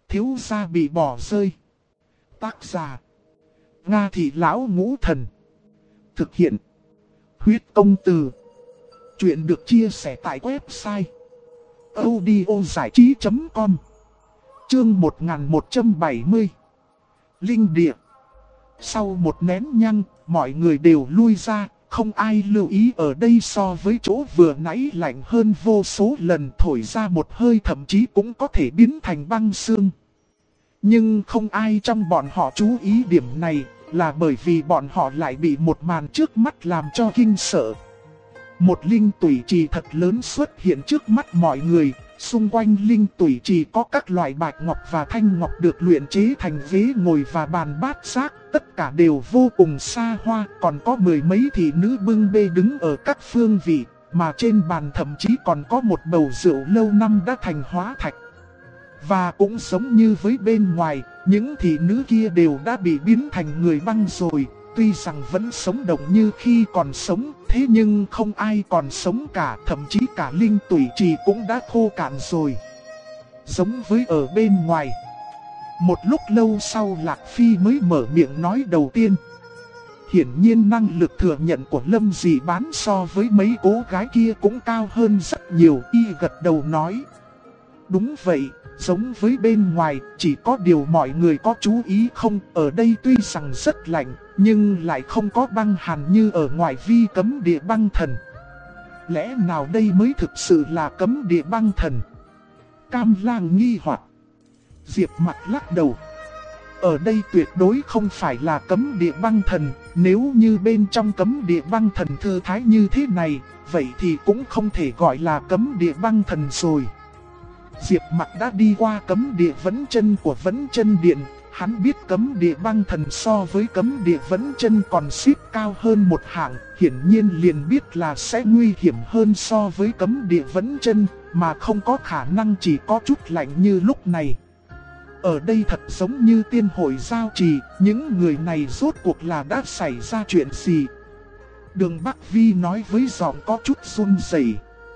Thiếu gia bị bỏ rơi. Tác giả: Nga Thị Lão Ngũ Thần. Thực hiện: Huyết Công Từ. Chuyện được chia sẻ tại website audiozảichí.com. Chương 1170. Linh địa. Sau một nén nhang, mọi người đều lui ra, không ai lưu ý ở đây so với chỗ vừa nãy lạnh hơn vô số lần, thổi ra một hơi thậm chí cũng có thể biến thành băng xương. Nhưng không ai trong bọn họ chú ý điểm này, là bởi vì bọn họ lại bị một màn trước mắt làm cho kinh sợ. Một linh tủy trì thật lớn xuất hiện trước mắt mọi người, xung quanh linh tủy trì có các loại bạch ngọc và thanh ngọc được luyện chế thành ghế ngồi và bàn bát giác, tất cả đều vô cùng xa hoa, còn có mười mấy thị nữ bưng bê đứng ở các phương vị, mà trên bàn thậm chí còn có một bầu rượu lâu năm đã thành hóa thạch. Và cũng giống như với bên ngoài, những thị nữ kia đều đã bị biến thành người băng rồi. Tuy rằng vẫn sống động như khi còn sống, thế nhưng không ai còn sống cả, thậm chí cả linh tủy trì cũng đã khô cạn rồi. Giống với ở bên ngoài. Một lúc lâu sau Lạc Phi mới mở miệng nói đầu tiên. Hiển nhiên năng lực thừa nhận của Lâm Dị Bán so với mấy cô gái kia cũng cao hơn rất nhiều. Y gật đầu nói: Đúng vậy, giống với bên ngoài, chỉ có điều mọi người có chú ý không, ở đây tuy rằng rất lạnh, nhưng lại không có băng hàn như ở ngoài vi cấm địa băng thần. Lẽ nào đây mới thực sự là cấm địa băng thần? Cam Lang nghi hoặc. Diệp Mặc lắc đầu. Ở đây tuyệt đối không phải là cấm địa băng thần, nếu như bên trong cấm địa băng thần thư thái như thế này, vậy thì cũng không thể gọi là cấm địa băng thần rồi. Diệp Mặc đã đi qua cấm địa Vấn Chân của Vấn Chân Điện, hắn biết cấm địa băng thần so với cấm địa Vấn Chân còn xếp cao hơn một hạng, hiển nhiên liền biết là sẽ nguy hiểm hơn so với cấm địa Vấn Chân, mà không có khả năng chỉ có chút lạnh như lúc này. Ở đây thật giống như tiên hội giao trì, những người này rốt cuộc là đã xảy ra chuyện gì? Đường Bắc Vi nói với giọng có chút run rẩy.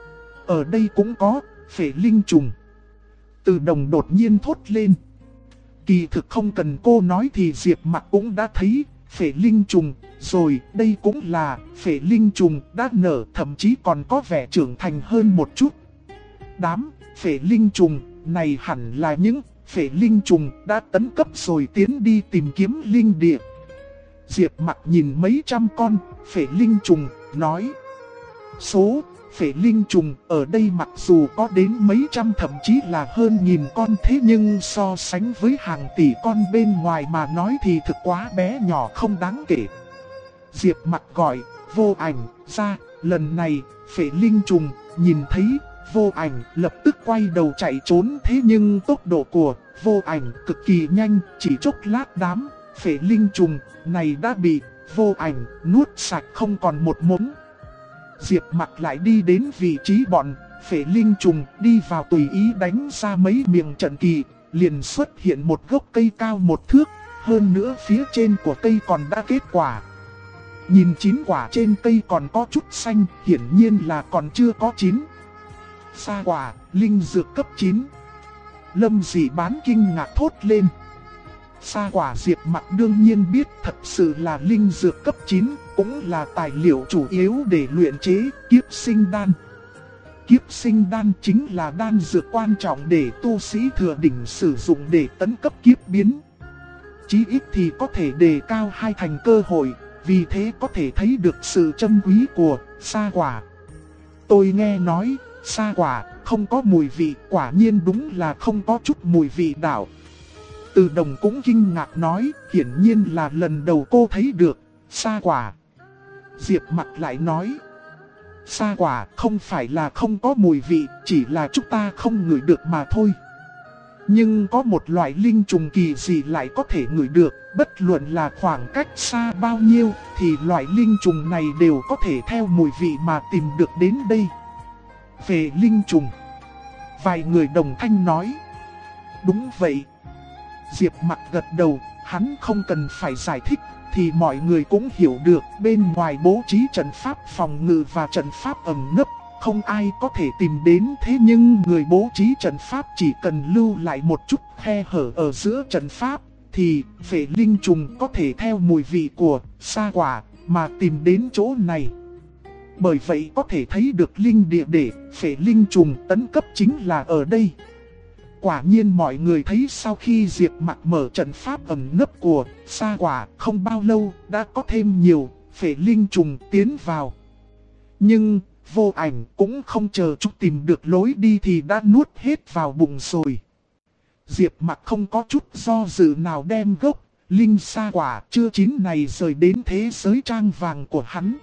Ở đây cũng có phệ linh trùng. Từ Đồng đột nhiên thốt lên. Kỳ thực không cần cô nói thì Diệp Mặc cũng đã thấy phệ linh trùng rồi, đây cũng là phệ linh trùng đã nở, thậm chí còn có vẻ trưởng thành hơn một chút. Đám phệ linh trùng này hẳn là những phệ linh trùng đã tấn cấp rồi tiến đi tìm kiếm linh địa. Diệp Mặc nhìn mấy trăm con phệ linh trùng, nói: Số phệ linh trùng ở đây mặc dù có đến mấy trăm thậm chí là hơn nghìn con, thế nhưng so sánh với hàng tỷ con bên ngoài mà nói thì thực quá bé nhỏ không đáng kể. Diệp Mặc gọi Vô Ảnh ra, lần này phệ linh trùng nhìn thấy Vô Ảnh lập tức quay đầu chạy trốn, thế nhưng tốc độ của Vô Ảnh cực kỳ nhanh, chỉ chốc lát đám phệ linh trùng này đã bị Vô Ảnh nuốt sạch không còn một mống. Diệp Mặc lại đi đến vị trí bọn phệ linh trùng, đi vào tùy ý đánh ra mấy miệng trận kỳ, liền xuất hiện một gốc cây cao một thước, hơn nữa phía trên của cây còn đã kết quả. Nhìn chín quả trên cây còn có chút xanh, hiển nhiên là còn chưa có chín. Sa quả, linh dược cấp 9. Lâm Dị Bán kinh ngạc thốt lên. Sa quả Diệp Mặc đương nhiên biết, thật sự là linh dược cấp 9, cũng là tài liệu chủ yếu để luyện chế kiếp sinh đan. Kiếp sinh đan chính là đan dược quan trọng để tu sĩ thừa đỉnh sử dụng để tấn cấp kiếp biến. Chí ít thì có thể đề cao 2 thành cơ hội, vì thế có thể thấy được sự trân quý của sa quả. Tôi nghe nói sa quả không có mùi vị, quả nhiên đúng là không có chút mùi vị đạo. Từ Đồng cũng kinh ngạc nói, hiển nhiên là lần đầu cô thấy được sa quả. Diệp Mặc lại nói, sa quả không phải là không có mùi vị, chỉ là chúng ta không ngửi được mà thôi. Nhưng có một loại linh trùng kỳ dị lại có thể ngửi được, bất luận là khoảng cách xa bao nhiêu, thì loại linh trùng này đều có thể theo mùi vị mà tìm được đến đây. Về linh trùng, vài người đồng thanh nói, đúng vậy. Diệp Mặc gật đầu, hắn không cần phải giải thích, thì mọi người cũng hiểu được bên ngoài bố trí trận pháp phòng ngự và trận pháp ẩn nấp, không ai có thể tìm đến, thế nhưng người bố trí trận pháp chỉ cần lưu lại một chút khe hở ở giữa trận pháp, thì phệ linh trùng có thể theo mùi vị của sa quả mà tìm đến chỗ này. Bởi vậy có thể thấy được linh địa để phệ linh trùng tấn cấp chính là ở đây. Quả nhiên mọi người thấy sau khi Diệp Mặc mở trận pháp ẩn nấp của sa quả, không bao lâu đã có thêm nhiều phệ linh trùng tiến vào. Nhưng Vô Ảnh cũng không chờ chúng tìm được lối đi thì đã nuốt hết vào bụng rồi. Diệp Mặc không có chút do dự nào đem gốc linh sa quả chưa chín này rời đến thế giới trang vàng của hắn.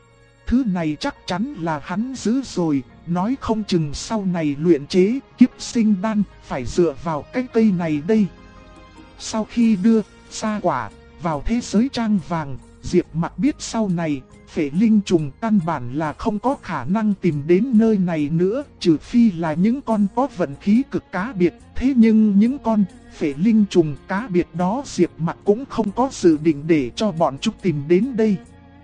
Thứ này chắc chắn là hắn giữ rồi, nói không chừng sau này luyện chế kiếp sinh đan phải dựa vào cái cây này đây. Sau khi đưa sa quả vào thế giới trang vàng, Diệp Mặc biết sau này phệ linh trùng căn bản là không có khả năng tìm đến nơi này nữa, trừ phi là những con có vận khí cực cá biệt. Thế nhưng những con phệ linh trùng cá biệt đó Diệp Mặc cũng không có dự định để cho bọn chúng tìm đến đây.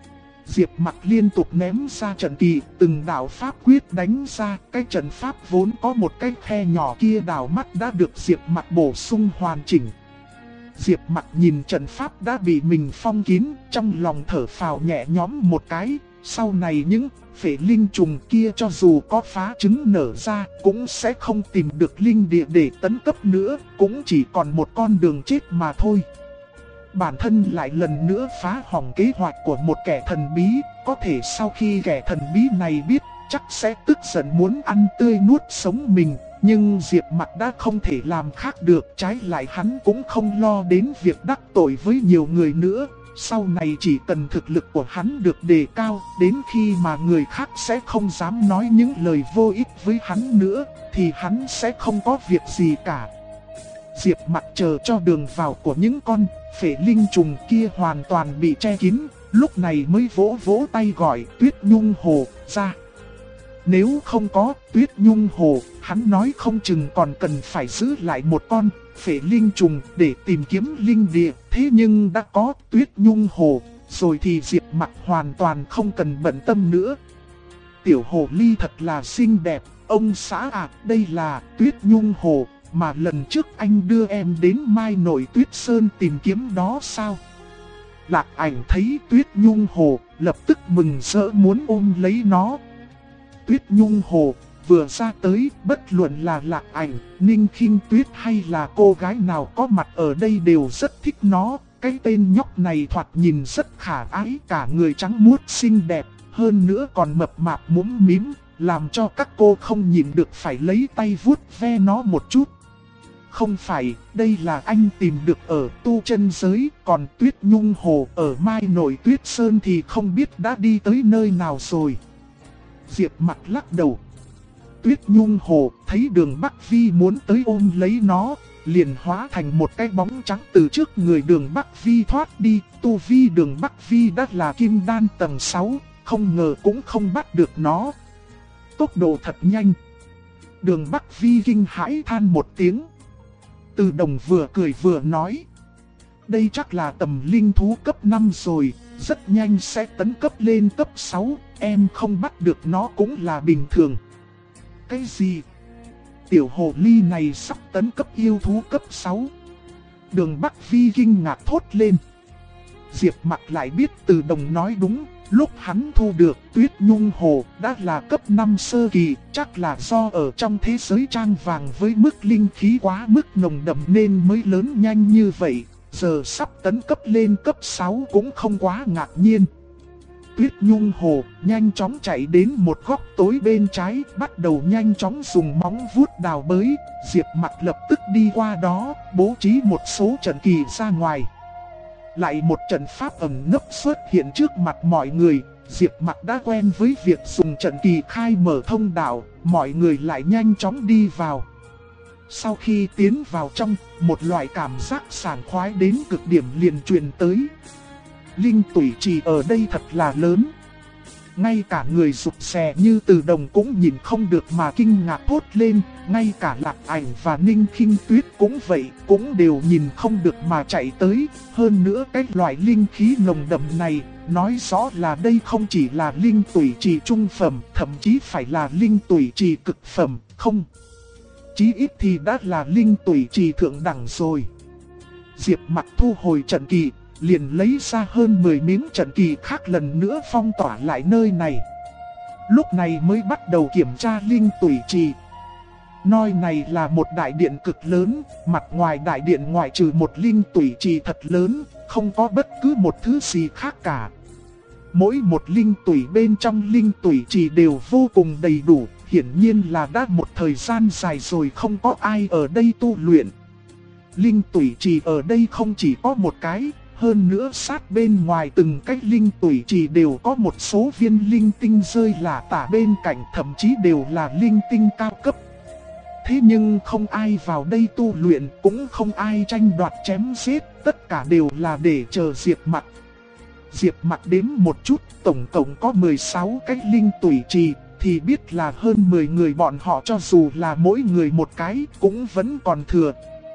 Diệp Mặc liên tục ném ra trận kỳ, từng đạo pháp quyết đánh ra, cái trận pháp vốn có một cái khe nhỏ kia đảo mắt đã được Diệp Mặc bổ sung hoàn chỉnh. Diệp Mặc nhìn trận pháp đã bị mình phong kín, trong lòng thở phào nhẹ nhõm một cái. Sau này những phệ linh trùng kia cho dù có phá trứng nở ra, cũng sẽ không tìm được linh địa để tấn cấp nữa, cũng chỉ còn một con đường chết mà thôi. Bản thân lại lần nữa phá hỏng kế hoạch của một kẻ thần bí, có thể sau khi kẻ thần bí này biết, chắc sẽ tức giận muốn ăn tươi nuốt sống mình. Nhưng Diệp Mặc đã không thể làm khác được, trái lại hắn cũng không lo đến việc đắc tội với nhiều người nữa. Sau này chỉ cần thực lực của hắn được đề cao, đến khi mà người khác sẽ không dám nói những lời vô ích với hắn nữa, thì hắn sẽ không có việc gì cả. Diệp Mặc chờ cho đường vào của những con phệ linh trùng kia hoàn toàn bị che kín, lúc này mới vỗ vỗ tay gọi Tuyết Nhung Hồ ra. Nếu không có Tuyết Nhung Hồ, hắn nói không chừng còn cần phải giữ lại một con phệ linh trùng để tìm kiếm linh địa. Thế nhưng đã có Tuyết Nhung Hồ rồi thì Diệp Mặc hoàn toàn không cần bận tâm nữa. Tiểu hồ ly thật là xinh đẹp, ông xã à, đây là Tuyết Nhung Hồ mà lần trước anh đưa em đến Mai Nội Tuyết Sơn tìm kiếm đó sao? Lạc Ảnh thấy Tuyết Nhung Hồ, lập tức mừng rỡ muốn ôm lấy nó. Tuyết Nhung Hồ vừa ra tới, bất luận là Lạc Ảnh, Ninh Khinh Tuyết hay là cô gái nào có mặt ở đây đều rất thích nó. Cái tên nhóc này thoạt nhìn rất khả ái, cả người trắng muốt xinh đẹp, hơn nữa còn mập mạp mũm mĩm, làm cho các cô không nhìn được phải lấy tay vuốt ve nó một chút. Không phải, đây là anh tìm được ở tu chân giới, còn Tuyết Nhung Hồ ở Mai Nội Tuyết Sơn thì không biết đã đi tới nơi nào rồi. Diệp Mặc lắc đầu. Tuyết Nhung Hồ thấy Đường Bắc Vi muốn tới ôm lấy nó, liền hóa thành một cái bóng trắng từ trước người Đường Bắc Vi thoát đi. Tu vi Đường Bắc Vi đã là kim đan tầng 6, không ngờ cũng không bắt được nó. Tốc độ thật nhanh. Đường Bắc Vi kinh hãi than một tiếng. Từ Đồng vừa cười vừa nói. Đây chắc là tầm linh thú cấp 5 rồi, rất nhanh sẽ tấn cấp lên cấp 6, em không bắt được nó cũng là bình thường. Cái gì? Tiểu hồ ly này sắp tấn cấp yêu thú cấp 6. Đường Bắc Vi kinh ngạc thốt lên. Diệp Mặc lại biết Từ Đồng nói đúng, lúc hắn thu được Tuyết Nhung Hồ đã là cấp 5 sơ kỳ, chắc là do ở trong thế giới trang vàng với mức linh khí quá mức nồng đậm nên mới lớn nhanh như vậy, giờ sắp tấn cấp lên cấp 6 cũng không quá ngạc nhiên. Tuyết Nhung Hồ nhanh chóng chạy đến một góc tối bên trái, bắt đầu nhanh chóng dùng móng vuốt đào bới. Diệp Mặc lập tức đi qua đó, bố trí một số trận kỳ ra ngoài. Lại một trận pháp ẩn nấp xuất hiện trước mặt mọi người. Diệp Mặc đã quen với việc dùng trận kỳ khai mở thông đạo, mọi người lại nhanh chóng đi vào. Sau khi tiến vào trong, một loại cảm giác sảng khoái đến cực điểm liền truyền tới. Linh tủy trì ở đây thật là lớn. Ngay cả người rụt rè như Từ Đồng cũng nhìn không được mà kinh ngạc thốt lên. Ngay cả Lạc Ảnh và Ninh Khinh Tuyết cũng vậy, cũng đều nhìn không được mà chạy tới. Hơn nữa cái loại linh khí nồng đậm này, nói rõ là đây không chỉ là linh tủy trì trung phẩm, thậm chí phải là linh tủy trì cực phẩm, không. Chí ít thì đã là linh tủy trì thượng đẳng rồi. Diệp Mặc thu hồi trận kỳ, liền lấy ra hơn 10 miếng trận kỳ khác lần nữa phong tỏa lại nơi này. Lúc này mới bắt đầu kiểm tra linh tủy trì. Nơi này là một đại điện cực lớn, mặt ngoài đại điện ngoại trừ một linh tủy trì thật lớn, không có bất cứ một thứ gì khác cả. Mỗi một linh tủy bên trong linh tủy trì đều vô cùng đầy đủ, hiển nhiên là đã một thời gian dài rồi không có ai ở đây tu luyện. Linh tủy trì ở đây không chỉ có một cái, hơn nữa sát bên ngoài từng cái linh tủy trì đều có một số viên linh tinh rơi lả tả bên cạnh, thậm chí đều là linh tinh cao cấp. Thế nhưng không ai vào đây tu luyện, cũng không ai tranh đoạt chém giết, tất cả đều là để chờ Diệp Mặc. Diệp Mặc đếm một chút, tổng cộng có 16 cái linh tủy trì, thì biết là hơn 10 người bọn họ cho dù là mỗi người một cái, cũng vẫn còn thừa.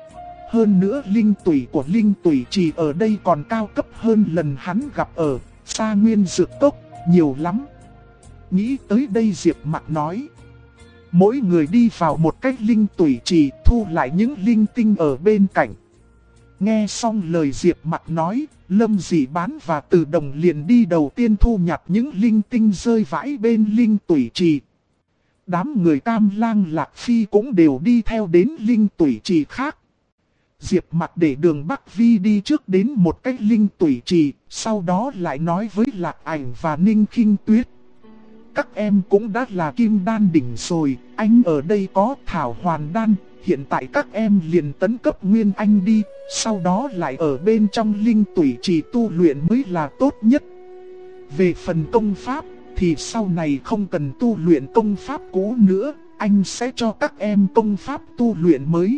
Hơn nữa linh tủy của linh tủy trì ở đây còn cao cấp hơn lần hắn gặp ở Sa Nguyên Dược Cốc, nhiều lắm. Nghĩ tới đây Diệp Mặc nói. Mỗi người đi vào một cái linh tủy trì, thu lại những linh tinh ở bên cạnh. Nghe xong lời Diệp Mặc nói, Lâm Dị Bán và Từ Đồng liền đi đầu tiên thu nhặt những linh tinh rơi vãi bên linh tủy trì. Đám người Cam Lang Lạc Phi cũng đều đi theo đến linh tủy trì khác. Diệp Mặc để Đường Bắc Vi đi trước đến một cái linh tủy trì, sau đó lại nói với Lạc Ảnh và Ninh Khinh Tuyết. Các em cũng đã là kim đan đỉnh rồi, anh ở đây có thảo hoàn đan, hiện tại các em liền tấn cấp nguyên anh đi, sau đó lại ở bên trong linh tủy trì tu luyện mới là tốt nhất. Về phần công pháp, thì sau này không cần tu luyện công pháp cũ nữa, anh sẽ cho các em công pháp tu luyện mới.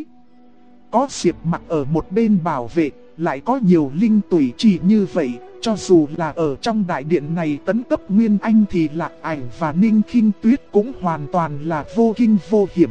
Có Diệp Mặc ở một bên bảo vệ, lại có nhiều linh tủy trì như vậy, cho dù là ở trong đại điện này tấn cấp nguyên anh thì Lạc Ảnh và Ninh Khinh Tuyết cũng hoàn toàn là vô kinh vô hiểm.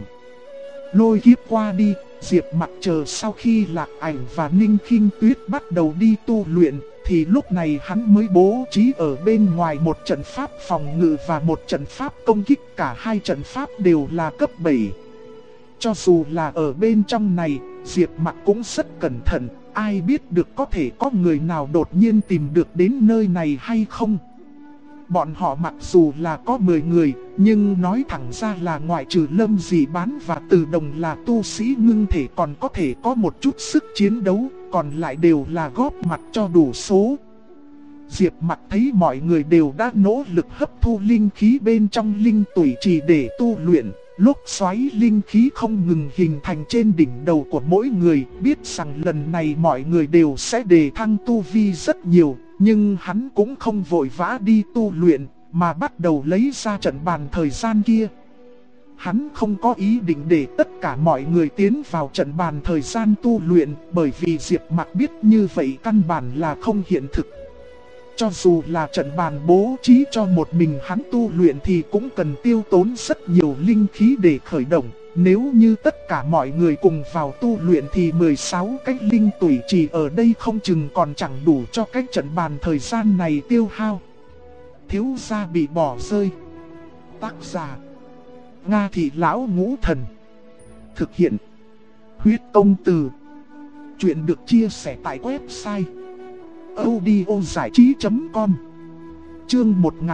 Lôi kiếp qua đi, Diệp Mặc chờ sau khi Lạc Ảnh và Ninh Khinh Tuyết bắt đầu đi tu luyện, thì lúc này hắn mới bố trí ở bên ngoài một trận pháp phòng ngự và một trận pháp công kích, cả hai trận pháp đều là cấp 7. Cho dù là ở bên trong này, Diệp Mặc cũng rất cẩn thận, ai biết được có thể có người nào đột nhiên tìm được đến nơi này hay không. Bọn họ mặc dù là có 10 người, nhưng nói thẳng ra là ngoại trừ Lâm Dị Bán và Từ Đồng là tu sĩ ngưng thể còn có thể có một chút sức chiến đấu, còn lại đều là góp mặt cho đủ số. Diệp Mặc thấy mọi người đều đã nỗ lực hấp thu linh khí bên trong linh tủy trì để tu luyện. Lúc xoáy linh khí không ngừng hình thành trên đỉnh đầu của mỗi người, biết rằng lần này mọi người đều sẽ đề thăng tu vi rất nhiều, nhưng hắn cũng không vội vã đi tu luyện, mà bắt đầu lấy ra trận bàn thời gian kia. Hắn không có ý định để tất cả mọi người tiến vào trận bàn thời gian tu luyện, bởi vì Diệp Mặc biết như vậy căn bản là không hiện thực. Cho dù là trận bàn bố trí cho một mình hắn tu luyện thì cũng cần tiêu tốn rất nhiều linh khí để khởi động. Nếu như tất cả mọi người cùng vào tu luyện thì 16 cái linh tủy trì ở đây không chừng còn chẳng đủ cho cái trận bàn thời gian này tiêu hao. Thiếu gia bị bỏ rơi. Tác giả Nga Thị Lão Ngũ Thần. Thực hiện Huyết Công Từ. Chuyện được chia sẻ tại website audiozảichí.com. Chương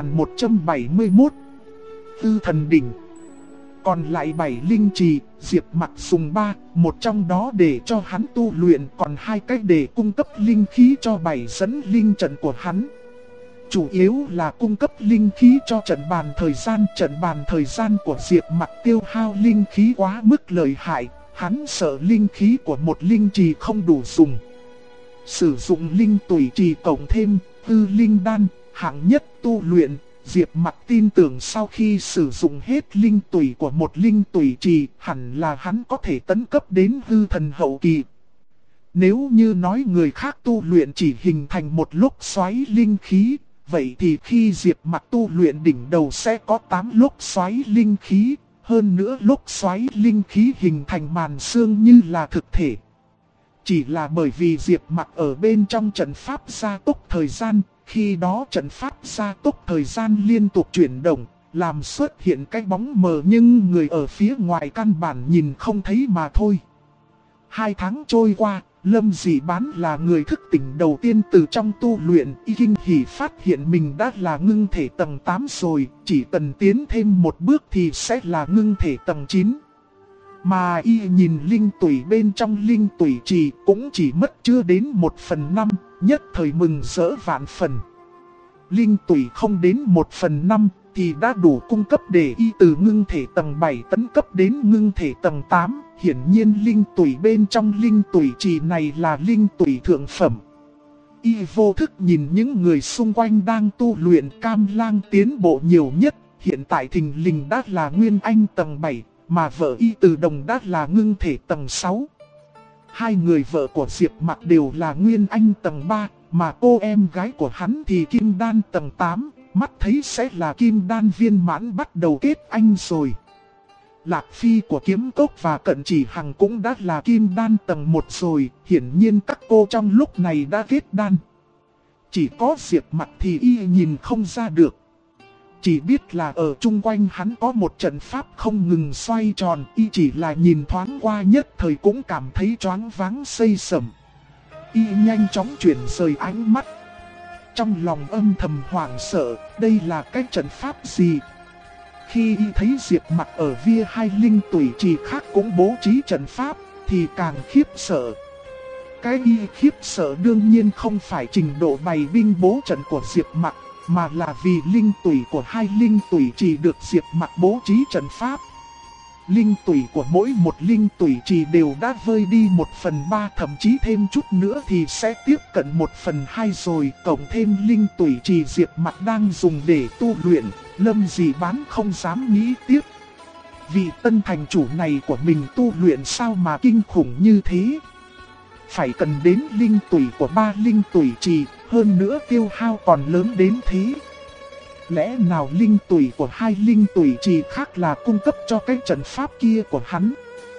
1171. Tư Thần Đỉnh. Còn lại 7 linh trì, Diệp Mặc dùng 3, một trong đó để cho hắn tu luyện, còn 2 cách để cung cấp linh khí cho 7 dẫn linh trận của hắn. Chủ yếu là cung cấp linh khí cho trận bàn thời gian. Trận bàn thời gian của Diệp Mặc tiêu hao linh khí quá mức lợi hại, hắn sợ linh khí của một linh trì không đủ dùng. Sử dụng linh tủy trì cộng thêm tư linh đan, hạng nhất tu luyện. Diệp Mặc tin tưởng sau khi sử dụng hết linh tủy của một linh tủy trì, hẳn là hắn có thể tấn cấp đến hư thần hậu kỳ. Nếu như nói người khác tu luyện chỉ hình thành một lúc xoáy linh khí, vậy thì khi Diệp Mặc tu luyện đỉnh đầu sẽ có 8 lốc xoáy linh khí, hơn nữa lốc xoáy linh khí hình thành màn sương như là thực thể. Chỉ là bởi vì Diệp Mặc ở bên trong trận pháp gia tốc thời gian, khi đó trận pháp gia tốc thời gian liên tục chuyển động, làm xuất hiện cái bóng mờ nhưng người ở phía ngoài căn bản nhìn không thấy mà thôi. 2 tháng trôi qua, Lâm Dị Bán là người thức tỉnh đầu tiên từ trong tu luyện, y kinh hỉ phát hiện mình đã là ngưng thể tầng 8 rồi, chỉ cần tiến thêm một bước thì sẽ là ngưng thể tầng 9. Mà y nhìn linh tủy bên trong linh tủy trì cũng chỉ mất chưa đến 1/5, nhất thời mừng rỡ vạn phần. Linh tủy không đến 1/5 thì đã đủ cung cấp để y từ ngưng thể tầng 7 tấn cấp đến ngưng thể tầng 8. Hiển nhiên linh tủy bên trong linh tủy trì này là linh tủy thượng phẩm. Y vô thức nhìn những người xung quanh đang tu luyện, Cam Lang tiến bộ nhiều nhất, hiện tại thình lình đã là Nguyên Anh tầng 7, mà vợ y Từ Đồng đã là ngưng thể tầng 6. Hai người vợ của Diệp Mặc đều là Nguyên Anh tầng 3, mà cô em gái của hắn thì Kim Đan tầng 8, mắt thấy sẽ là Kim Đan viên mãn bắt đầu kết anh rồi. Lạc Phi của Kiếm Cốc và Cận Chỉ Hằng cũng đã là Kim Đan tầng 1 rồi, hiển nhiên các cô trong lúc này đã kết đan. Chỉ có Diệp Mặc thì y nhìn không ra được. Chỉ biết là ở chung quanh hắn có một trận pháp không ngừng xoay tròn, y chỉ là nhìn thoáng qua nhất thời cũng cảm thấy choáng váng xây sẩm. Y nhanh chóng chuyển rời ánh mắt. Trong lòng âm thầm hoảng sợ, đây là cái trận pháp gì? Khi y thấy Diệp Mặc ở via hai linh tủy trì khác cũng bố trí trận pháp, thì càng khiếp sợ. Cái y khiếp sợ đương nhiên không phải trình độ bày binh bố trận của Diệp Mặc, mà là vì linh tủy của hai linh tủy trì được Diệp Mặc bố trí trận pháp. Linh tủy của mỗi một linh tủy trì đều đã vơi đi 1/3, thậm chí thêm chút nữa thì sẽ tiếp cận 1/2 rồi. Cộng thêm linh tủy trì Diệp Mặc đang dùng để tu luyện, Lâm Dị Bán không dám nghĩ tiếp. Vị tân thành chủ này của mình tu luyện sao mà kinh khủng như thế? Phải cần đến linh tủy của 3 linh tủy trì, hơn nữa tiêu hao còn lớn đến thế. Lẽ nào linh tủy của 2 linh tủy trì khác là cung cấp cho cái trận pháp kia của hắn?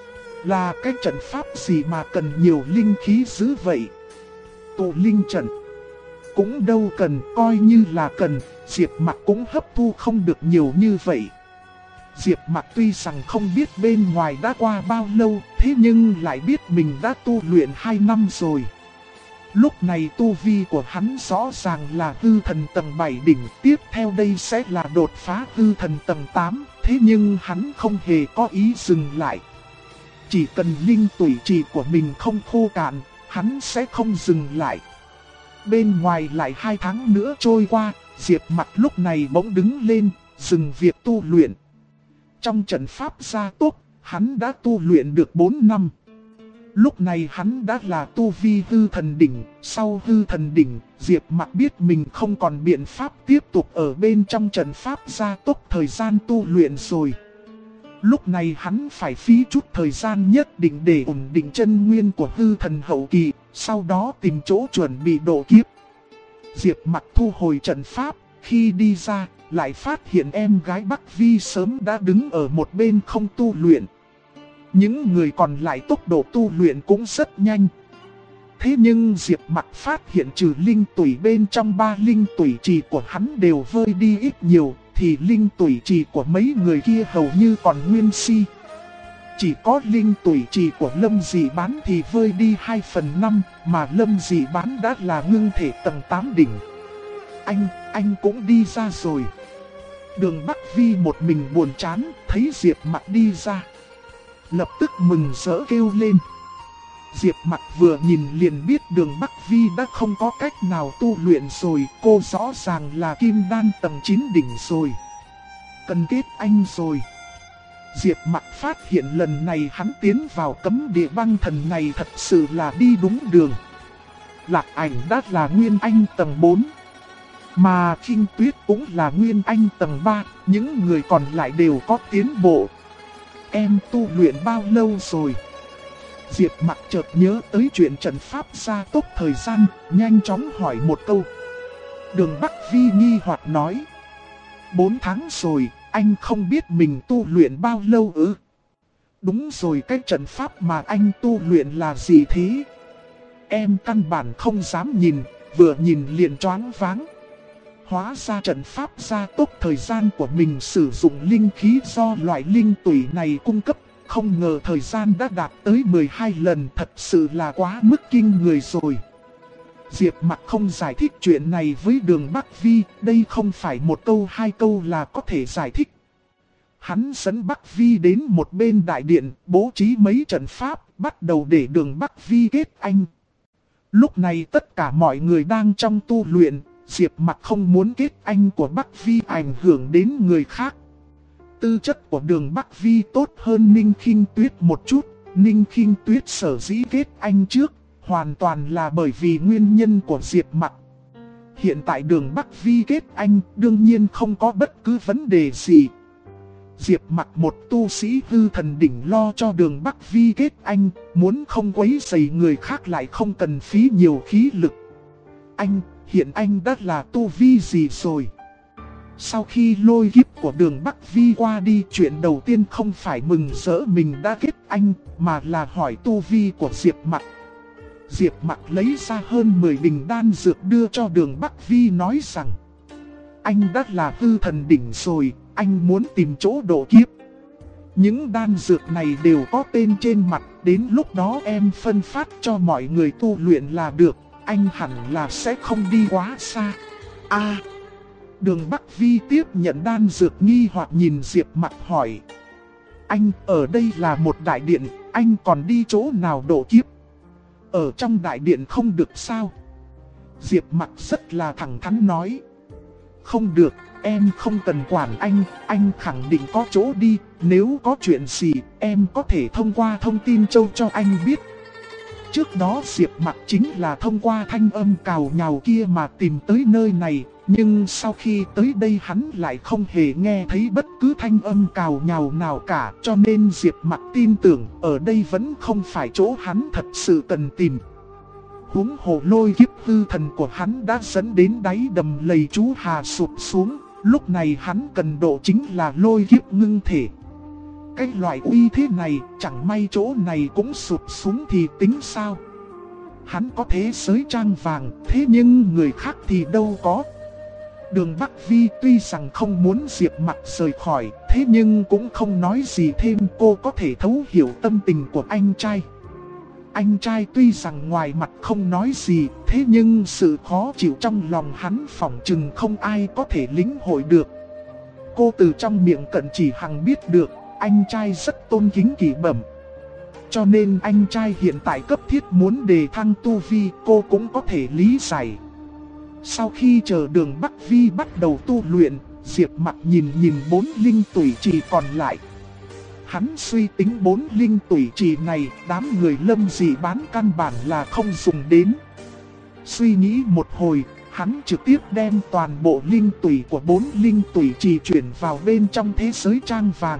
Là cái trận pháp gì mà cần nhiều linh khí dữ vậy? Tụ linh trận cũng đâu cần, coi như là cần, Diệp Mặc cũng hấp thu không được nhiều như vậy. Diệp Mặc tuy rằng không biết bên ngoài đã qua bao lâu, thế nhưng lại biết mình đã tu luyện 2 năm rồi. Lúc này tu vi của hắn rõ ràng là hư thần tầng 7 đỉnh, tiếp theo đây sẽ là đột phá hư thần tầng 8, thế nhưng hắn không hề có ý dừng lại. Chỉ cần linh tủy trì của mình không khô cạn, hắn sẽ không dừng lại. Bên ngoài lại 2 tháng nữa trôi qua, Diệp Mặc lúc này bỗng đứng lên, dừng việc tu luyện. Trong trận pháp gia tốc, hắn đã tu luyện được 4 năm. Lúc này hắn đã là tu vi hư thần đỉnh, sau hư thần đỉnh, Diệp Mặc biết mình không còn biện pháp tiếp tục ở bên trong trận pháp gia tốc thời gian tu luyện rồi. Lúc này hắn phải phí chút thời gian nhất định để ổn định chân nguyên của hư thần hậu kỳ, sau đó tìm chỗ chuẩn bị độ kiếp. Diệp Mặc thu hồi trận pháp, khi đi ra, lại phát hiện em gái Bắc Vi sớm đã đứng ở một bên không tu luyện. Những người còn lại tốc độ tu luyện cũng rất nhanh. Thế nhưng Diệp Mặc phát hiện trừ linh tủy bên trong 3 linh tủy trì của hắn đều vơi đi ít nhiều, thì linh tủy trì của mấy người kia hầu như còn nguyên si. Chỉ có linh tủy trì của Lâm Dị Bán thì vơi đi 2/5, mà Lâm Dị Bán đã là ngưng thể tầng 8 đỉnh. Anh cũng đi ra rồi. Đường Bắc Vi một mình buồn chán, thấy Diệp Mặc đi ra, lập tức mừng rỡ kêu lên. Diệp Mặc vừa nhìn liền biết Đường Bắc Vi đã không có cách nào tu luyện rồi, cô rõ ràng là Kim Đan tầng 9 đỉnh rồi. Cần kết anh rồi. Diệp Mặc phát hiện lần này hắn tiến vào cấm địa băng thần này thật sự là đi đúng đường. Lạc Ảnh đã là Nguyên Anh tầng 4. Mà Kinh Tuyết cũng là Nguyên Anh tầng 3, những người còn lại đều có tiến bộ. Em tu luyện bao lâu rồi? Diệp Mặc chợt nhớ tới chuyện trận pháp gia tốc thời gian, nhanh chóng hỏi một câu. Đường Bắc Vi nghi hoặc nói. 4 tháng rồi, anh không biết mình tu luyện bao lâu ư? Đúng rồi, cái trận pháp mà anh tu luyện là gì thế? Em căn bản không dám nhìn, vừa nhìn liền choáng váng. Hóa ra trận pháp gia tốc thời gian của mình sử dụng linh khí do loại linh tủy này cung cấp. Không ngờ thời gian đã đạt tới 12 lần, thật sự là quá mức kinh người rồi. Diệp Mặc không giải thích chuyện này với Đường Bắc Vi, đây không phải một câu hai câu là có thể giải thích. Hắn dẫn Bắc Vi đến một bên đại điện, bố trí mấy trận pháp, bắt đầu để Đường Bắc Vi kết anh. Lúc này tất cả mọi người đang trong tu luyện, Diệp Mặc không muốn kết anh của Bắc Vi ảnh hưởng đến người khác. Tư chất của Đường Bắc Vi tốt hơn Ninh Khinh Tuyết một chút, Ninh Khinh Tuyết sở dĩ kết anh trước, hoàn toàn là bởi vì nguyên nhân của Diệp Mặc. Hiện tại Đường Bắc Vi kết anh, đương nhiên không có bất cứ vấn đề gì. Diệp Mặc một tu sĩ hư thần đỉnh lo cho Đường Bắc Vi kết anh, muốn không quấy rầy người khác lại không cần phí nhiều khí lực. Hiện anh đã là tu vi gì rồi? Sau khi lôi kiếp của Đường Bắc Vi qua đi, chuyện đầu tiên không phải mừng rỡ mình đã kết anh, mà là hỏi tu vi của Diệp Mặc. Diệp Mặc lấy ra hơn 10 bình đan dược đưa cho Đường Bắc Vi nói rằng: anh đã là hư thần đỉnh rồi, anh muốn tìm chỗ độ kiếp. Những đan dược này đều có tên trên mặt, đến lúc đó em phân phát cho mọi người tu luyện là được, anh hẳn là sẽ không đi quá xa. Đường Bắc Vi tiếp nhận đan dược nghi hoặc nhìn Diệp Mặc hỏi: anh, ở đây là một đại điện, anh còn đi chỗ nào độ kiếp? Ở trong đại điện không được sao? Diệp Mặc rất là thẳng thắn nói: không được, em không cần quản anh khẳng định có chỗ đi, nếu có chuyện gì, em có thể thông qua thông tin châu cho anh biết. Trước đó Diệp Mặc chính là thông qua thanh âm cào nhào kia mà tìm tới nơi này, nhưng sau khi tới đây hắn lại không hề nghe thấy bất cứ thanh âm cào nhào nào cả, cho nên Diệp Mặc tin tưởng ở đây vẫn không phải chỗ hắn thật sự cần tìm. Huống hồ lôi kiếp hư thần của hắn đã dẫn đến đáy đầm lầy chú Hà sụp xuống, lúc này hắn cần độ chính là lôi kiếp ngưng thể. Cái loại uy thế này, chẳng may chỗ này cũng sụp xuống thì tính sao? Hắn có thế giới trang vàng, thế nhưng người khác thì đâu có. Đường Bắc Vi tuy rằng không muốn Diệp Mặc rời khỏi, thế nhưng cũng không nói gì thêm, cô có thể thấu hiểu tâm tình của anh trai. Anh trai tuy rằng ngoài mặt không nói gì, thế nhưng sự khó chịu trong lòng hắn phỏng chừng không ai có thể lĩnh hội được. Cô từ trong miệng Cận Chỉ Hằng biết được, anh trai rất tôn kính Kỳ Bẩm. Cho nên anh trai hiện tại cấp thiết muốn đề thăng tu vi, cô cũng có thể lý giải. Sau khi chờ Đường Bắc Vi bắt đầu tu luyện, Diệp Mặc nhìn 4 linh tủy trì còn lại. Hắn suy tính 4 linh tủy trì này, đám người Lâm Dị bán căn bản là không dùng đến. Suy nghĩ một hồi, hắn trực tiếp đem toàn bộ linh tủy của 4 linh tủy trì chuyển vào bên trong thế giới trang vàng.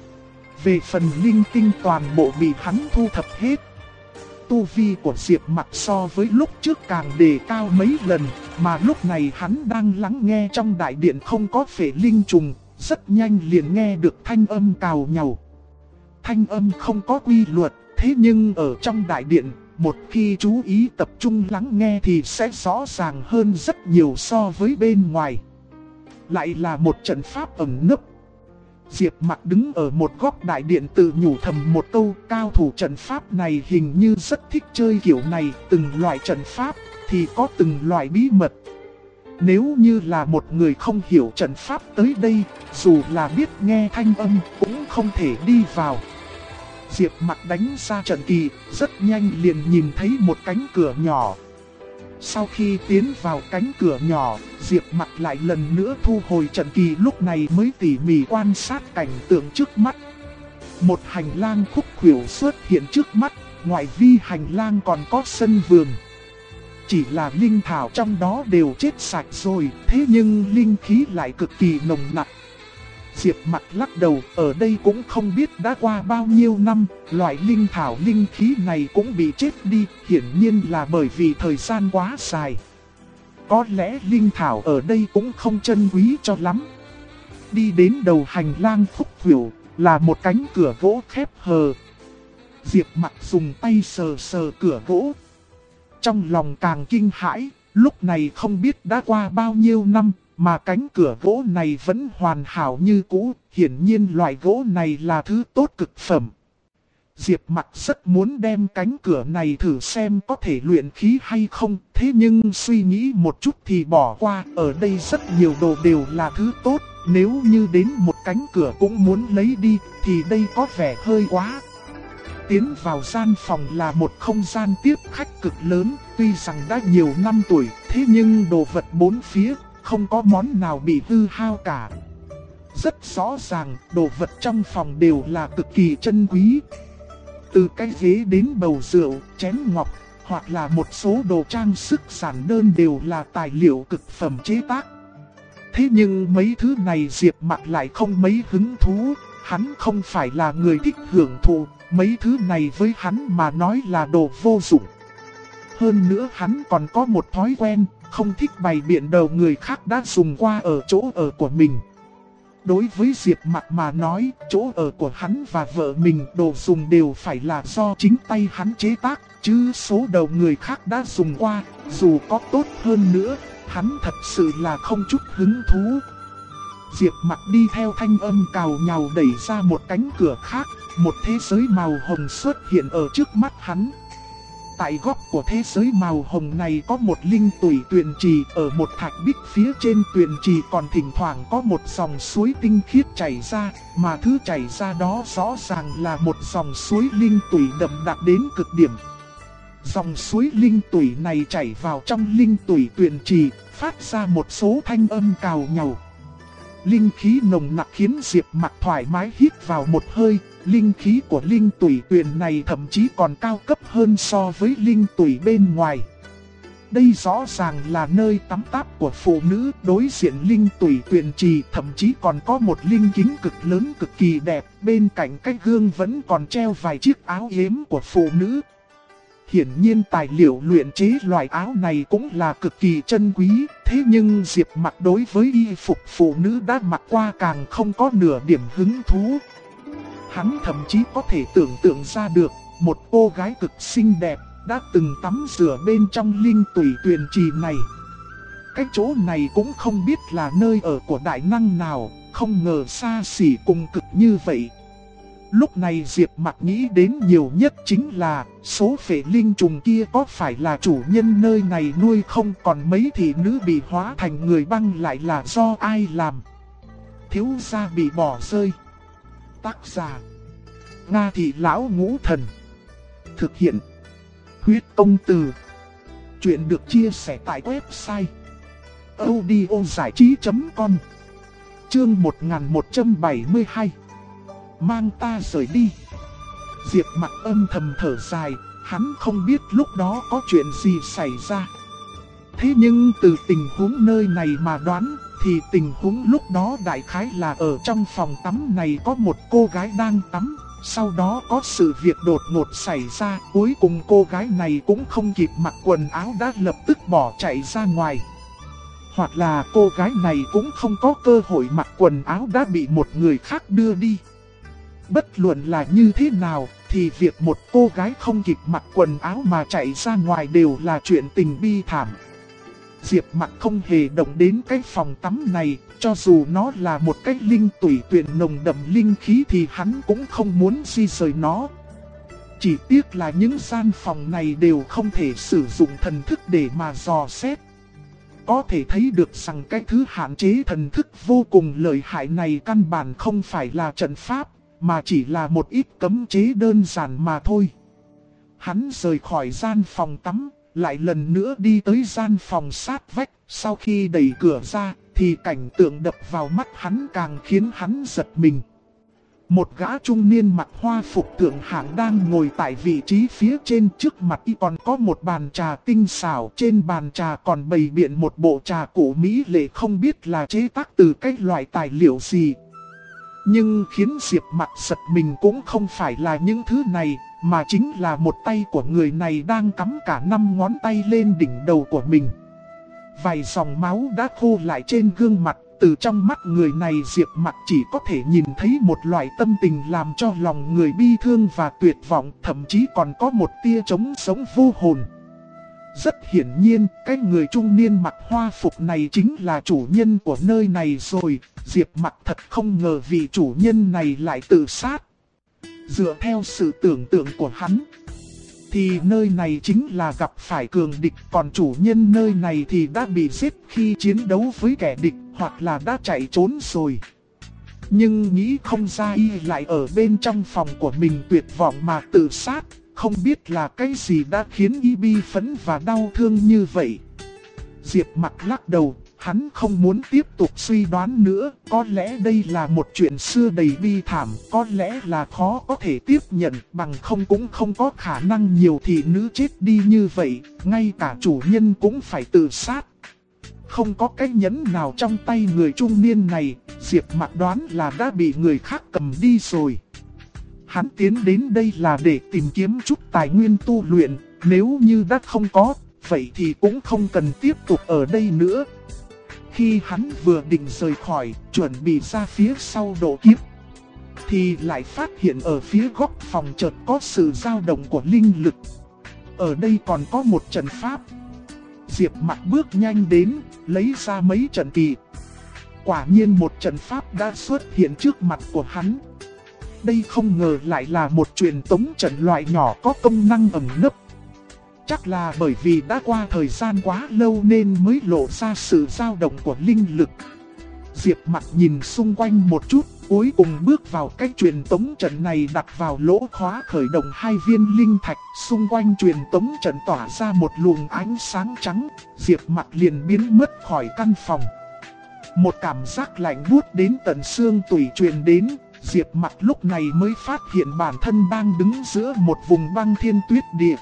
Về phần linh tinh toàn bộ bị hắn thu thập hết. Tu vi của Diệp Mặc so với lúc trước càng đề cao mấy lần, mà lúc này hắn đang lắng nghe trong đại điện không có phệ linh trùng, rất nhanh liền nghe được thanh âm cào nhào. Thanh âm không có quy luật, thế nhưng ở trong đại điện, một khi chú ý tập trung lắng nghe thì sẽ rõ ràng hơn rất nhiều so với bên ngoài. Lại là một trận pháp ẩn nấp. Diệp Mặc đứng ở một góc đại điện tự nhủ thầm một câu, cao thủ trận pháp này hình như rất thích chơi kiểu này, từng loại trận pháp thì có từng loại bí mật. Nếu như là một người không hiểu trận pháp tới đây, dù là biết nghe thanh âm cũng không thể đi vào. Diệp Mặc đánh ra trận kỳ, rất nhanh liền nhìn thấy một cánh cửa nhỏ. Sau khi tiến vào cánh cửa nhỏ, Diệp Mặc lại lần nữa thu hồi trận kỳ, lúc này mới tỉ mỉ quan sát cảnh tượng trước mắt. Một hành lang khúc khuỷu xuất hiện trước mắt, ngoài vi hành lang còn có sân vườn. Chỉ là linh thảo trong đó đều chết sạch rồi, thế nhưng linh khí lại cực kỳ nồng nặc. Diệp Mặc lắc đầu, ở đây cũng không biết đã qua bao nhiêu năm, loại linh thảo linh khí này cũng bị chết đi, hiển nhiên là bởi vì thời gian quá dài. Có lẽ linh thảo ở đây cũng không trân quý cho lắm. Đi đến đầu hành lang phúc hữu là một cánh cửa gỗ khép hờ. Diệp Mặc dùng tay sờ sờ cửa gỗ. Trong lòng càng kinh hãi, lúc này không biết đã qua bao nhiêu năm mà cánh cửa gỗ này vẫn hoàn hảo như cũ. Hiển nhiên loại gỗ này là thứ tốt cực phẩm. Diệp Mặc rất muốn đem cánh cửa này thử xem có thể luyện khí hay không. Thế nhưng suy nghĩ một chút thì bỏ qua. Ở đây rất nhiều đồ đều là thứ tốt. Nếu như đến một cánh cửa cũng muốn lấy đi thì đây có vẻ hơi quá. Tiến vào gian phòng là một không gian tiếp khách cực lớn. Tuy rằng đã nhiều năm tuổi, thế nhưng đồ vật bốn phía không có món nào bị hư hao cả. Rất rõ ràng, đồ vật trong phòng đều là cực kỳ chân quý. Từ cái ghế đến bầu rượu, chén ngọc, hoặc là một số đồ trang sức giản đơn đều là tài liệu cực phẩm chế tác. Thế nhưng mấy thứ này Diệp Mặc lại không mấy hứng thú, hắn không phải là người thích hưởng thụ, mấy thứ này với hắn mà nói là đồ vô dụng. Hơn nữa hắn còn có một thói quen, không thích bày biện đầu người khác đã dùng qua ở chỗ ở của mình. Đối với Diệp Mặc mà nói, chỗ ở của hắn và vợ mình đồ dùng đều phải là do chính tay hắn chế tác, chứ số đầu người khác đã dùng qua, dù có tốt hơn nữa, hắn thật sự là không chút hứng thú. Diệp Mặc đi theo thanh âm cào nhào đẩy ra một cánh cửa khác, một thế giới màu hồng xuất hiện ở trước mắt hắn. Tại góc của thế giới màu hồng này có một linh tủy tuyền trì, ở một thạch bích phía trên tuyền trì còn thỉnh thoảng có một dòng suối tinh khiết chảy ra, mà thứ chảy ra đó rõ ràng là một dòng suối linh tủy đậm đặc đến cực điểm. Dòng suối linh tủy này chảy vào trong linh tủy tuyền trì, phát ra một số thanh âm cào nhào. Linh khí nồng nặc khiến Diệp Mặc thoải mái hít vào một hơi. Linh khí của linh tủy tuyền này thậm chí còn cao cấp hơn so với linh tủy bên ngoài. Đây rõ ràng là nơi tắm táp của phụ nữ. Đối diện linh tủy tuyền trì thậm chí còn có một linh kính cực lớn cực kỳ đẹp. Bên cạnh cái gương vẫn còn treo vài chiếc áo yếm của phụ nữ. Hiển nhiên tài liệu luyện chế loại áo này cũng là cực kỳ chân quý. Thế nhưng Diệp Mặc đối với y phục phụ nữ đã mặc qua càng không có nửa điểm hứng thú. Hắn thậm chí có thể tưởng tượng ra được một cô gái cực xinh đẹp đã từng tắm rửa bên trong linh tủy tuyền trì này. Cái chỗ này cũng không biết là nơi ở của đại năng nào, không ngờ xa xỉ cùng cực như vậy. Lúc này Diệp Mặc nghĩ đến nhiều nhất chính là số phệ linh trùng kia có phải là chủ nhân nơi này nuôi không, còn mấy thị nữ bị hóa thành người băng lại là do ai làm. Thiếu gia bị bỏ rơi. Tác giả Nga Thị Lão Ngũ Thần. Thực hiện Huyết Công Từ. Chuyện được chia sẻ tại website audiozảichí.com. Chương 1172. Mang ta rời đi. Diệp Mặc âm thầm thở dài, hắn không biết lúc đó có chuyện gì xảy ra. Thế nhưng từ tình huống nơi này mà đoán, thì tình huống lúc đó đại khái là ở trong phòng tắm này có một cô gái đang tắm. Sau đó có sự việc đột ngột xảy ra, cuối cùng cô gái này cũng không kịp mặc quần áo đã lập tức bỏ chạy ra ngoài. Hoặc là cô gái này cũng không có cơ hội mặc quần áo đã bị một người khác đưa đi. Bất luận là như thế nào, thì việc một cô gái không kịp mặc quần áo mà chạy ra ngoài đều là chuyện tình bi thảm. Diệp Mặc không hề động đến cái phòng tắm này, cho dù nó là một cái linh tủy tuyền nồng đậm linh khí thì hắn cũng không muốn di rời nó. Chỉ tiếc là những gian phòng này đều không thể sử dụng thần thức để mà dò xét. Có thể thấy được rằng cái thứ hạn chế thần thức vô cùng lợi hại này căn bản không phải là trận pháp, mà chỉ là một ít cấm chế đơn giản mà thôi. Hắn rời khỏi gian phòng tắm, lại lần nữa đi tới gian phòng sát vách. Sau khi đẩy cửa ra, thì cảnh tượng đập vào mắt hắn càng khiến hắn giật mình. Một gã trung niên mặc hoa phục thượng hạng đang ngồi tại vị trí phía trên, trước mặt y còn có một bàn trà tinh xảo. Trên bàn trà còn bày biện một bộ trà cổ mỹ lệ không biết là chế tác từ cái loại tài liệu gì. Nhưng khiến Diệp Mặc giật mình cũng không phải là những thứ này, mà chính là một tay của người này đang cắm cả 5 ngón tay lên đỉnh đầu của mình. vài dòng máu đã khô lại trên gương mặt. Từ trong mắt người này Diệp Mặc chỉ có thể nhìn thấy một loại tâm tình làm cho lòng người bi thương và tuyệt vọng, thậm chí còn có một tia trống sống vô hồn. Rất hiển nhiên, cái người trung niên mặc hoa phục này chính là chủ nhân của nơi này rồi. Diệp Mặc thật không ngờ vị chủ nhân này lại tự sát. Dựa theo sự tưởng tượng của hắn, thì nơi này chính là gặp phải cường địch, còn chủ nhân nơi này thì đã bị giết khi chiến đấu với kẻ địch, hoặc là đã chạy trốn rồi. Nhưng nghĩ không ra y lại ở bên trong phòng của mình tuyệt vọng mà tự sát, không biết là cái gì đã khiến y bi phẫn và đau thương như vậy. Diệp Mặc lắc đầu, hắn không muốn tiếp tục suy đoán nữa, có lẽ đây là một chuyện xưa đầy bi thảm, có lẽ là khó có thể tiếp nhận, bằng không cũng không có khả năng nhiều thị nữ chết đi như vậy, ngay cả chủ nhân cũng phải tự sát. Không có cái nhẫn nào trong tay người trung niên này, Diệp Mặc đoán là đã bị người khác cầm đi rồi. Hắn tiến đến đây là để tìm kiếm chút tài nguyên tu luyện, nếu như đã không có, vậy thì cũng không cần tiếp tục ở đây nữa. Khi hắn vừa định rời khỏi, chuẩn bị ra phía sau độ kiếp, thì lại phát hiện ở phía góc phòng chợt có sự dao động của linh lực. Ở đây còn có một trận pháp. Diệp Mặc bước nhanh đến, lấy ra mấy trận kỳ. Quả nhiên một trận pháp đã xuất hiện trước mặt của hắn. Đây không ngờ lại là một truyền tống trận loại nhỏ có công năng ẩn nấp. Chắc là bởi vì đã qua thời gian quá lâu nên mới lộ ra sự dao động của linh lực. Diệp Mặc nhìn xung quanh một chút, cuối cùng bước vào cái truyền tống trận này, đặt vào lỗ khóa khởi động 2 viên linh thạch. Xung quanh truyền tống trận tỏa ra một luồng ánh sáng trắng, Diệp Mặc liền biến mất khỏi căn phòng. Một cảm giác lạnh buốt đến tận xương tủy truyền đến, Diệp Mặc lúc này mới phát hiện bản thân đang đứng giữa một vùng băng thiên tuyết địa.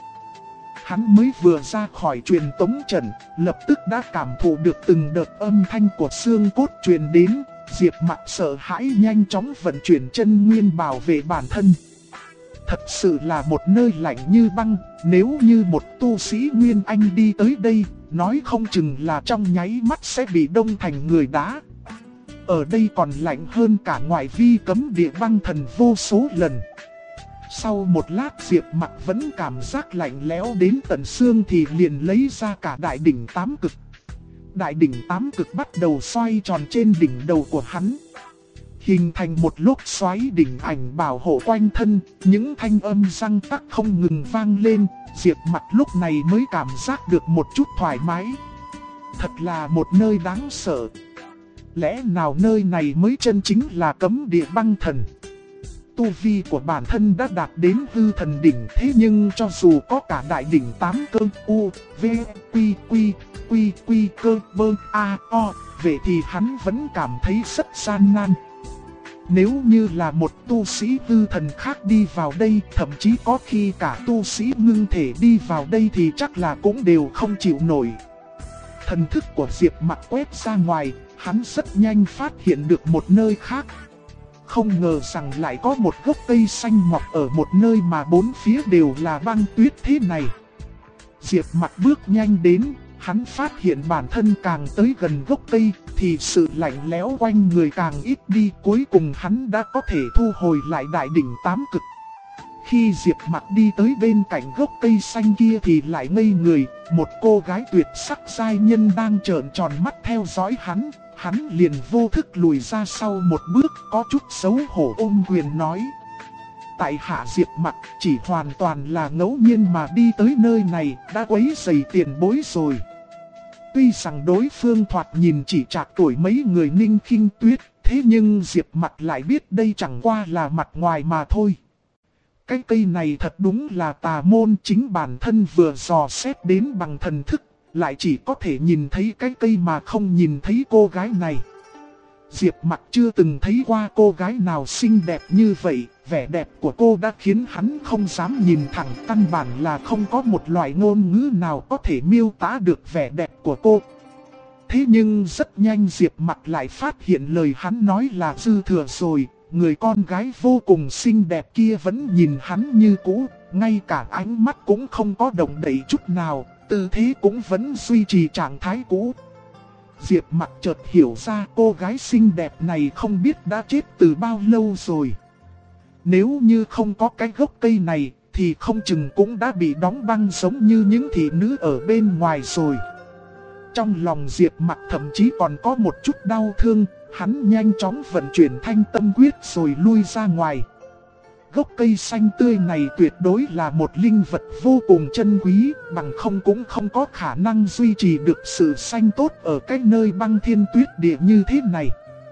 Hắn mới vừa ra khỏi truyền tống trận, lập tức đã cảm thụ được từng đợt âm thanh của xương cốt truyền đến. Diệp Mặc sợ hãi nhanh chóng vận chuyển chân nguyên bảo vệ bản thân. Thật sự là một nơi lạnh như băng, nếu như một tu sĩ Nguyên Anh đi tới đây, nói không chừng là trong nháy mắt sẽ bị đông thành người đá. Ở đây còn lạnh hơn cả ngoại vi cấm địa băng thần vô số lần. Sau một lát Diệp Mặc vẫn cảm giác lạnh lẽo đến tận xương thì liền lấy ra cả đại đỉnh 8 cực. Đại đỉnh 8 cực bắt đầu xoay tròn trên đỉnh đầu của hắn, hình thành một lốc xoáy đỉnh ảnh bảo hộ quanh thân. Những thanh âm răng tắc không ngừng vang lên, Diệp Mặc lúc này mới cảm giác được một chút thoải mái. Thật là một nơi đáng sợ. Lẽ nào nơi này mới chân chính là cấm địa băng thần? Tu vi của bản thân đã đạt đến hư thần đỉnh, thế nhưng cho dù có cả đại đỉnh 8 cơ U, V, Quy, cơ, bơ, A, O, vậy thì hắn vẫn cảm thấy rất gian nan. Nếu như là một tu sĩ hư thần khác đi vào đây, thậm chí có khi cả tu sĩ ngưng thể đi vào đây thì chắc là cũng đều không chịu nổi. Thần thức của Diệp Mặc quét ra ngoài, hắn rất nhanh phát hiện được một nơi khác. Không ngờ rằng lại có một gốc cây xanh mọc ở một nơi mà bốn phía đều là băng tuyết thế này. Diệp Mặc bước nhanh đến, hắn phát hiện bản thân càng tới gần gốc cây thì sự lạnh lẽo quanh người càng ít đi. Cuối cùng hắn đã có thể thu hồi lại đại đỉnh 8 cực. Khi Diệp Mặc đi tới bên cạnh gốc cây xanh kia thì lại ngây người. Một cô gái tuyệt sắc giai nhân đang trợn tròn mắt theo dõi hắn. Hắn liền vô thức lùi ra sau một bước, có chút xấu hổ ôm quyền nói: tại hạ Diệp Mặc chỉ hoàn toàn là ngẫu nhiên mà đi tới nơi này, đã quấy rầy tiền bối rồi. Tuy rằng đối phương thoạt nhìn chỉ trạc tuổi mấy người Ninh Khinh Tuyết, thế nhưng Diệp Mặc lại biết đây chẳng qua là mặt ngoài mà thôi. Cái cây này thật đúng là tà môn, chính bản thân vừa dò xét đến bằng thần thức, lại chỉ có thể nhìn thấy cái cây mà không nhìn thấy cô gái này. Diệp Mặc chưa từng thấy qua cô gái nào xinh đẹp như vậy, vẻ đẹp của cô đã khiến hắn không dám nhìn thẳng, căn bản là không có một loại ngôn ngữ nào có thể miêu tả được vẻ đẹp của cô. Thế nhưng rất nhanh Diệp Mặc lại phát hiện lời hắn nói là dư thừa rồi, người con gái vô cùng xinh đẹp kia vẫn nhìn hắn như cũ, ngay cả ánh mắt cũng không có động đậy chút nào, tư thế cũng vẫn duy trì trạng thái cũ. Diệp Mặc chợt hiểu ra cô gái xinh đẹp này không biết đã chết từ bao lâu rồi. Nếu như không có cái gốc cây này thì không chừng cũng đã bị đóng băng giống như những thị nữ ở bên ngoài rồi. Trong lòng Diệp Mặc thậm chí còn có một chút đau thương, hắn nhanh chóng vận chuyển thanh tâm quyết rồi lui ra ngoài. Gốc cây xanh tươi này tuyệt đối là một linh vật vô cùng chân quý, bằng không cũng không có khả năng duy trì được sự xanh tốt ở cái nơi băng thiên tuyết địa như thế này.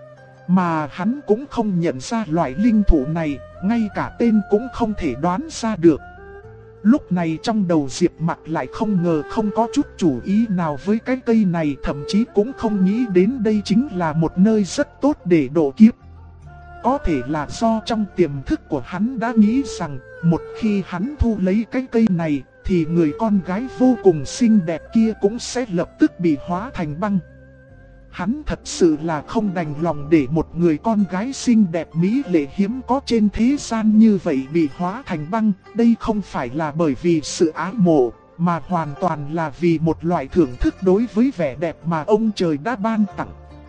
Mà hắn cũng không nhận ra loại linh thụ này, ngay cả tên cũng không thể đoán ra được. Lúc này trong đầu Diệp Mặc lại không ngờ không có chút chủ ý nào với cái cây này, thậm chí cũng không nghĩ đến đây chính là một nơi rất tốt để độ kiếp. Có thể là do trong tiềm thức của hắn đã nghĩ rằng một khi hắn thu lấy cái cây này thì người con gái vô cùng xinh đẹp kia cũng sẽ lập tức bị hóa thành băng. Hắn thật sự là không đành lòng để một người con gái xinh đẹp mỹ lệ hiếm có trên thế gian như vậy bị hóa thành băng. Đây không phải là bởi vì sự ái mộ, mà hoàn toàn là vì một loại thưởng thức đối với vẻ đẹp mà ông trời đã ban tặng.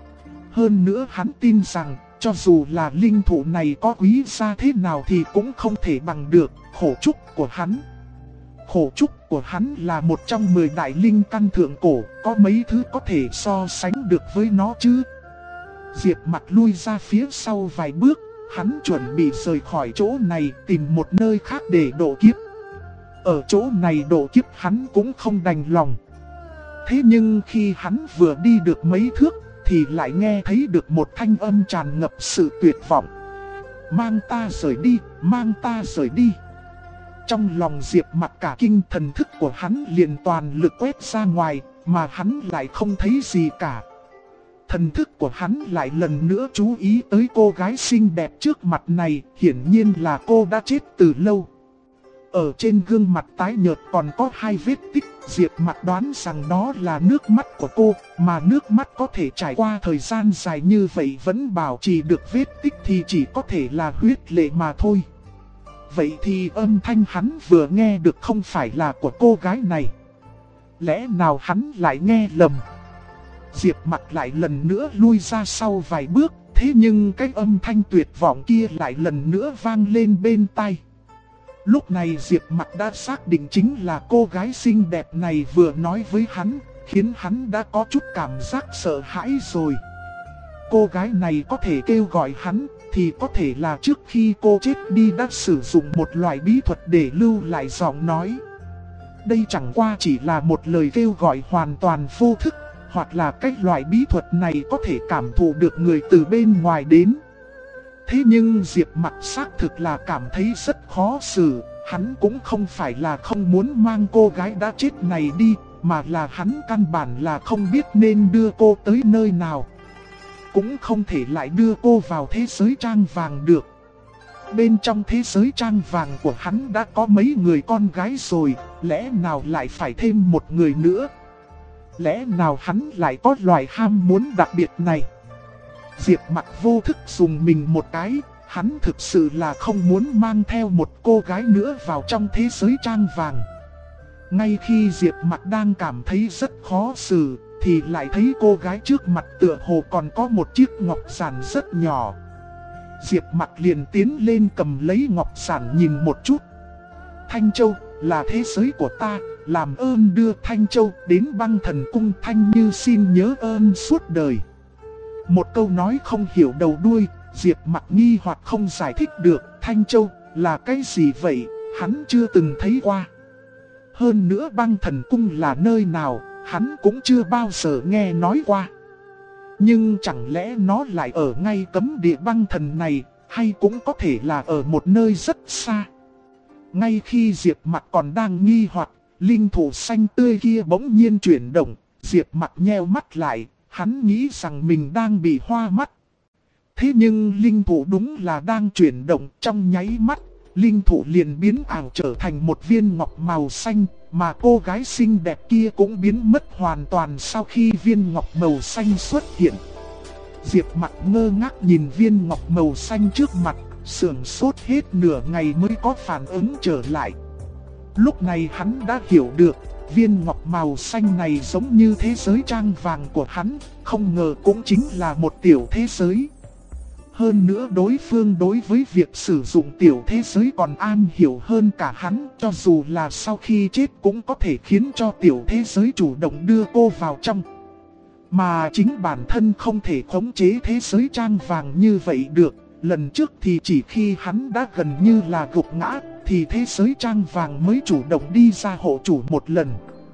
Hơn nữa hắn tin rằng, cho dù là linh thụ này có quý giá thế nào thì cũng không thể bằng được khổ trúc của hắn. Khổ trúc của hắn là một trong 10 đại linh căn thượng cổ, có mấy thứ có thể so sánh được với nó chứ. Diệp Mặc lui ra phía sau vài bước, hắn chuẩn bị rời khỏi chỗ này tìm một nơi khác để độ kiếp. Ở chỗ này độ kiếp hắn cũng không đành lòng. Thế nhưng khi hắn vừa đi được mấy thước thì lại nghe thấy được một thanh âm tràn ngập sự tuyệt vọng. Mang ta rời đi, mang ta rời đi. Trong lòng Diệp Mặc cả kinh, thần thức của hắn liền toàn lực quét ra ngoài, mà hắn lại không thấy gì cả. Thần thức của hắn lại lần nữa chú ý tới cô gái xinh đẹp trước mặt này, hiển nhiên là cô đã chết từ lâu. Ở trên gương mặt tái nhợt còn có 2 vết tích, Diệp Mặc đoán rằng đó là nước mắt của cô, mà nước mắt có thể trải qua thời gian dài như vậy vẫn bảo trì được vết tích thì chỉ có thể là huyết lệ mà thôi. Vậy thì âm thanh hắn vừa nghe được không phải là của cô gái này. Lẽ nào hắn lại nghe lầm? Diệp Mặc lại lần nữa lui ra sau vài bước, thế nhưng cái âm thanh tuyệt vọng kia lại lần nữa vang lên bên tai. Lúc này Diệp Mặc đã xác định chính là cô gái xinh đẹp này vừa nói với hắn, khiến hắn đã có chút cảm giác sợ hãi rồi. Cô gái này có thể kêu gọi hắn, thì có thể là trước khi cô chết đi đã sử dụng một loại bí thuật để lưu lại giọng nói. Đây chẳng qua chỉ là một lời kêu gọi hoàn toàn vô thức, hoặc là cái loại bí thuật này có thể cảm thụ được người từ bên ngoài đến. Thế nhưng Diệp Mặc xác thực là cảm thấy rất khó xử, hắn cũng không phải là không muốn mang cô gái đã chết này đi, mà là hắn căn bản là không biết nên đưa cô tới nơi nào. Cũng không thể lại đưa cô vào thế giới trang vàng được. Bên trong thế giới trang vàng của hắn đã có mấy người con gái rồi, lẽ nào lại phải thêm một người nữa? Lẽ nào hắn lại có loại ham muốn đặc biệt này? Diệp Mặc vô thức dùng mình một cái, hắn thực sự là không muốn mang theo một cô gái nữa vào trong thế giới trang vàng. Ngay khi Diệp Mặc đang cảm thấy rất khó xử, thì lại thấy cô gái trước mặt tựa hồ còn có một chiếc ngọc giản rất nhỏ. Diệp Mặc liền tiến lên cầm lấy ngọc giản nhìn một chút. Thanh Châu, là thế giới của ta, làm ơn đưa Thanh Châu đến Băng Thần Cung. Thanh Như xin nhớ ơn suốt đời. Một câu nói không hiểu đầu đuôi, Diệp Mặc nghi hoặc không giải thích được. Thanh Châu là cái gì vậy, hắn chưa từng thấy qua. Hơn nữa Băng Thần Cung là nơi nào, hắn cũng chưa bao giờ nghe nói qua. Nhưng chẳng lẽ nó lại ở ngay cấm địa băng thần này, hay cũng có thể là ở một nơi rất xa. Ngay khi Diệp Mặc còn đang nghi hoặc, linh thụ xanh tươi kia bỗng nhiên chuyển động. Diệp Mặc nheo mắt lại, hắn nghĩ rằng mình đang bị hoa mắt. Thế nhưng linh thụ đúng là đang chuyển động. Trong nháy mắt, linh thụ liền biến ảo trở thành một viên ngọc màu xanh, mà cô gái xinh đẹp kia cũng biến mất hoàn toàn sau khi viên ngọc màu xanh xuất hiện. Diệp Mặc ngơ ngác nhìn viên ngọc màu xanh trước mặt, sửng sốt hết nửa ngày mới có phản ứng trở lại. Lúc này hắn đã hiểu được, Viên ngọc màu xanh này giống như thế giới trang vàng của hắn, không ngờ cũng chính là một tiểu thế giới. Hơn nữa đối phương đối với việc sử dụng tiểu thế giới còn am hiểu hơn cả hắn, cho dù là sau khi chết cũng có thể khiến cho tiểu thế giới chủ động đưa cô vào trong. Mà chính bản thân không thể khống chế thế giới trang vàng như vậy được. Lần trước thì chỉ khi hắn đã gần như là gục ngã thì thế giới trang vàng mới chủ động đi ra hộ chủ một lần.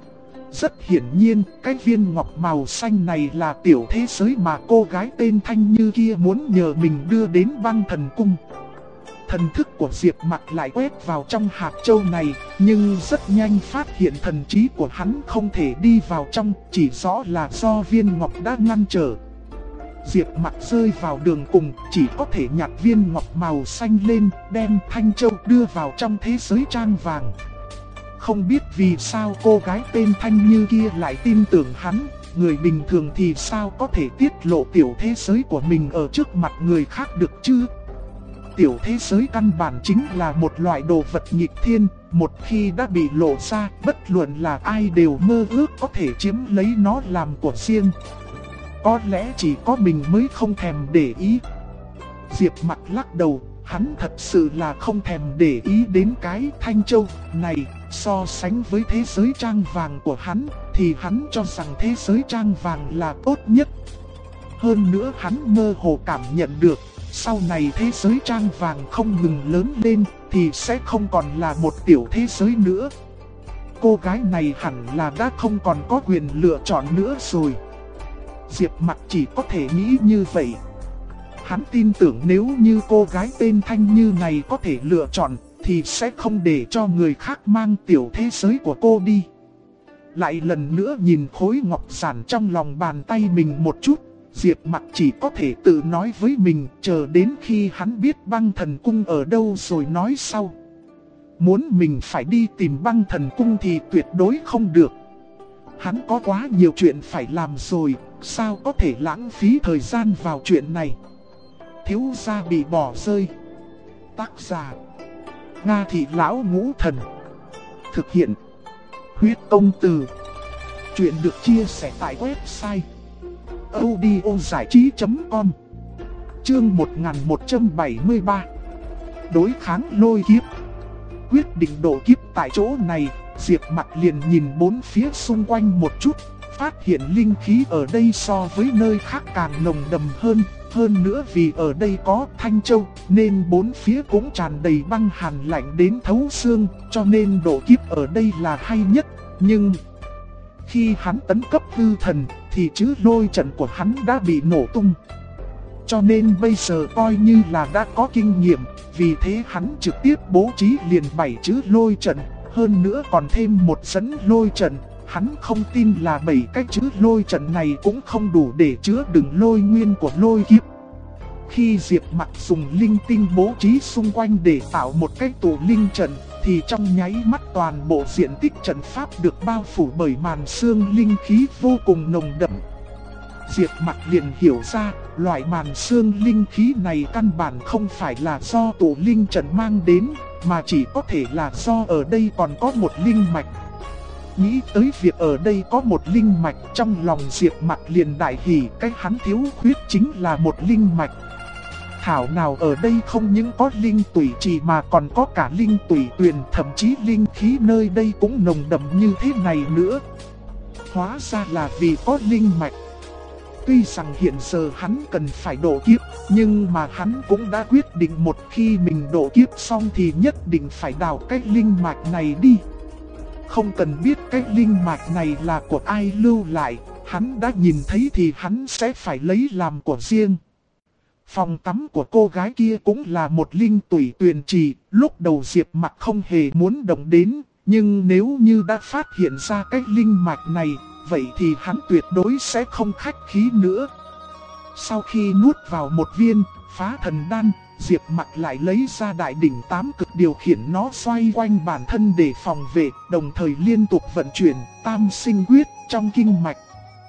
Rất hiển nhiên, cái viên ngọc màu xanh này là tiểu thế giới mà cô gái tên Thanh Như kia muốn nhờ mình đưa đến Băng Thần Cung. Thần thức của Diệp Mặc lại quét vào trong hạt châu này, nhưng rất nhanh phát hiện thần trí của hắn không thể đi vào trong, chỉ rõ là do viên ngọc đã ngăn trở. Diệp Mặc rơi vào đường cùng, chỉ có thể nhặt viên ngọc màu xanh lên, đem thanh châu đưa vào trong thế giới trang vàng. Không biết vì sao cô gái tên Thanh Như kia lại tin tưởng hắn, người bình thường thì sao có thể tiết lộ tiểu thế giới của mình ở trước mặt người khác được chứ? Tiểu thế giới căn bản chính là một loại đồ vật nghịch thiên, một khi đã bị lộ ra, bất luận là ai đều mơ ước có thể chiếm lấy nó làm của riêng. Có lẽ chỉ có mình mới không thèm để ý. Diệp Mặc lắc đầu, hắn thật sự là không thèm để ý đến cái thanh châu này. So sánh với thế giới trang vàng của hắn, thì hắn cho rằng thế giới trang vàng là tốt nhất. Hơn nữa hắn mơ hồ cảm nhận được, sau này thế giới trang vàng không ngừng lớn lên, thì sẽ không còn là một tiểu thế giới nữa. Cô gái này hẳn là đã không còn có quyền lựa chọn nữa rồi. Diệp Mặc chỉ có thể nghĩ như vậy. Hắn tin tưởng nếu như cô gái tên Thanh Như này có thể lựa chọn, thì sẽ không để cho người khác mang tiểu thế giới của cô đi. Lại lần nữa nhìn khối ngọc giản trong lòng bàn tay mình một chút, Diệp Mặc chỉ có thể tự nói với mình, chờ đến khi hắn biết Băng Thần Cung ở đâu rồi nói sau. Muốn mình phải đi tìm Băng Thần Cung thì tuyệt đối không được. Hắn có quá nhiều chuyện phải làm rồi, sao có thể lãng phí thời gian vào chuyện này. Thiếu gia bị bỏ rơi. Tác giả Nga Thị Lão Ngũ Thần. Thực hiện Huyết Công Từ. Chuyện được chia sẻ tại website audiozảichí.com. Chương 1173. Đối kháng lôi kiếp. Quyết định độ kiếp tại chỗ này, Diệp Mặc liền nhìn bốn phía xung quanh một chút, phát hiện linh khí ở đây so với nơi khác càng nồng đậm hơn. Hơn nữa vì ở đây có Thanh Châu, nên bốn phía cũng tràn đầy băng hàn lạnh đến thấu xương, cho nên độ kiếp ở đây là hay nhất. Nhưng khi hắn tấn cấp hư thần, thì chữ lôi trận của hắn đã bị nổ tung. Cho nên bây giờ coi như là đã có kinh nghiệm, vì thế hắn trực tiếp bố trí liền 7 chữ lôi trận, hơn nữa còn thêm một dẫn lôi trận. Hắn không tin là 7 cái chữ lôi trận này cũng không đủ để chứa đựng lôi nguyên của lôi kiếp. Khi Diệp Mặc dùng linh tinh bố trí xung quanh để tạo một cái tụ linh trận, thì trong nháy mắt toàn bộ diện tích trận pháp được bao phủ bởi màn sương linh khí vô cùng nồng đậm. Diệp Mặc liền hiểu ra, loại màn sương linh khí này căn bản không phải là do tụ linh trận mang đến, mà chỉ có thể là do ở đây còn có một linh mạch. Nghĩ tới việc ở đây có một linh mạch, trong lòng Diệp Mặc liền đại hỉ, cái hắn thiếu khuyết chính là một linh mạch. Thảo nào ở đây không những có linh tủy trì mà còn có cả linh tủy tuyền, thậm chí linh khí nơi đây cũng nồng đậm như thế này nữa. Hóa ra là vì có linh mạch. Tuy rằng hiện giờ hắn cần phải độ kiếp, nhưng mà hắn cũng đã quyết định một khi mình độ kiếp xong thì nhất định phải đào cái linh mạch này đi. Không cần biết cái linh mạch này là của ai lưu lại, hắn đã nhìn thấy thì hắn sẽ phải lấy làm của riêng. Phòng tắm của cô gái kia cũng là một linh tủy tuyền trì, lúc đầu Diệp Mặc không hề muốn động đến, nhưng nếu như đã phát hiện ra cái linh mạch này, vậy thì hắn tuyệt đối sẽ không khách khí nữa. Sau khi nuốt vào một viên phá thần đan, Diệp Mặc lại lấy ra đại đỉnh 8 cực điều khiển nó xoay quanh bản thân để phòng vệ, đồng thời liên tục vận chuyển tam sinh quyết trong kinh mạch.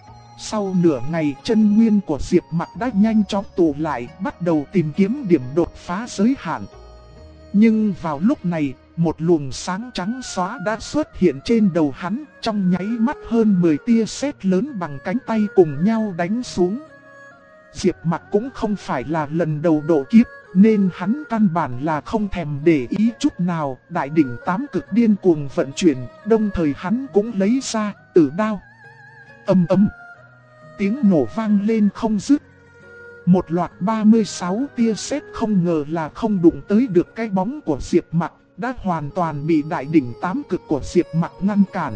Sau nửa ngày, chân nguyên của Diệp Mặc đã nhanh chóng tụ lại, bắt đầu tìm kiếm điểm đột phá giới hạn. Nhưng vào lúc này, một luồng sáng trắng xóa đã xuất hiện trên đầu hắn, trong nháy mắt hơn 10 tia sét lớn bằng cánh tay cùng nhau đánh xuống. Diệp Mặc cũng không phải là lần đầu độ kiếp, nên hắn căn bản là không thèm để ý chút nào. Đại đỉnh tám cực điên cuồng vận chuyển, đồng thời hắn cũng lấy ra tử đao. Ầm ầm, tiếng nổ vang lên không dứt. Một loạt 36 tia sét không ngờ là không đụng tới được cái bóng của Diệp Mặc, đã hoàn toàn bị đại đỉnh tám cực của Diệp Mặc ngăn cản.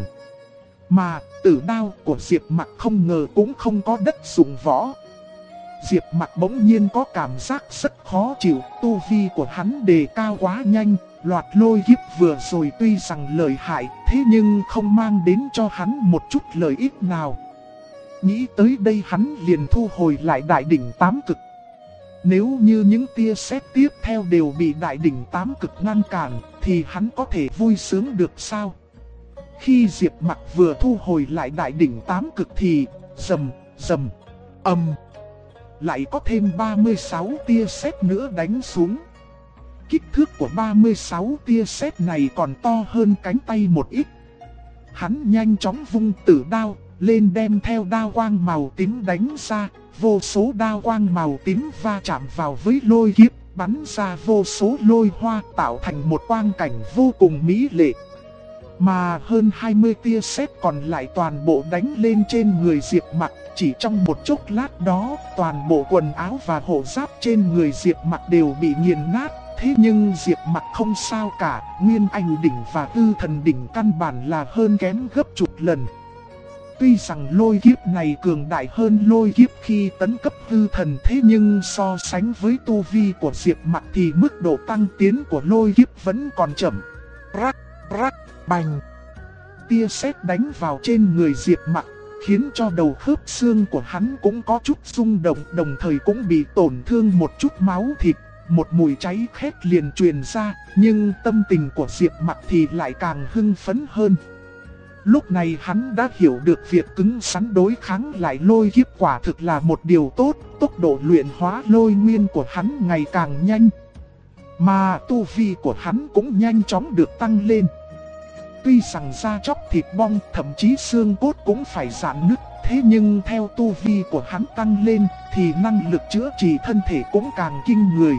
Mà tử đao của Diệp Mặc không ngờ cũng không có đất dụng võ. Diệp Mặc bỗng nhiên có cảm giác rất khó chịu, tu vi của hắn đề cao quá nhanh, loạt lôi kiếp vừa rồi tuy rằng lợi hại, thế nhưng không mang đến cho hắn một chút lợi ích nào. Nghĩ tới đây hắn liền thu hồi lại đại đỉnh tám cực. Nếu như những tia sét tiếp theo đều bị đại đỉnh tám cực ngăn cản, thì hắn có thể vui sướng được sao? Khi Diệp Mặc vừa thu hồi lại đại đỉnh tám cực thì rầm rầm ầm, lại có thêm 36 tia sét nữa đánh xuống. Kích thước của 36 tia sét này còn to hơn cánh tay một ít. Hắn nhanh chóng vung tử đao lên, đem theo đao quang màu tím đánh ra. Vô số đao quang màu tím va chạm vào với lôi kiếp, bắn ra vô số lôi hoa, tạo thành một quang cảnh vô cùng mỹ lệ. Mà hơn 20 tia sét còn lại toàn bộ đánh lên trên người Diệp Mặc. Chỉ trong một chốc lát đó, toàn bộ quần áo và hộ giáp trên người Diệp Mặc đều bị nghiền nát. Thế nhưng Diệp Mặc không sao cả, Nguyên Anh đỉnh và Hư Thần đỉnh căn bản là hơn kém gấp chục lần. Tuy rằng lôi kiếp này cường đại hơn lôi kiếp khi tấn cấp hư thần, thế nhưng so sánh với tu vi của Diệp Mặc thì mức độ tăng tiến của lôi kiếp vẫn còn chậm. Rắc, rắc, bành. Tia sét đánh vào trên người Diệp Mặc, khiến cho đầu khớp xương của hắn cũng có chút rung động, đồng thời cũng bị tổn thương một chút máu thịt. Một mùi cháy khét liền truyền ra, nhưng tâm tình của Diệp Mặc thì lại càng hưng phấn hơn. Lúc này hắn đã hiểu được việc cứng rắn đối kháng lại lôi kiếp quả thực là một điều tốt, tốc độ luyện hóa lôi nguyên của hắn ngày càng nhanh. Mà tu vi của hắn cũng nhanh chóng được tăng lên. Tuy rằng da chóc thịt bong, thậm chí xương cốt cũng phải rạn nứt, thế nhưng theo tu vi của hắn tăng lên thì năng lực chữa trị thân thể cũng càng kinh người.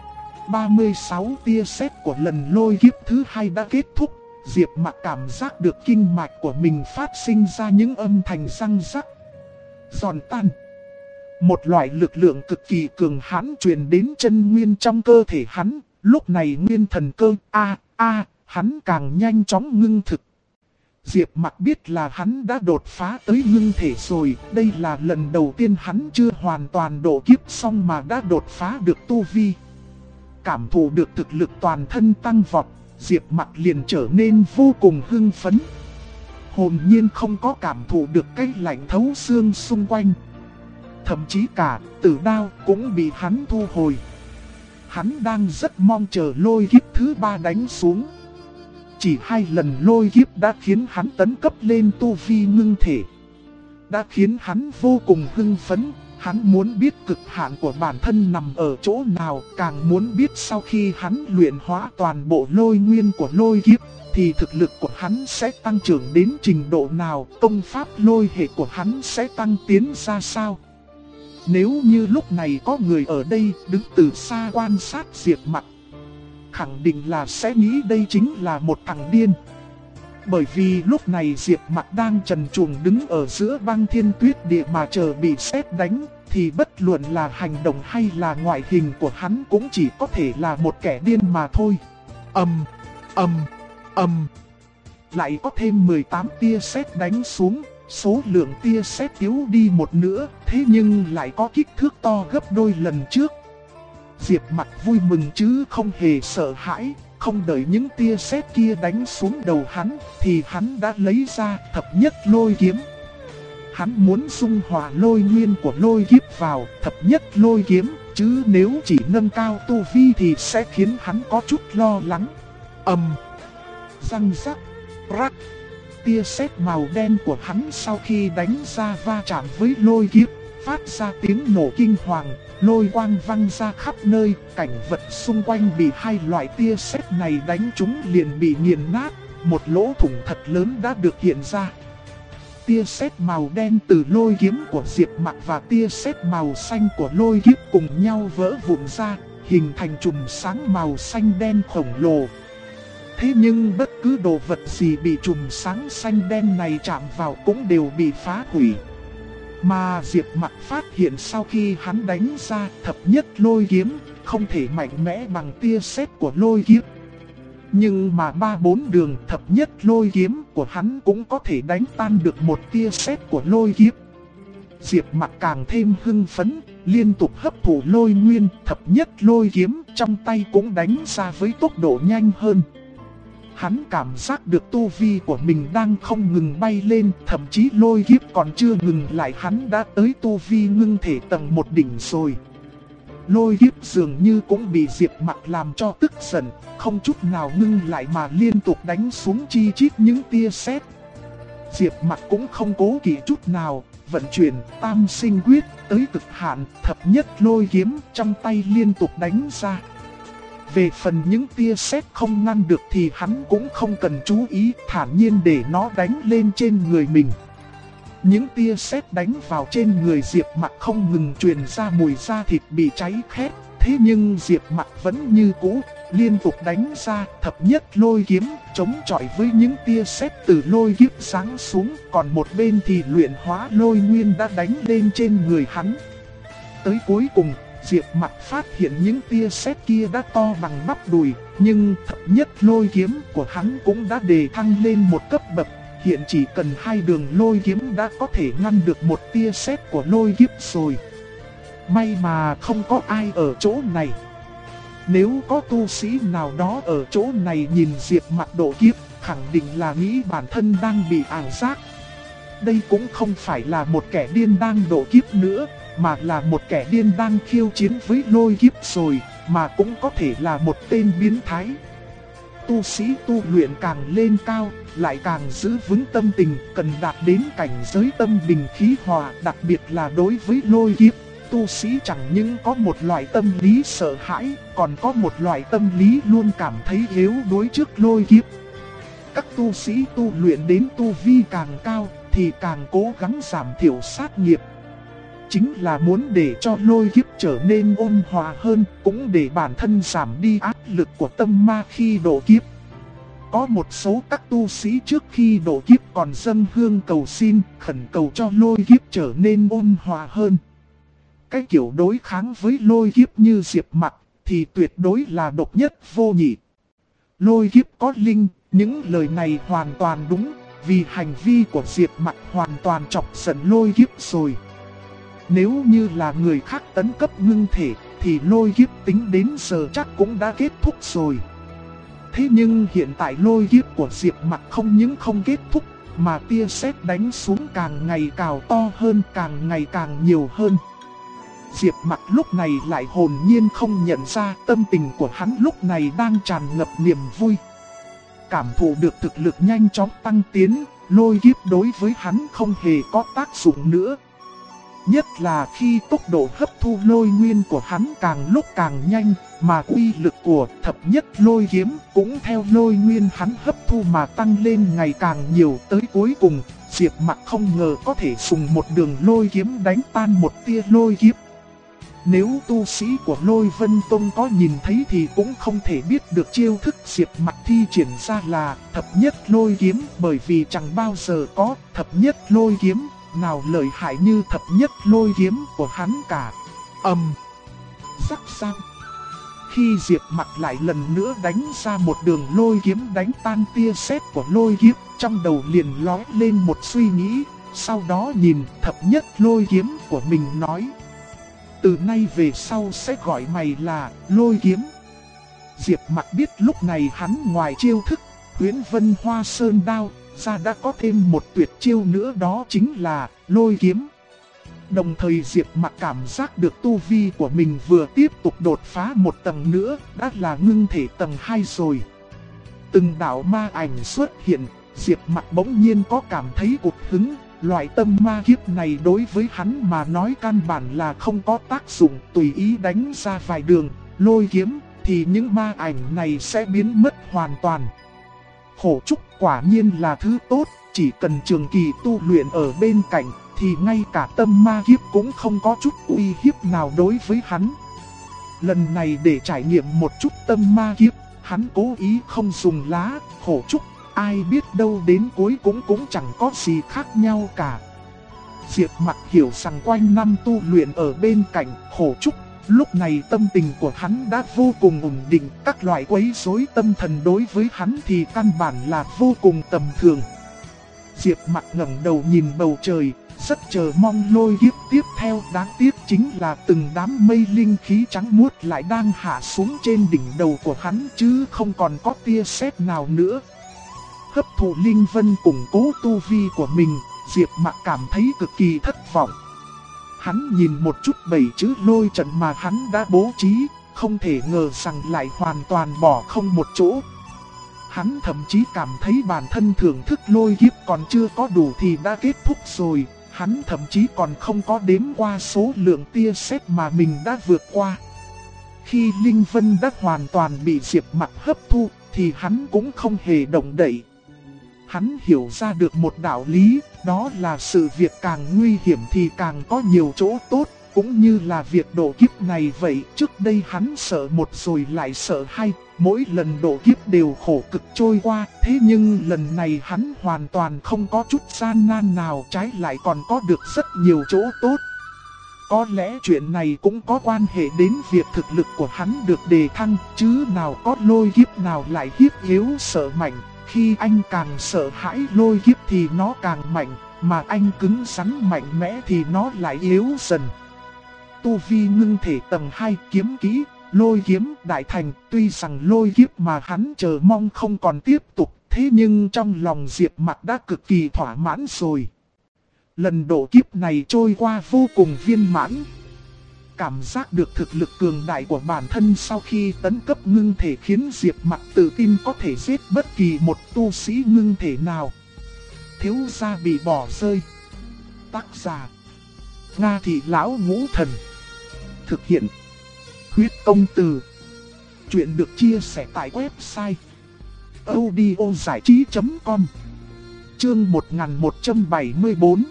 36 tia sét của lần lôi kiếp thứ hai đã kết thúc. Diệp Mặc cảm giác được kinh mạch của mình phát sinh ra những âm thanh răng rắc, giòn tan. Một loại lực lượng cực kỳ cường hãn truyền đến chân nguyên trong cơ thể hắn. Lúc này nguyên thần cơ hắn càng nhanh chóng ngưng thực. Diệp Mặc biết là hắn đã đột phá tới ngưng thể rồi. Đây là lần đầu tiên hắn chưa hoàn toàn độ kiếp xong mà đã đột phá được tu vi. Cảm thụ được thực lực toàn thân tăng vọt, Diệp Mặc liền trở nên vô cùng hưng phấn. Hồn nhiên không có cảm thụ được cái lạnh thấu xương xung quanh. Thậm chí cả tử đao cũng bị hắn thu hồi. Hắn đang rất mong chờ lôi kiếp thứ ba đánh xuống. Chỉ 2 lần lôi kiếp đã khiến hắn tấn cấp lên tu vi ngưng thể, đã khiến hắn vô cùng hưng phấn. Hắn muốn biết cực hạn của bản thân nằm ở chỗ nào, càng muốn biết sau khi hắn luyện hóa toàn bộ lôi nguyên của lôi kiếp thì thực lực của hắn sẽ tăng trưởng đến trình độ nào, công pháp lôi hệ của hắn sẽ tăng tiến ra sao. Nếu như lúc này có người ở đây đứng từ xa quan sát Diệp Mặc, khẳng định là sẽ nghĩ đây chính là một thằng điên. Bởi vì lúc này Diệp Mặc đang trần truồng đứng ở giữa băng thiên tuyết địa mà chờ bị sét đánh, thì bất luận là hành động hay là ngoại hình của hắn cũng chỉ có thể là một kẻ điên mà thôi. Lại có thêm 18 tia sét đánh xuống, số lượng tia sét yếu đi một nửa, thế nhưng lại có kích thước to gấp đôi lần trước. Diệp Mặc vui mừng chứ không hề sợ hãi. Không đợi những tia sét kia đánh xuống đầu hắn thì hắn đã lấy ra thập nhất lôi kiếm. Hắn muốn dung hòa lôi nguyên của lôi kiếp vào thập nhất lôi kiếm, chứ nếu chỉ nâng cao tu vi thì sẽ khiến hắn có chút lo lắng. Răng rắc, rắc. Tia sét màu đen của hắn sau khi đánh ra va chạm với lôi kiếp phát ra tiếng nổ kinh hoàng, lôi quang văng ra khắp nơi, cảnh vật xung quanh bị hai loại tia sét này đánh trúng liền bị nghiền nát, một lỗ thủng thật lớn đã được hiện ra. Tia sét màu đen từ lôi kiếm của Diệp Mặc và tia sét màu xanh của lôi kiếp cùng nhau vỡ vụn ra, hình thành chùm sáng màu xanh đen khổng lồ. Thế nhưng bất cứ đồ vật gì bị chùm sáng xanh đen này chạm vào cũng đều bị phá hủy. Mà Diệp Mặc phát hiện sau khi hắn đánh ra thập nhất lôi kiếm, không thể mạnh mẽ bằng tia sét của lôi kiếp. Nhưng mà 3-4 đường thập nhất lôi kiếm của hắn cũng có thể đánh tan được một tia sét của lôi kiếp. Diệp Mặc càng thêm hưng phấn, liên tục hấp thụ lôi nguyên, thập nhất lôi kiếm trong tay cũng đánh ra với tốc độ nhanh hơn. Hắn cảm giác được tu vi của mình đang không ngừng bay lên, thậm chí lôi kiếp còn chưa ngừng lại, hắn đã tới tu vi ngưng thể tầng 1 đỉnh rồi. Lôi kiếp dường như cũng bị Diệp Mặc làm cho tức giận, không chút nào ngưng lại mà liên tục đánh xuống chi chít những tia sét. Diệp Mặc cũng không cố kỵ chút nào, vận chuyển tam sinh quyết tới cực hạn, thập nhất lôi kiếm trong tay liên tục đánh ra. Về phần những tia sét không ngăn được thì hắn cũng không cần chú ý, thản nhiên để nó đánh lên trên người mình. Những tia sét đánh vào trên người Diệp Mặc không ngừng truyền ra mùi da thịt bị cháy khét, thế nhưng Diệp Mặc vẫn như cũ, liên tục đánh ra thập nhất lôi kiếm, chống chọi với những tia sét từ lôi kiếp giáng xuống, còn một bên thì luyện hóa lôi nguyên đã đánh lên trên người hắn. Tới cuối cùng, Diệp Mặc phát hiện những tia sét kia đã to bằng bắp đùi, nhưng thập nhất lôi kiếm của hắn cũng đã đề thăng lên một cấp bậc. Hiện chỉ cần 2 đường lôi kiếm đã có thể ngăn được một tia sét của lôi kiếp rồi. May mà không có ai ở chỗ này. Nếu có tu sĩ nào đó ở chỗ này nhìn Diệp Mặc độ kiếp, khẳng định là nghĩ bản thân đang bị ảo giác. Đây cũng không phải là một kẻ điên đang độ kiếp nữa, mà là một kẻ điên đang khiêu chiến với lôi kiếp rồi, mà cũng có thể là một tên biến thái. Tu sĩ tu luyện càng lên cao, lại càng giữ vững tâm tình, cần đạt đến cảnh giới tâm bình khí hòa, đặc biệt là đối với lôi kiếp. Tu sĩ chẳng những có một loại tâm lý sợ hãi, còn có một loại tâm lý luôn cảm thấy yếu đuối trước lôi kiếp. Các tu sĩ tu luyện đến tu vi càng cao, thì càng cố gắng giảm thiểu sát nghiệp. Chính là muốn để cho lôi kiếp trở nên ôn hòa hơn, cũng để bản thân giảm đi áp lực của tâm ma khi độ kiếp. Có một số các tu sĩ trước khi độ kiếp còn dâng hương cầu xin, khẩn cầu cho lôi kiếp trở nên ôn hòa hơn. Cái kiểu đối kháng với lôi kiếp như Diệp Mặc thì tuyệt đối là độc nhất vô nhị. Lôi kiếp có linh, những lời này hoàn toàn đúng, vì hành vi của Diệp Mặc hoàn toàn chọc giận lôi kiếp rồi. Nếu như là người khác tấn cấp ngưng thể, thì lôi kiếp tính đến giờ chắc cũng đã kết thúc rồi. Thế nhưng hiện tại lôi kiếp của Diệp Mặc không những không kết thúc, mà tia sét đánh xuống càng ngày càng to hơn, càng ngày càng nhiều hơn. Diệp Mặc lúc này lại hồn nhiên không nhận ra tâm tình của hắn lúc này đang tràn ngập niềm vui. Cảm thụ được thực lực nhanh chóng tăng tiến, lôi kiếp đối với hắn không hề có tác dụng nữa. Nhất là khi tốc độ hấp thu lôi nguyên của hắn càng lúc càng nhanh, mà uy lực của thập nhất lôi kiếm cũng theo lôi nguyên hắn hấp thu mà tăng lên ngày càng nhiều. Tới cuối cùng, Diệp Mặc không ngờ có thể dùng một đường lôi kiếm đánh tan một tia lôi kiếp. Nếu tu sĩ của Lôi Vân Tông có nhìn thấy thì cũng không thể biết được chiêu thức Diệp Mặc thi triển ra là thập nhất lôi kiếm, bởi vì chẳng bao giờ có thập nhất lôi kiếm nào lợi hại như thập nhất lôi kiếm của hắn cả. Rắc răng. Khi Diệp Mặc lại lần nữa đánh ra một đường lôi kiếm đánh tan tia sét của lôi kiếp, trong đầu liền lóe lên một suy nghĩ, sau đó nhìn thập nhất lôi kiếm của mình nói: từ nay về sau sẽ gọi mày là lôi kiếm. Diệp Mặc biết lúc này hắn ngoài chiêu thức Huyễn Vân Hoa Sơn Đao ra đã có thêm một tuyệt chiêu nữa, đó chính là lôi kiếm. Đồng thời Diệp Mặc cảm giác được tu vi của mình vừa tiếp tục đột phá một tầng nữa, đã là ngưng thể tầng 2 rồi. Từng đạo ma ảnh xuất hiện, Diệp Mặc bỗng nhiên có cảm thấy cục hứng, Loại tâm ma kiếp này đối với hắn mà nói căn bản là không có tác dụng, tùy ý đánh ra vài đường, lôi kiếm, thì những ma ảnh này sẽ biến mất hoàn toàn. Khổ trúc quả nhiên là thứ tốt, chỉ cần trường kỳ tu luyện ở bên cạnh, thì ngay cả tâm ma kiếp cũng không có chút uy hiếp nào đối với hắn. Lần này để trải nghiệm một chút tâm ma kiếp, hắn cố ý không dùng lá, khổ trúc, ai biết đâu đến cuối cũng chẳng có gì khác nhau cả. Diệp Mặc hiểu rằng quanh năm tu luyện ở bên cạnh khổ trúc, lúc này tâm tình của hắn đã vô cùng ổn định, các loại quấy rối tâm thần đối với hắn thì căn bản là vô cùng tầm thường. Diệp Mặc ngẩng đầu nhìn bầu trời, rất chờ mong lôi kiếp tiếp theo, đáng tiếc chính là từng đám mây linh khí trắng muốt lại đang hạ xuống trên đỉnh đầu của hắn chứ không còn có tia sét nào nữa. Hấp thụ linh vân củng cố tu vi của mình, Diệp Mặc cảm thấy cực kỳ thất vọng. Hắn nhìn một chút 7 chữ lôi trận mà hắn đã bố trí, không thể ngờ rằng lại hoàn toàn bỏ không một chỗ. Hắn thậm chí cảm thấy bản thân thưởng thức lôi kiếp còn chưa có đủ thì đã kết thúc rồi. Hắn thậm chí còn không có đếm qua số lượng tia sét mà mình đã vượt qua. Khi linh vân đã hoàn toàn bị Diệp Mặc hấp thu thì hắn cũng không hề động đậy. Hắn hiểu ra được một đạo lý, đó là sự việc càng nguy hiểm thì càng có nhiều chỗ tốt, cũng như là việc độ kiếp này vậy. Trước đây hắn sợ một rồi lại sợ hai, mỗi lần độ kiếp đều khổ cực trôi qua, thế nhưng lần này hắn hoàn toàn không có chút gian nan nào, trái lại còn có được rất nhiều chỗ tốt. Có lẽ chuyện này cũng có quan hệ đến việc thực lực của hắn được đề thăng, chứ nào có lôi kiếp nào lại hiếp yếu sợ mạnh. Khi anh càng sợ hãi lôi kiếp thì nó càng mạnh, mà anh cứng rắn mạnh mẽ thì nó lại yếu dần. Tu vi ngưng thể tầng 2 kiếm kỹ, lôi kiếm đại thành, tuy rằng lôi kiếp mà hắn chờ mong không còn tiếp tục, thế nhưng trong lòng Diệp Mặc đã cực kỳ thỏa mãn rồi. Lần độ kiếp này trôi qua vô cùng viên mãn. Cảm giác được thực lực cường đại của bản thân sau khi tấn cấp ngưng thể khiến Diệp Mặc tự tin có thể giết bất kỳ một tu sĩ ngưng thể nào. Thiếu gia bị bỏ rơi. Tác giả: Nga Thị Lão Ngũ Thần. Thực hiện: Huyết Công Từ. Chuyện được chia sẻ tại website audiozảichí.com. Chương 1174.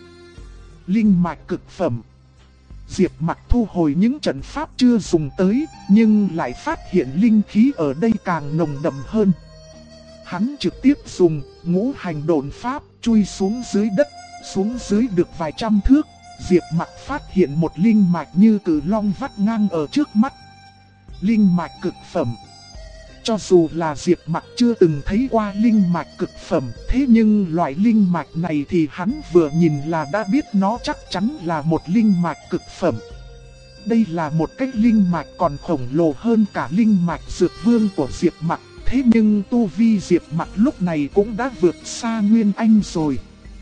Linh mạch cực phẩm. Diệp Mặc thu hồi những trận pháp chưa dùng tới, nhưng lại phát hiện linh khí ở đây càng nồng đậm hơn. Hắn trực tiếp dùng ngũ hành độn pháp chui xuống dưới đất, xuống dưới được vài trăm thước. Diệp Mặc phát hiện một linh mạch như cự long vắt ngang ở trước mắt. Linh mạch cực phẩm. Cho dù là Diệp Mặc chưa từng thấy qua linh mạch cực phẩm, thế nhưng loại linh mạch này thì hắn vừa nhìn là đã biết nó chắc chắn là một linh mạch cực phẩm. Đây là một cái linh mạch còn khổng lồ hơn cả linh mạch dược vương của Diệp Mặc, thế nhưng tu vi Diệp Mặc lúc này cũng đã vượt xa Nguyên Anh rồi.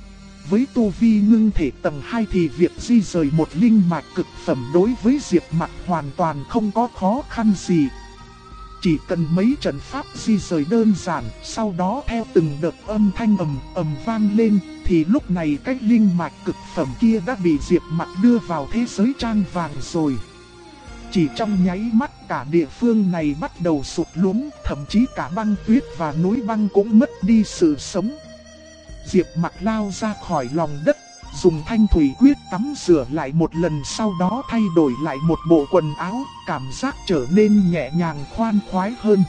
Với tu vi ngưng thể tầng 2 thì việc di rời một linh mạch cực phẩm đối với Diệp Mặc hoàn toàn không có khó khăn gì. Chỉ cần mấy trận pháp di rời đơn giản, sau đó theo từng đợt âm thanh ầm vang lên, thì lúc này cái linh mạch cực phẩm kia đã bị Diệp Mặc đưa vào thế giới trang vàng rồi. Chỉ trong nháy mắt cả địa phương này bắt đầu sụt lún, thậm chí cả băng tuyết và núi băng cũng mất đi sự sống. Diệp Mặc lao ra khỏi lòng đất, dùng thanh thủy quyết tắm rửa lại một lần, sau đó thay đổi lại một bộ quần áo, cảm giác trở nên nhẹ nhàng khoan khoái hơn.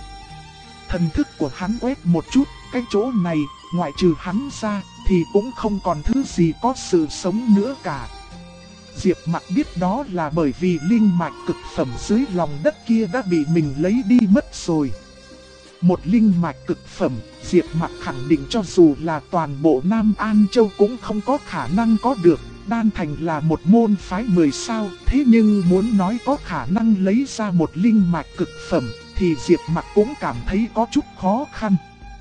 Thần thức của hắn quét một chút, cái chỗ này, ngoại trừ hắn ra, thì cũng không còn thứ gì có sự sống nữa cả. Diệp Mặc biết đó là bởi vì linh mạch cực phẩm dưới lòng đất kia đã bị mình lấy đi mất rồi. Một linh mạch cực phẩm, Diệp Mặc khẳng định cho dù là toàn bộ Nam An Châu cũng không có khả năng có được. Đan Thành là một môn phái 10 sao, thế nhưng muốn nói có khả năng lấy ra một linh mạch cực phẩm thì Diệp Mặc cũng cảm thấy có chút khó khăn.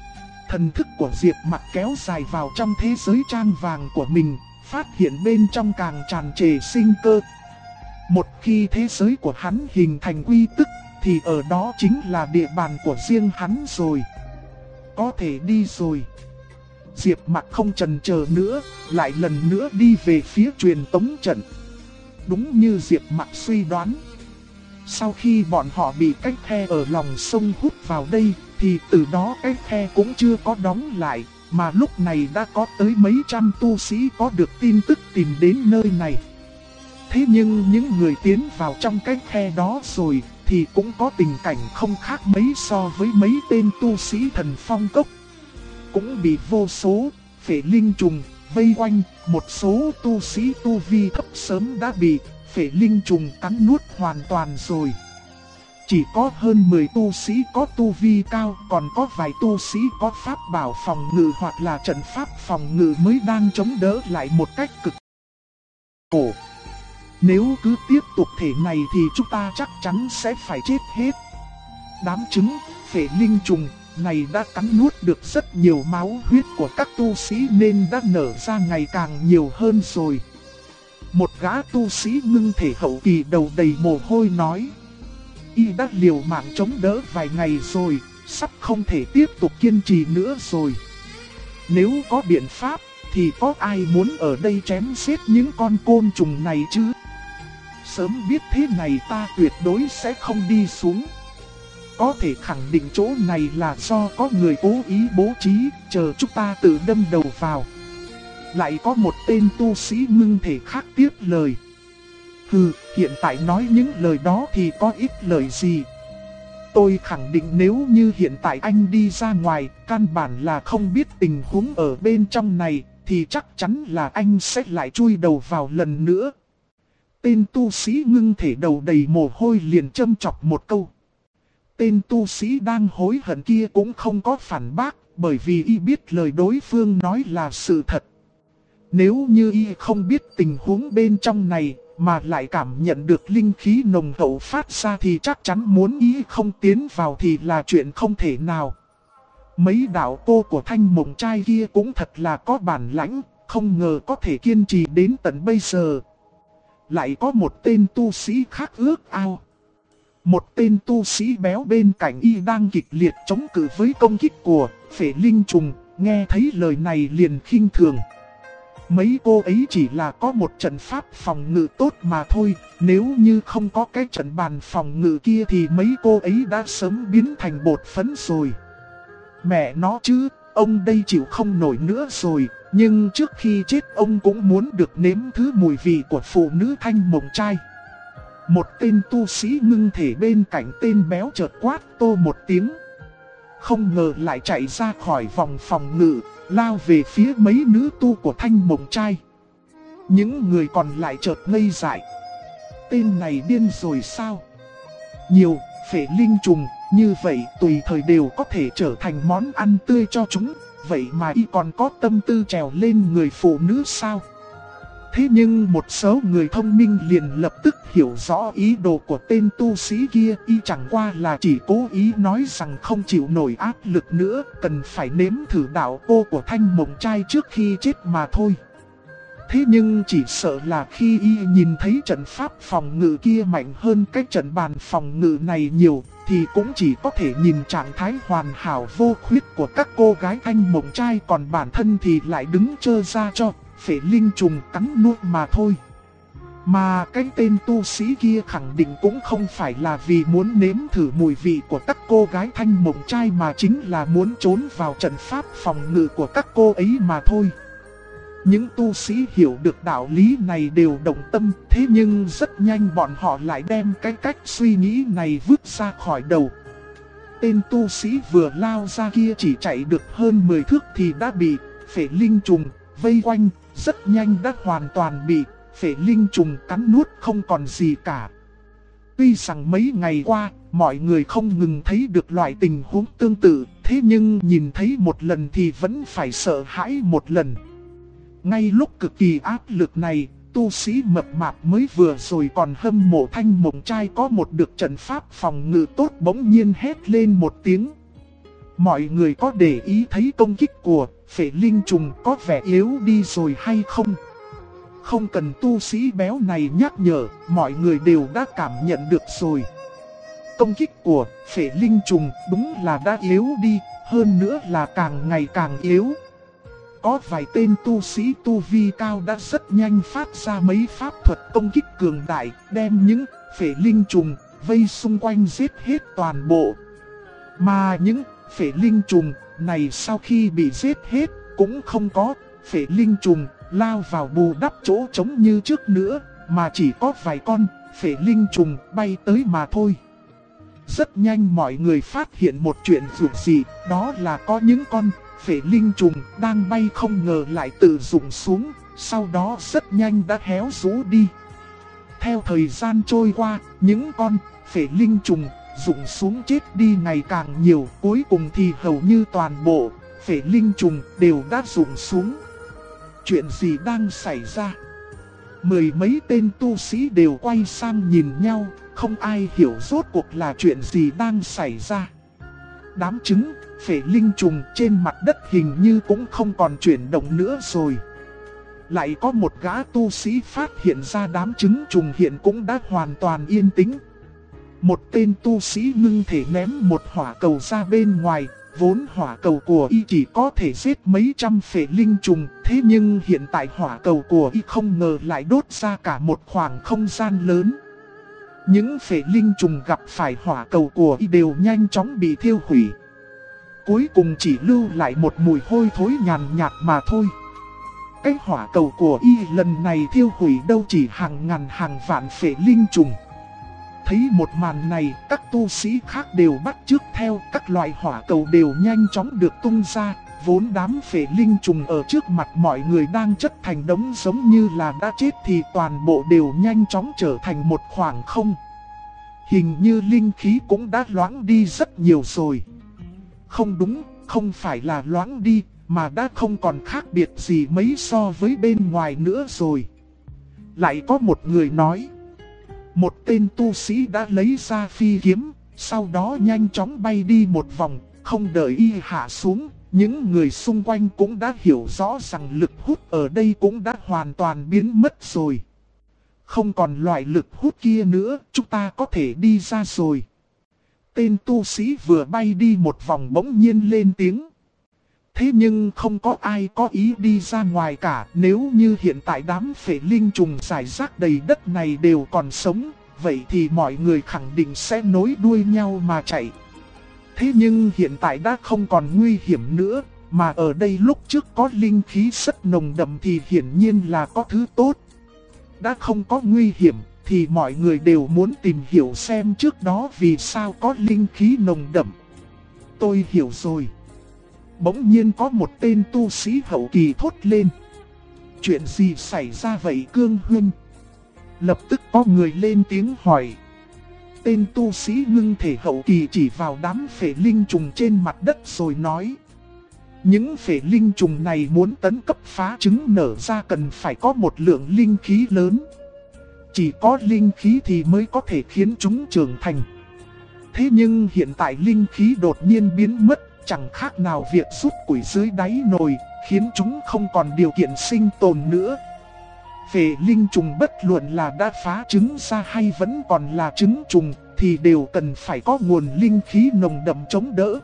Thần thức của Diệp Mặc kéo dài vào trong thế giới trang vàng của mình, phát hiện bên trong càng tràn trề sinh cơ. Một khi thế giới của hắn hình thành quy tức, thì ở đó chính là địa bàn của riêng hắn rồi. Có thể đi rồi. Diệp Mặc không chần chờ nữa, lại lần nữa đi về phía truyền tống trận. Đúng như Diệp Mặc suy đoán. Sau khi bọn họ bị cái khe ở lòng sông hút vào đây, thì từ đó cái khe cũng chưa có đóng lại, mà lúc này đã có tới mấy trăm tu sĩ có được tin tức tìm đến nơi này. Thế nhưng những người tiến vào trong cái khe đó rồi, thì cũng có tình cảnh không khác mấy so với mấy tên tu sĩ thần phong cốc. Cũng bị vô số phệ linh trùng vây quanh, một số tu sĩ tu vi thấp sớm đã bị phệ linh trùng cắn nuốt hoàn toàn rồi. Chỉ có hơn 10 tu sĩ có tu vi cao, còn có vài tu sĩ có pháp bảo phòng ngự hoặc là trận pháp phòng ngự mới đang chống đỡ lại một cách cực khổ. Nếu cứ tiếp tục thể này thì chúng ta chắc chắn sẽ phải chết hết. Đám trứng phệ linh trùng này đã cắn nuốt được rất nhiều máu huyết của các tu sĩ nên đã nở ra ngày càng nhiều hơn rồi. Một gã tu sĩ ngưng thể hậu kỳ đầu đầy mồ hôi nói. Y đã liều mạng chống đỡ vài ngày rồi, sắp không thể tiếp tục kiên trì nữa rồi. Nếu có biện pháp, thì có ai muốn ở đây chém giết những con côn trùng này chứ? Sớm biết thế này ta tuyệt đối sẽ không đi xuống. Có thể khẳng định chỗ này là do có người cố ý bố trí, chờ chúng ta tự đâm đầu vào. Lại có một tên tu sĩ ngưng thể khác tiếp lời. Hừ, hiện tại nói những lời đó thì có ích lợi gì? Tôi khẳng định nếu như hiện tại anh đi ra ngoài, căn bản là không biết tình huống ở bên trong này, thì chắc chắn là anh sẽ lại chui đầu vào lần nữa. Tên tu sĩ ngưng thể đầu đầy mồ hôi liền châm chọc một câu. Tên tu sĩ đang hối hận kia cũng không có phản bác, bởi vì y biết lời đối phương nói là sự thật. Nếu như y không biết tình huống bên trong này, mà lại cảm nhận được linh khí nồng hậu phát ra thì chắc chắn muốn y không tiến vào thì là chuyện không thể nào. Mấy đạo cô của Thanh Mộng Trai kia cũng thật là có bản lãnh, không ngờ có thể kiên trì đến tận bây giờ. Lại có một tên tu sĩ khác ước ao. Một tên tu sĩ béo bên cạnh y đang kịch liệt chống cự với công kích của phệ linh trùng, nghe thấy lời này liền khinh thường. Mấy cô ấy chỉ là có một trận pháp phòng ngự tốt mà thôi, nếu như không có cái trận bàn phòng ngự kia thì mấy cô ấy đã sớm biến thành bột phấn rồi. Mẹ nó chứ, ông đây chịu không nổi nữa rồi, nhưng trước khi chết ông cũng muốn được nếm thứ mùi vị của phụ nữ Thanh Mộng Trai. Một tên tu sĩ ngưng thể bên cạnh tên béo chợt quát tô một tiếng. Không ngờ lại chạy ra khỏi vòng phòng ngự, lao về phía mấy nữ tu của Thanh Mộng Trai. Những người còn lại chợt ngây dại. Tên này điên rồi sao? Nhiều phệ linh trùng như vậy tùy thời đều có thể trở thành món ăn tươi cho chúng. Vậy mà y còn có tâm tư trèo lên người phụ nữ sao? Thế nhưng một số người thông minh liền lập tức hiểu rõ ý đồ của tên tu sĩ kia. Y chẳng qua là chỉ cố ý nói rằng không chịu nổi áp lực nữa, cần phải nếm thử đạo cô của Thanh Mộng Trai trước khi chết mà thôi. Thế nhưng chỉ sợ là khi y nhìn thấy trận pháp phòng ngự kia mạnh hơn cái trận bàn phòng ngự này nhiều, thì cũng chỉ có thể nhìn trạng thái hoàn hảo vô khuyết của các cô gái Thanh Mộng Trai, còn bản thân thì lại đứng trơ ra cho phệ linh trùng cắn nuốt mà thôi. Mà cái tên tu sĩ kia khẳng định cũng không phải là vì muốn nếm thử mùi vị của các cô gái Thanh Mộng Trai, mà chính là muốn trốn vào trận pháp phòng ngự của các cô ấy mà thôi. Những tu sĩ hiểu được đạo lý này đều động tâm, thế nhưng rất nhanh bọn họ lại đem cái cách suy nghĩ này vứt ra khỏi đầu. Tên tu sĩ vừa lao ra kia chỉ chạy được hơn 10 thước thì đã bị phệ linh trùng vây quanh, rất nhanh đã hoàn toàn bị phệ linh trùng cắn nuốt không còn gì cả. Tuy rằng mấy ngày qua, mọi người không ngừng thấy được loại tình huống tương tự, thế nhưng nhìn thấy một lần thì vẫn phải sợ hãi một lần. Ngay lúc cực kỳ áp lực này, tu sĩ mập mạp mới vừa rồi còn hâm mộ Thanh Mộng Trai có một được trận pháp phòng ngự tốt bỗng nhiên hét lên một tiếng. Mọi người có để ý thấy công kích của phệ linh trùng có vẻ yếu đi rồi hay không? Không cần tu sĩ béo này nhắc nhở, mọi người đều đã cảm nhận được rồi. Công kích của phệ linh trùng đúng là đã yếu đi, hơn nữa là càng ngày càng yếu. có vài tên tu sĩ tu vi cao đã rất nhanh phát ra mấy pháp thuật công kích cường đại, đem những phệ linh trùng vây xung quanh giết hết toàn bộ. Mà những phệ linh trùng này sau khi bị giết hết cũng không có phệ linh trùng lao vào bù đắp chỗ trống như trước nữa, mà chỉ có vài con phệ linh trùng bay tới mà thôi. Rất nhanh mọi người phát hiện một chuyện rủi dị, đó là có những con phệ linh trùng đang bay không ngờ lại tự rụng xuống, sau đó rất nhanh đã héo rũ đi. Theo thời gian trôi qua, những con phệ linh trùng rụng xuống chết đi ngày càng nhiều, cuối cùng thì hầu như toàn bộ phệ linh trùng đều đã rụng xuống. Chuyện gì đang xảy ra? Mười mấy tên tu sĩ đều quay sang nhìn nhau, không ai hiểu rốt cuộc là chuyện gì đang xảy ra. Đám trứng phệ linh trùng trên mặt đất hình như cũng không còn chuyển động nữa rồi. Lại có một gã tu sĩ phát hiện ra đám trứng trùng hiện cũng đã hoàn toàn yên tĩnh. Một tên tu sĩ ngưng thể ném một hỏa cầu ra bên ngoài, vốn hỏa cầu của y chỉ có thể giết mấy trăm phệ linh trùng, thế nhưng hiện tại hỏa cầu của y không ngờ lại đốt ra cả một khoảng không gian lớn. Những phệ linh trùng gặp phải hỏa cầu của y đều nhanh chóng bị thiêu hủy. Cuối cùng chỉ lưu lại một mùi hôi thối nhàn nhạt mà thôi. Cái hỏa cầu của y lần này thiêu hủy đâu chỉ hàng ngàn hàng vạn phệ linh trùng. Thấy một màn này, các tu sĩ khác đều bắt chước theo, các loại hỏa cầu đều nhanh chóng được tung ra. Vốn đám phệ linh trùng ở trước mặt mọi người đang chất thành đống giống như là đã chết thì toàn bộ đều nhanh chóng trở thành một khoảng không. Hình như linh khí cũng đã loãng đi rất nhiều rồi. Không đúng, không phải là loãng đi, mà đã không còn khác biệt gì mấy so với bên ngoài nữa rồi. Lại có một người nói. Một tên tu sĩ đã lấy ra phi kiếm, sau đó nhanh chóng bay đi một vòng, không đợi y hạ xuống. Những người xung quanh cũng đã hiểu rõ rằng lực hút ở đây cũng đã hoàn toàn biến mất rồi. Không còn loại lực hút kia nữa, chúng ta có thể đi ra rồi. Tên tu sĩ vừa bay đi một vòng bỗng nhiên lên tiếng. Thế nhưng không có ai có ý đi ra ngoài cả. Nếu như hiện tại đám phệ linh trùng rải rác đầy đất này đều còn sống, vậy thì mọi người khẳng định sẽ nối đuôi nhau mà chạy. Thế nhưng hiện tại đã không còn nguy hiểm nữa, mà ở đây lúc trước có linh khí rất nồng đậm thì hiển nhiên là có thứ tốt. Đã không có nguy hiểm thì mọi người đều muốn tìm hiểu xem trước đó vì sao có linh khí nồng đậm. Tôi hiểu rồi. Bỗng nhiên có một tên tu sĩ hậu kỳ thốt lên. Chuyện gì xảy ra vậy Cương Huynh? Lập tức có người lên tiếng hỏi. Tên tu sĩ ngưng thể hậu kỳ chỉ vào đám phệ linh trùng trên mặt đất rồi nói. Những phệ linh trùng này muốn tấn cấp phá trứng nở ra cần phải có một lượng linh khí lớn. Chỉ có linh khí thì mới có thể khiến chúng trưởng thành. Thế nhưng hiện tại linh khí đột nhiên biến mất, chẳng khác nào việc rút củi dưới đáy nồi, khiến chúng không còn điều kiện sinh tồn nữa. Phệ linh trùng bất luận là đã phá trứng ra hay vẫn còn là trứng trùng, thì đều cần phải có nguồn linh khí nồng đậm chống đỡ.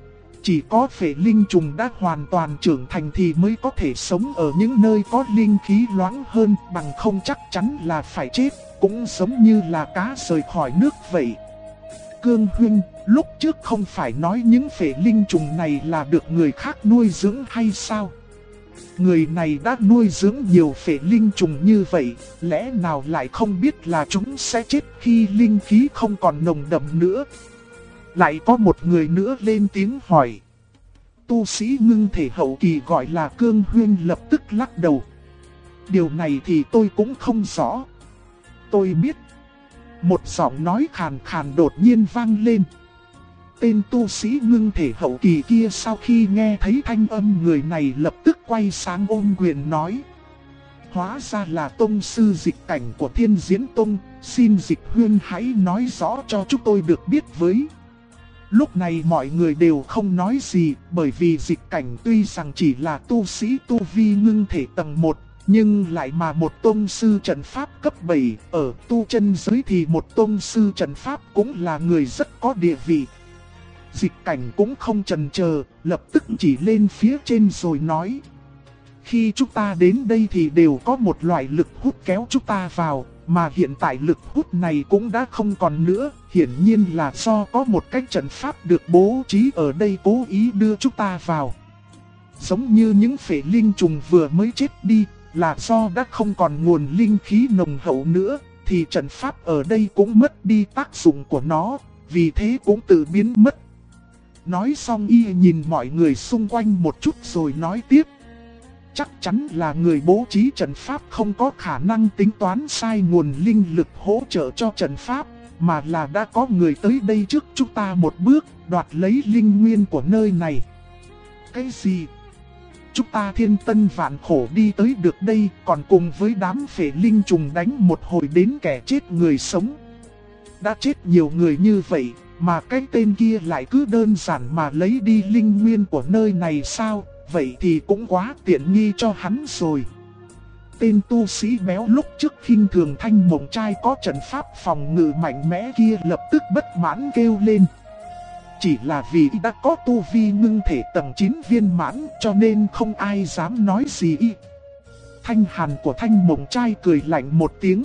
Chỉ có phệ linh trùng đã hoàn toàn trưởng thành thì mới có thể sống ở những nơi có linh khí loãng hơn, bằng không chắc chắn là phải chết, cũng giống như là cá rời khỏi nước vậy. Cương Huynh, lúc trước không phải nói những phệ linh trùng này là được người khác nuôi dưỡng hay sao? Người này đã nuôi dưỡng nhiều phệ linh trùng như vậy, lẽ nào lại không biết là chúng sẽ chết khi linh khí không còn nồng đậm nữa? Lại có một người nữa lên tiếng hỏi. Tu sĩ ngưng thể hậu kỳ gọi là Cương Huynh lập tức lắc đầu. Điều này thì tôi cũng không rõ. Tôi biết. Một giọng nói khàn khàn đột nhiên vang lên. Tên tu sĩ ngưng thể hậu kỳ kia sau khi nghe thấy thanh âm người này lập tức quay sang ôm quyền nói. Hóa ra là tông sư Dịch Cảnh của Thiên Diễn Tông, xin Dịch Huynh hãy nói rõ cho chúng tôi được biết với. Lúc này mọi người đều không nói gì, bởi vì Dịch Cảnh tuy rằng chỉ là tu sĩ tu vi ngưng thể tầng 1, nhưng lại mà một tông sư trận pháp cấp 7, ở tu chân giới thì một tông sư trận pháp cũng là người rất có địa vị. Dịch Cảnh cũng không chần chờ, lập tức chỉ lên phía trên rồi nói. Khi chúng ta đến đây thì đều có một loại lực hút kéo chúng ta vào, mà hiện tại lực hút này cũng đã không còn nữa, hiển nhiên là do có một cái trận pháp được bố trí ở đây cố ý đưa chúng ta vào. Giống như những phệ linh trùng vừa mới chết đi, là do đã không còn nguồn linh khí nồng hậu nữa, thì trận pháp ở đây cũng mất đi tác dụng của nó, vì thế cũng tự biến mất. Nói xong y nhìn mọi người xung quanh một chút rồi nói tiếp. Chắc chắn là người bố trí trận pháp không có khả năng tính toán sai nguồn linh lực hỗ trợ cho trận pháp, mà là đã có người tới đây trước chúng ta một bước, đoạt lấy linh nguyên của nơi này. Cái gì? Chúng ta thiên tân vạn khổ đi tới được đây, còn cùng với đám phệ linh trùng đánh một hồi đến kẻ chết người sống. Đã chết nhiều người như vậy, mà cái tên kia lại cứ đơn giản mà lấy đi linh nguyên của nơi này sao? Vậy thì cũng quá tiện nghi cho hắn rồi. Tên tu sĩ béo lúc trước khinh thường Thanh Mộng Trai có trận pháp phòng ngự mạnh mẽ kia lập tức bất mãn kêu lên. Chỉ là vì đã có tu vi ngưng thể tầng 9 viên mãn cho nên không ai dám nói gì. Thanh hàn của Thanh Mộng Trai cười lạnh một tiếng.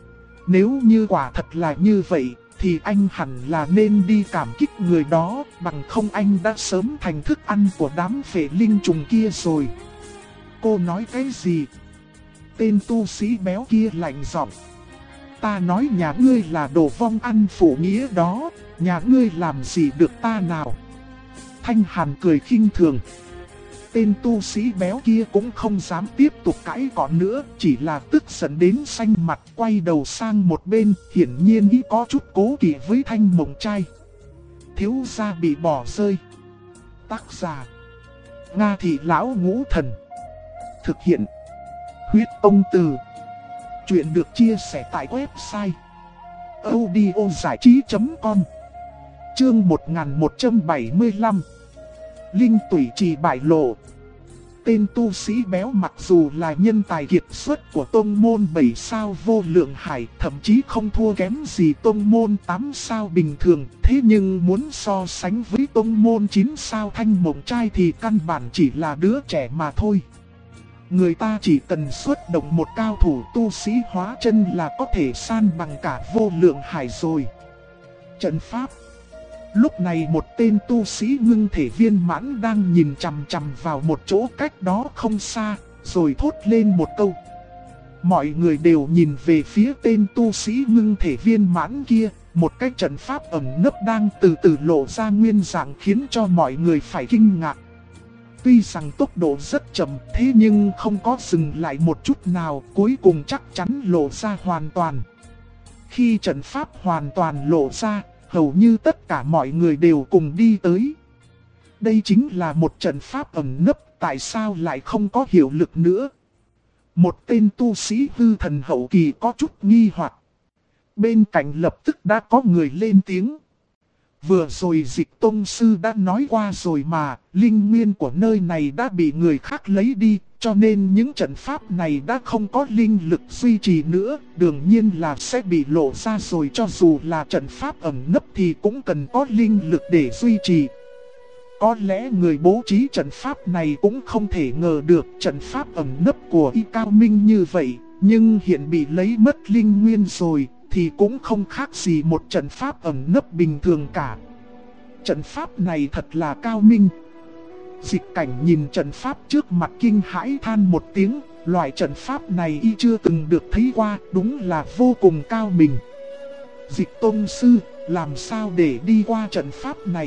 Nếu như quả thật là như vậy, thì anh hẳn là nên đi cảm kích người đó, bằng không anh đã sớm thành thức ăn của đám phệ linh trùng kia rồi. Cô nói cái gì? Tên tu sĩ béo kia lạnh giọng. Ta nói nhà ngươi là đồ vong ăn phụ nghĩa đó, nhà ngươi làm gì được ta nào? Thanh hàn cười khinh thường. Tên tu sĩ béo kia cũng không dám tiếp tục cãi cọ nữa, chỉ là tức giận đến xanh mặt quay đầu sang một bên, hiển nhiên ý có chút cố kỵ với Thanh Mộng Trai. Thiếu gia bị bỏ rơi. Tác giả: Nga Thị Lão Ngũ Thần. Thực hiện: Huyết Ông Từ. Chuyện được chia sẻ tại website audiozảichí.com. Chương 1175. Linh tủy trì bại lộ. Tên tu sĩ béo mặc dù là nhân tài kiệt xuất của tông môn 7 sao vô lượng hải, thậm chí không thua kém gì tông môn 8 sao bình thường, thế nhưng muốn so sánh với tông môn 9 sao Thanh Mộng Trai thì căn bản chỉ là đứa trẻ mà thôi. Người ta chỉ cần xuất động một cao thủ tu sĩ hóa chân là có thể san bằng cả vô lượng hải rồi. Trận pháp. Lúc này một tên tu sĩ ngưng thể viên mãn đang nhìn chằm chằm vào một chỗ cách đó không xa, rồi thốt lên một câu. Mọi người đều nhìn về phía tên tu sĩ ngưng thể viên mãn kia, một cái trận pháp ẩn nấp đang từ từ lộ ra nguyên dạng khiến cho mọi người phải kinh ngạc. Tuy rằng tốc độ rất chậm, thế nhưng không có dừng lại một chút nào, cuối cùng chắc chắn lộ ra hoàn toàn. Khi trận pháp hoàn toàn lộ ra, hầu như tất cả mọi người đều cùng đi tới. Đây chính là một trận pháp ẩn nấp, tại sao lại không có hiệu lực nữa? Một tên tu sĩ hư thần hậu kỳ có chút nghi hoặc. Bên cạnh lập tức đã có người lên tiếng. Vừa rồi Dịch Tông Sư đã nói qua rồi mà, linh nguyên của nơi này đã bị người khác lấy đi, cho nên những trận pháp này đã không có linh lực duy trì nữa, đương nhiên là sẽ bị lộ ra rồi, cho dù là trận pháp ẩn nấp thì cũng cần có linh lực để duy trì. Có lẽ người bố trí trận pháp này cũng không thể ngờ được trận pháp ẩn nấp của y cao minh như vậy, nhưng hiện bị lấy mất linh nguyên rồi, thì cũng không khác gì một trận pháp ẩn nấp bình thường cả. Trận pháp này thật là cao minh. Dịch Cảnh nhìn trận pháp trước mặt kinh hãi than một tiếng, loại trận pháp này y chưa từng được thấy qua, đúng là vô cùng cao minh. Dịch Tông Sư, làm sao để đi qua trận pháp này?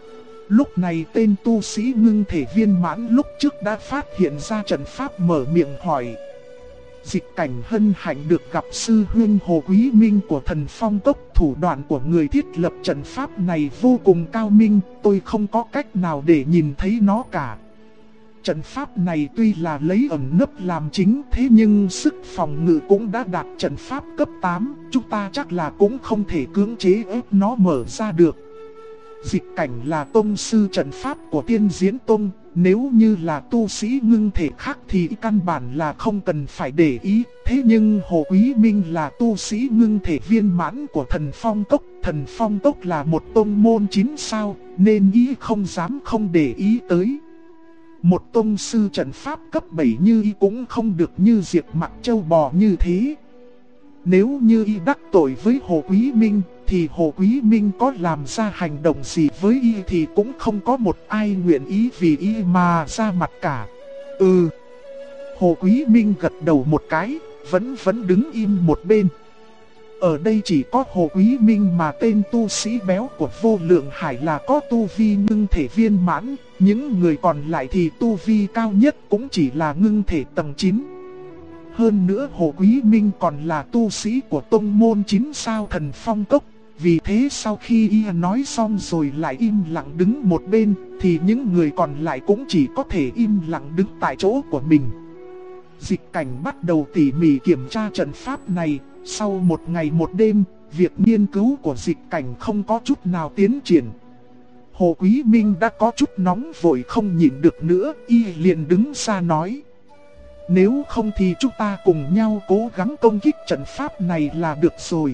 Lúc này tên tu sĩ ngưng thể viên mãn lúc trước đã phát hiện ra trận pháp mở miệng hỏi. Dịch Cảnh hân hạnh được gặp sư huynh Hồ Quý Minh của Thần Phong Cốc, thủ đoạn của người thiết lập trận pháp này vô cùng cao minh, tôi không có cách nào để nhìn thấy nó cả. Trận pháp này tuy là lấy ẩn nấp làm chính, thế nhưng sức phòng ngự cũng đã đạt trận pháp cấp 8, chúng ta chắc là cũng không thể cưỡng chế ép nó mở ra được. Dịch Cảnh là tông sư trận pháp của Tiên Diễn Tông, nếu như là tu sĩ ngưng thể khác thì căn bản là không cần phải để ý. Thế nhưng Hồ Quý Minh là tu sĩ ngưng thể viên mãn của Thần Phong Cốc. Thần Phong Cốc là một tông môn 9 sao, nên ý không dám không để ý tới. Một tông sư trận pháp cấp 7 như y cũng không được như Diệp Mặc châu bò như thế. Nếu như y đắc tội với Hồ Quý Minh, thì Hồ Quý Minh có làm ra hành động gì với y thì cũng không có một ai nguyện ý vì y mà ra mặt cả. Hồ Quý Minh gật đầu một cái, vẫn đứng im một bên. Ở đây chỉ có Hồ Quý Minh mà tên tu sĩ béo của Vô Lượng Hải là có tu vi ngưng thể viên mãn, những người còn lại thì tu vi cao nhất cũng chỉ là ngưng thể tầng 9. Hơn nữa Hồ Quý Minh còn là tu sĩ của tông môn 9 sao Thần Phong Cốc. Vì thế sau khi y nói xong rồi lại im lặng đứng một bên, thì những người còn lại cũng chỉ có thể im lặng đứng tại chỗ của mình. Dịch Cảnh bắt đầu tỉ mỉ kiểm tra trận pháp này. Sau một ngày một đêm, việc nghiên cứu của Dịch Cảnh không có chút nào tiến triển. Hồ Quý Minh đã có chút nóng vội không nhịn được nữa, y liền đứng ra nói: nếu không thì chúng ta cùng nhau cố gắng công kích trận pháp này là được rồi.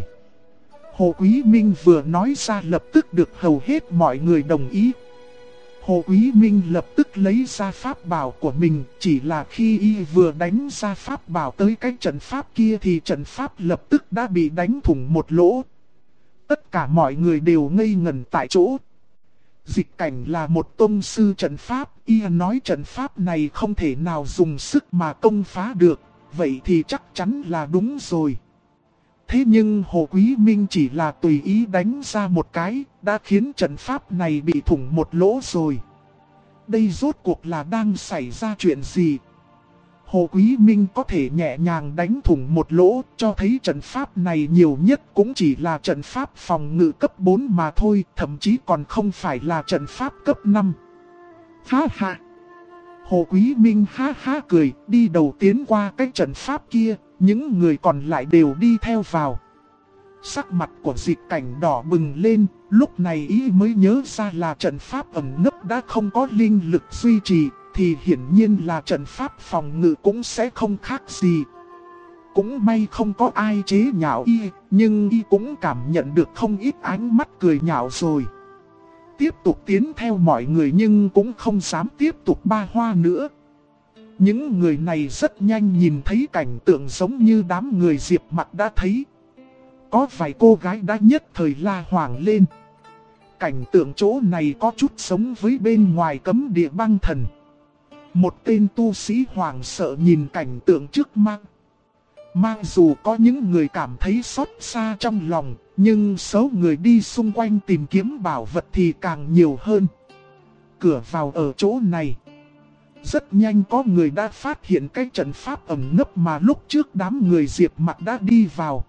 Hồ Quý Minh vừa nói ra lập tức được hầu hết mọi người đồng ý. Hồ Quý Minh lập tức lấy ra pháp bảo của mình, chỉ là khi y vừa đánh ra pháp bảo tới cái trận pháp kia thì trận pháp lập tức đã bị đánh thủng một lỗ. Tất cả mọi người đều ngây ngẩn tại chỗ. Dịch Cảnh là một tông sư trận pháp, y nói trận pháp này không thể nào dùng sức mà công phá được, vậy thì chắc chắn là đúng rồi. Thế nhưng Hồ Quý Minh chỉ là tùy ý đánh ra một cái, đã khiến trận pháp này bị thủng một lỗ rồi. Đây rốt cuộc là đang xảy ra chuyện gì? Hồ Quý Minh có thể nhẹ nhàng đánh thủng một lỗ, cho thấy trận pháp này nhiều nhất cũng chỉ là trận pháp phòng ngự cấp 4 mà thôi, thậm chí còn không phải là trận pháp cấp 5. Ha ha! Hồ Quý Minh ha ha cười, đi đầu tiến qua cái trận pháp kia, những người còn lại đều đi theo vào. Sắc mặt của Dịch Cảnh đỏ bừng lên, lúc này ý mới nhớ ra là trận pháp ẩn nấp đã không có linh lực duy trì, thì hiển nhiên là trận pháp phòng ngự cũng sẽ không khác gì. Cũng may không có ai chế nhạo y, nhưng y cũng cảm nhận được không ít ánh mắt cười nhạo rồi. Tiếp tục tiến theo mọi người nhưng cũng không dám tiếp tục ba hoa nữa. Những người này rất nhanh nhìn thấy cảnh tượng giống như đám người Diệp Mặc đã thấy. Có vài cô gái đã nhất thời la hoảng lên. Cảnh tượng chỗ này có chút giống với bên ngoài cấm địa băng thần. Một tên tu sĩ hoảng sợ nhìn cảnh tượng trước mắt. Mặc dù có những người cảm thấy xót xa trong lòng, nhưng số người đi xung quanh tìm kiếm bảo vật thì càng nhiều hơn. Cửa vào ở chỗ này. Rất nhanh có người đã phát hiện cái trận pháp ẩn nấp mà lúc trước đám người Diệp Mặc đã đi vào.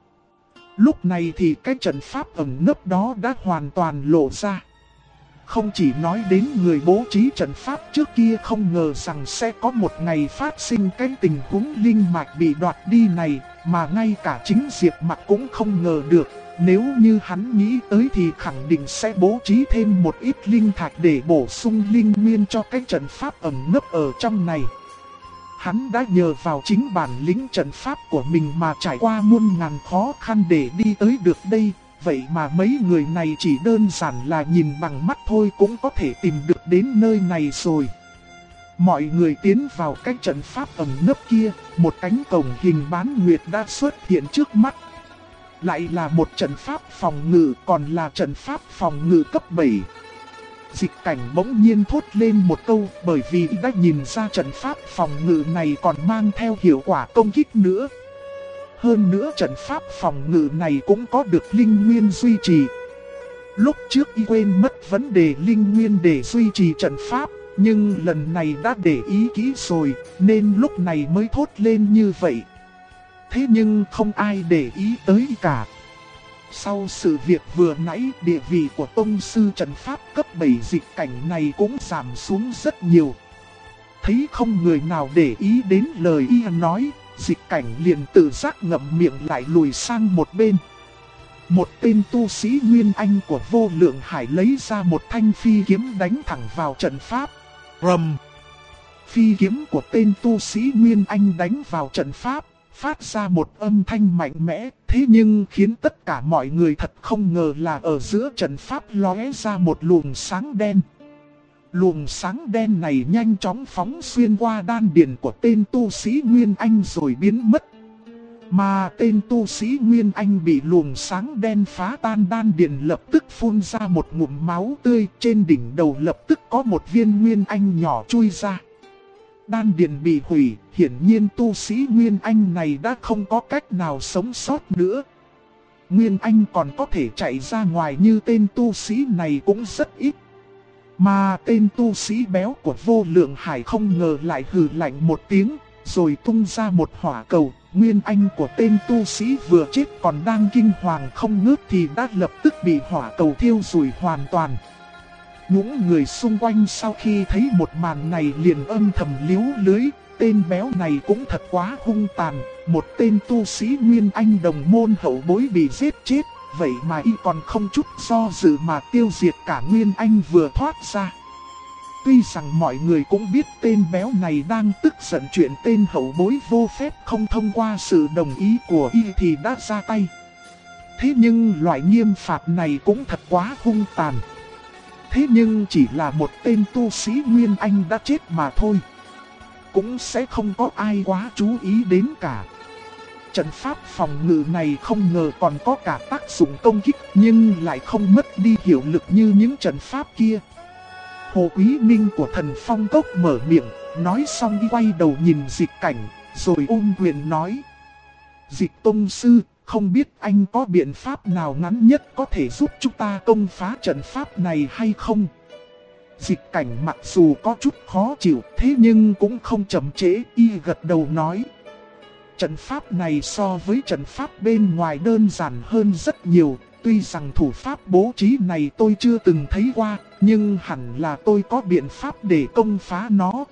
Lúc này thì cái trận pháp ẩn nấp đó đã hoàn toàn lộ ra. Không chỉ nói đến người bố trí trận pháp trước kia không ngờ rằng sẽ có một ngày phát sinh cái tình huống linh mạch bị đoạt đi này, mà ngay cả chính Diệp Mặc cũng không ngờ được. Nếu như hắn nghĩ tới thì khẳng định sẽ bố trí thêm một ít linh thạch để bổ sung linh nguyên cho cái trận pháp ẩn nấp ở trong này. Hắn đã nhờ vào chính bản lĩnh trận pháp của mình mà trải qua muôn ngàn khó khăn để đi tới được đây. Vậy mà mấy người này chỉ đơn giản là nhìn bằng mắt thôi cũng có thể tìm được đến nơi này rồi. Mọi người tiến vào cái trận pháp ẩn nấp kia, một cánh cổng hình bán nguyệt đã xuất hiện trước mắt. Lại là một trận pháp phòng ngự, còn là trận pháp phòng ngự cấp 7. Dịch Cảnh bỗng nhiên thốt lên một câu, bởi vì đã nhìn ra trận pháp phòng ngự này còn mang theo hiệu quả công kích nữa. Hơn nữa trận pháp phòng ngự này cũng có được linh nguyên duy trì. Lúc trước y quên mất vấn đề linh nguyên để duy trì trận pháp, nhưng lần này đã để ý kỹ rồi, nên lúc này mới thốt lên như vậy. Thế nhưng không ai để ý tới cả. Sau sự việc vừa nãy, địa vị của tông sư trận pháp cấp 7 Dịch Cảnh này cũng giảm xuống rất nhiều. Thấy không người nào để ý đến lời y nói, Dịch Cảnh liền tự giác ngậm miệng lại lùi sang một bên. Một tên tu sĩ Nguyên Anh của Vô Lượng Hải lấy ra một thanh phi kiếm đánh thẳng vào trận pháp. Rầm! Phi kiếm của tên tu sĩ Nguyên Anh đánh vào trận pháp, phát ra một âm thanh mạnh mẽ, thế nhưng khiến tất cả mọi người thật không ngờ là ở giữa trận pháp lóe ra một luồng sáng đen. Luồng sáng đen này nhanh chóng phóng xuyên qua đan điền của tên tu sĩ Nguyên Anh rồi biến mất. Mà tên tu sĩ Nguyên Anh bị luồng sáng đen phá tan đan điền lập tức phun ra một ngụm máu tươi, trên đỉnh đầu lập tức có một viên Nguyên Anh nhỏ chui ra. Đan điền bị hủy, hiển nhiên tu sĩ Nguyên Anh này đã không có cách nào sống sót nữa. Nguyên Anh còn có thể chạy ra ngoài như tên tu sĩ này cũng rất ít. Mà tên tu sĩ béo của Vô Lượng Hải không ngờ lại hừ lạnh một tiếng, rồi tung ra một hỏa cầu. Nguyên Anh của tên tu sĩ vừa chết còn đang kinh hoàng không ngớt thì đã lập tức bị hỏa cầu thiêu rụi hoàn toàn. Những người xung quanh sau khi thấy một màn này liền âm thầm liếu lưới, tên béo này cũng thật quá hung tàn, một tên tu sĩ Nguyên Anh đồng môn hậu bối bị giết chết, vậy mà y còn không chút do dự mà tiêu diệt cả Nguyên Anh vừa thoát ra. Tuy rằng mọi người cũng biết tên béo này đang tức giận chuyện tên hậu bối vô phép không thông qua sự đồng ý của y thì đã ra tay. Thế nhưng loại nghiêm phạt này cũng thật quá hung tàn. Thế nhưng chỉ là một tên tu sĩ Nguyên Anh đã chết mà thôi, cũng sẽ không có ai quá chú ý đến cả. Trận pháp phòng ngự này không ngờ còn có cả tác dụng công kích nhưng lại không mất đi hiệu lực như những trận pháp kia. Hồ Quý Minh của Thần Phong Cốc mở miệng, nói xong đi quay đầu nhìn Dịch Cảnh, rồi ôm quyền nói: Dịch Tông Sư, không biết anh có biện pháp nào ngắn nhất có thể giúp chúng ta công phá trận pháp này hay không? Dịch Cảnh mặc dù có chút khó chịu, thế nhưng cũng không chậm trễ, y gật đầu nói: Trận pháp này so với trận pháp bên ngoài đơn giản hơn rất nhiều. Tuy rằng thủ pháp bố trí này tôi chưa từng thấy qua, nhưng hẳn là tôi có biện pháp để công phá nó.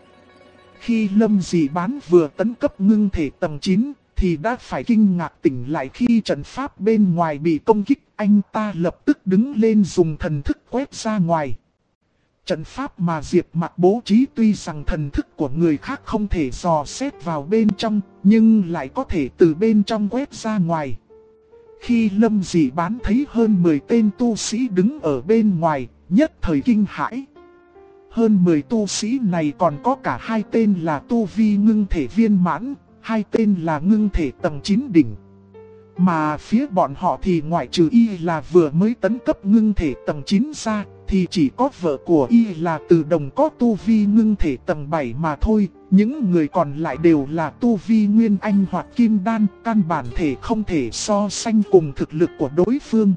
Khi Lâm Dị Bán vừa tấn cấp ngưng thể tầng 9, thì đã phải kinh ngạc tỉnh lại khi trận pháp bên ngoài bị công kích. Anh ta lập tức đứng lên dùng thần thức quét ra ngoài. Trận pháp mà Diệp Mặc bố trí tuy rằng thần thức của người khác không thể dò xét vào bên trong, nhưng lại có thể từ bên trong quét ra ngoài. Khi Lâm Dị Bán thấy hơn 10 tên tu sĩ đứng ở bên ngoài, nhất thời kinh hãi. Hơn 10 tu sĩ này còn có cả 2 tên là tu vi ngưng thể viên mãn, 2 tên là ngưng thể tầng 9 đỉnh. Mà phía bọn họ thì ngoại trừ y là vừa mới tấn cấp ngưng thể tầng 9 ra, thì chỉ có vợ của y là Từ Đồng có tu vi ngưng thể tầng 7 mà thôi. Những người còn lại đều là tu vi Nguyên Anh hoặc Kim Đan, căn bản thể không thể so sánh cùng thực lực của đối phương.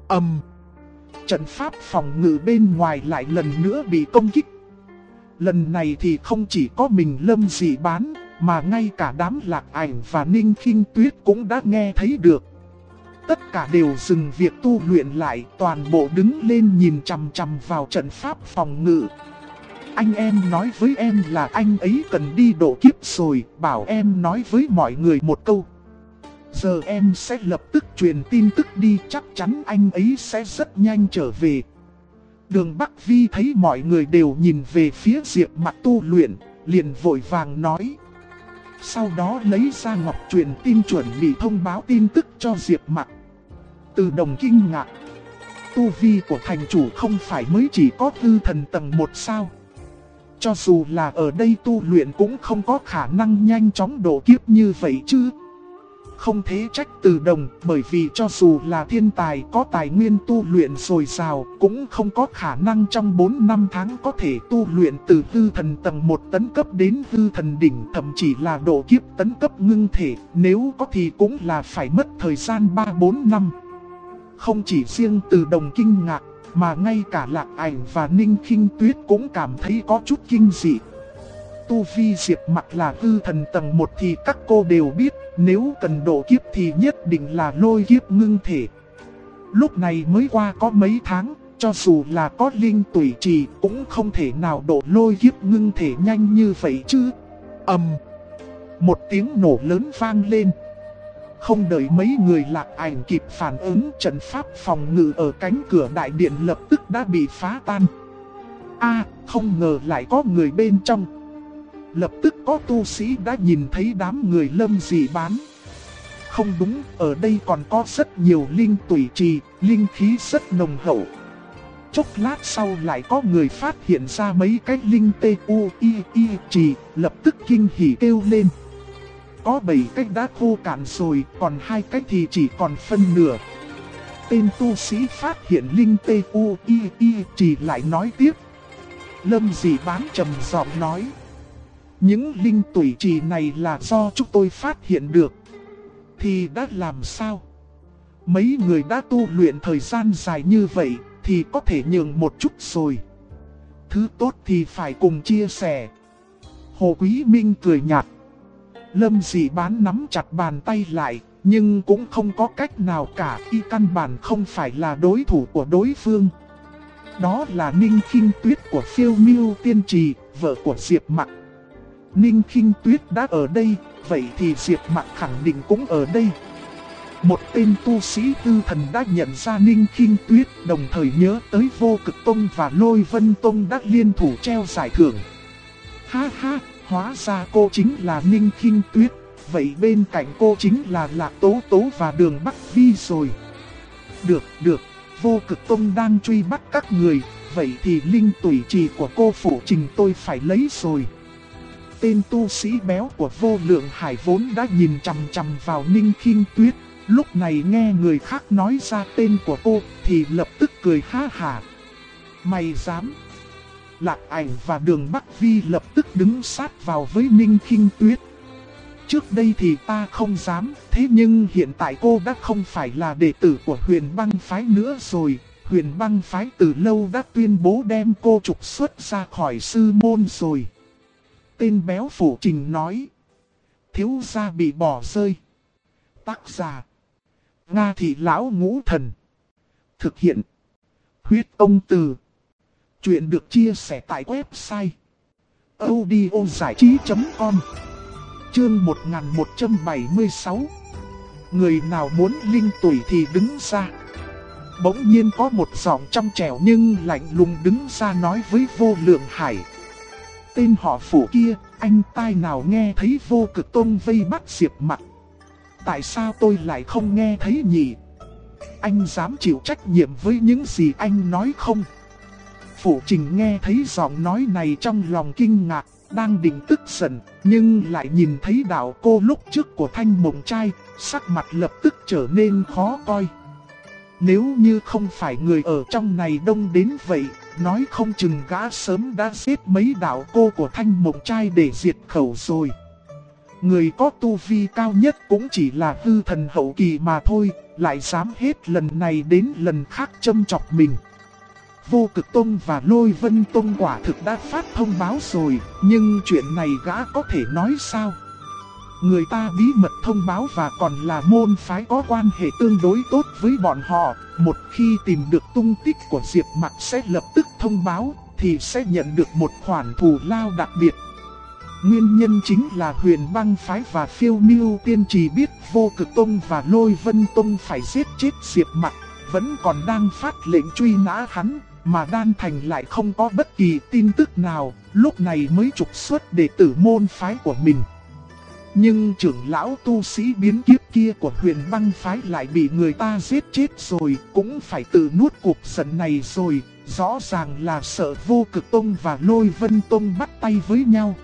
Trận pháp phòng ngự bên ngoài lại lần nữa bị công kích. Lần này thì không chỉ có mình Lâm Dị Bán, mà ngay cả đám Lạc Ảnh và Ninh Khinh Tuyết cũng đã nghe thấy được. Tất cả đều dừng việc tu luyện lại, toàn bộ đứng lên nhìn chằm chằm vào trận pháp phòng ngự. Anh em nói với em là anh ấy cần đi độ kiếp rồi, bảo em nói với mọi người một câu. Giờ em sẽ lập tức truyền tin tức đi, chắc chắn anh ấy sẽ rất nhanh trở về. Đường Bắc Vi thấy mọi người đều nhìn về phía Diệp Mặc tu luyện, liền vội vàng nói. Sau đó lấy ra ngọc truyền tin chuẩn bị thông báo tin tức cho Diệp Mặc. Từ Đồng kinh ngạc. Tu vi của thành chủ không phải mới chỉ có hư thần tầng 1 sao? Cho dù là ở đây tu luyện cũng không có khả năng nhanh chóng độ kiếp như vậy chứ. Không thể trách Từ Đồng, bởi vì cho dù là thiên tài có tài nguyên tu luyện dồi dào, cũng không có khả năng trong 4 năm tháng có thể tu luyện từ hư thần tầng 1 tấn cấp đến hư thần đỉnh, thậm chí là độ kiếp tấn cấp ngưng thể, nếu có thì cũng là phải mất thời gian 3-4 năm. Không chỉ riêng Từ Đồng kinh ngạc, mà ngay cả Lạc Ảnh và Ninh Khinh Tuyết cũng cảm thấy có chút kinh dị. Tu vi Diệp Mặc là hư thần tầng 1 thì các cô đều biết, nếu cần độ kiếp thì nhất định là lôi kiếp ngưng thể. Lúc này mới qua có mấy tháng, cho dù là có linh tủy trì cũng không thể nào độ lôi kiếp ngưng thể nhanh như vậy chứ. Một tiếng nổ lớn vang lên. Không đợi mấy người Lạc Ảnh kịp phản ứng, trận pháp phòng ngự ở cánh cửa đại điện lập tức đã bị phá tan. Không ngờ lại có người bên trong. Lập tức có tu sĩ đã nhìn thấy đám người Lâm Dị Bán. Không đúng, ở đây còn có rất nhiều linh tủy trì, linh khí rất nồng hậu. Chốc lát sau lại có người phát hiện ra mấy cái linh tê u y y trì, lập tức kinh hỉ kêu lên. Có 7 cái đã khô cạn rồi, còn 2 cái thì chỉ còn phân nửa. Tên tu sĩ phát hiện linh tê u y y trì lại nói tiếp. Lâm Dị Bán trầm giọng nói. Những linh tủy trì này là do chúng tôi phát hiện được. Thì đã làm sao? Mấy người đã tu luyện thời gian dài như vậy thì có thể nhường một chút rồi. Thứ tốt thì phải cùng chia sẻ. Hồ Quý Minh cười nhạt. Lâm Dị Bán nắm chặt bàn tay lại, nhưng cũng không có cách nào cả, y căn bản không phải là đối thủ của đối phương. Đó là Ninh Khinh Tuyết của Phiêu Miêu Tiên Trì, vợ của Diệp Mặc. Ninh Khinh Tuyết đã ở đây, vậy thì Diệp Mặc khẳng định cũng ở đây. Một tên tu sĩ tư thần đã nhận ra Ninh Khinh Tuyết, đồng thời nhớ tới Vô Cực Tông và Lôi Vân Tông đã liên thủ treo giải thưởng. Ha ha, hóa ra cô chính là Ninh Khinh Tuyết, vậy bên cạnh cô chính là Lạc Tố Tố và Đường Bắc Vi rồi. Được, Vô Cực Tông đang truy bắt các người, vậy thì linh tủy trì của cô phụ trình tôi phải lấy rồi. Tên tu sĩ béo của Vô Lượng Hải vốn đã nhìn chằm chằm vào Ninh Khinh Tuyết, lúc này nghe người khác nói ra tên của cô thì lập tức cười ha hả. Mày dám? Lạc Ảnh và Đường Bắc Vi lập tức đứng sát vào với Ninh Khinh Tuyết. Trước đây thì ta không dám, thế nhưng hiện tại cô đã không phải là đệ tử của Huyền Băng Phái nữa rồi. Huyền Băng Phái từ lâu đã tuyên bố đem cô trục xuất ra khỏi sư môn rồi. Tên béo phủ trình nói. Thiếu gia bị bỏ rơi. Tác giả. Nga Thị Lão Ngũ Thần. Thực hiện. Huyết Ông Từ. Chuyện được chia sẻ tại website audiozảichí.com. Chương 1176. Người nào muốn linh tủy thì đứng ra. Bỗng nhiên có một giọng trong trẻo nhưng lạnh lùng đứng ra nói với Vô Lượng Hải. Tên họ Phủ kia, anh tai nào nghe thấy Vô Cực Tông vây bắt Diệp Mặc? Tại sao tôi lại không nghe thấy nhỉ? Anh dám chịu trách nhiệm với những gì anh nói không? Phủ Trình nghe thấy giọng nói này trong lòng kinh ngạc, đang định tức giận, nhưng lại nhìn thấy đạo cô lúc trước của Thanh Mộng Trai, sắc mặt lập tức trở nên khó coi. Nếu như không phải người ở trong này đông đến vậy, nói không chừng gã sớm đã giết mấy đạo cô của Thanh Mộng Trai để diệt khẩu rồi. Người có tu vi cao nhất cũng chỉ là hư thần hậu kỳ mà thôi, lại dám hết lần này đến lần khác châm chọc mình. Vô Cực Tông và Lôi Vân Tông quả thực đã phát thông báo rồi, nhưng chuyện này gã có thể nói sao? Người ta bí mật thông báo và còn là môn phái có quan hệ tương đối tốt với bọn họ. Một khi tìm được tung tích của Diệp Mặc sẽ lập tức thông báo, thì sẽ nhận được một khoản thù lao đặc biệt. Nguyên nhân chính là Huyền Băng Phái và Phiêu Miêu Tiên Trì biết Vô Cực Tông và Lôi Vân Tông phải giết chết Diệp Mặc, vẫn còn đang phát lệnh truy nã hắn, mà Đan Thành lại không có bất kỳ tin tức nào, lúc này mới trục xuất đệ tử môn phái của mình. Nhưng trưởng lão tu sĩ biến kiếp kia của Huyền Băng Phái lại bị người ta giết chết rồi, cũng phải tự nuốt cuộc giận này rồi, rõ ràng là sợ Vô Cực Tông và Lôi Vân Tông bắt tay với nhau.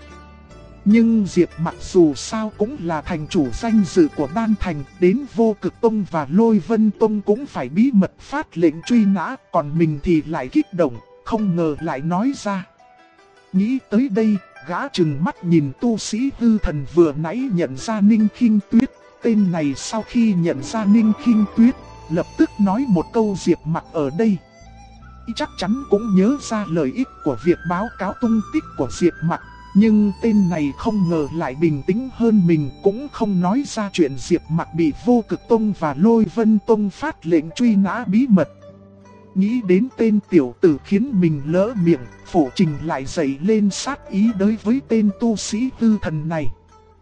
Nhưng Diệp Mặc dù sao cũng là thành chủ danh dự của Đan Thành, đến Vô Cực Tông và Lôi Vân Tông cũng phải bí mật phát lệnh truy nã, còn mình thì lại kích động, không ngờ lại nói ra. Nghĩ tới đây, gã trừng mắt nhìn tu sĩ hư thần vừa nãy nhận ra Ninh Khinh Tuyết. Tên này sau khi nhận ra Ninh Khinh Tuyết, lập tức nói một câu Diệp Mặc ở đây. Chắc chắn cũng nhớ ra lợi ích của việc báo cáo tung tích của Diệp Mặc. Nhưng tên này không ngờ lại bình tĩnh hơn mình, cũng không nói ra chuyện Diệp Mặc bị Vô Cực Tông và Lôi Vân Tông phát lệnh truy nã bí mật. Nghĩ đến tên tiểu tử khiến mình lỡ miệng, Phổ Trình lại dậy lên sát ý đối với tên tu sĩ hư thần này.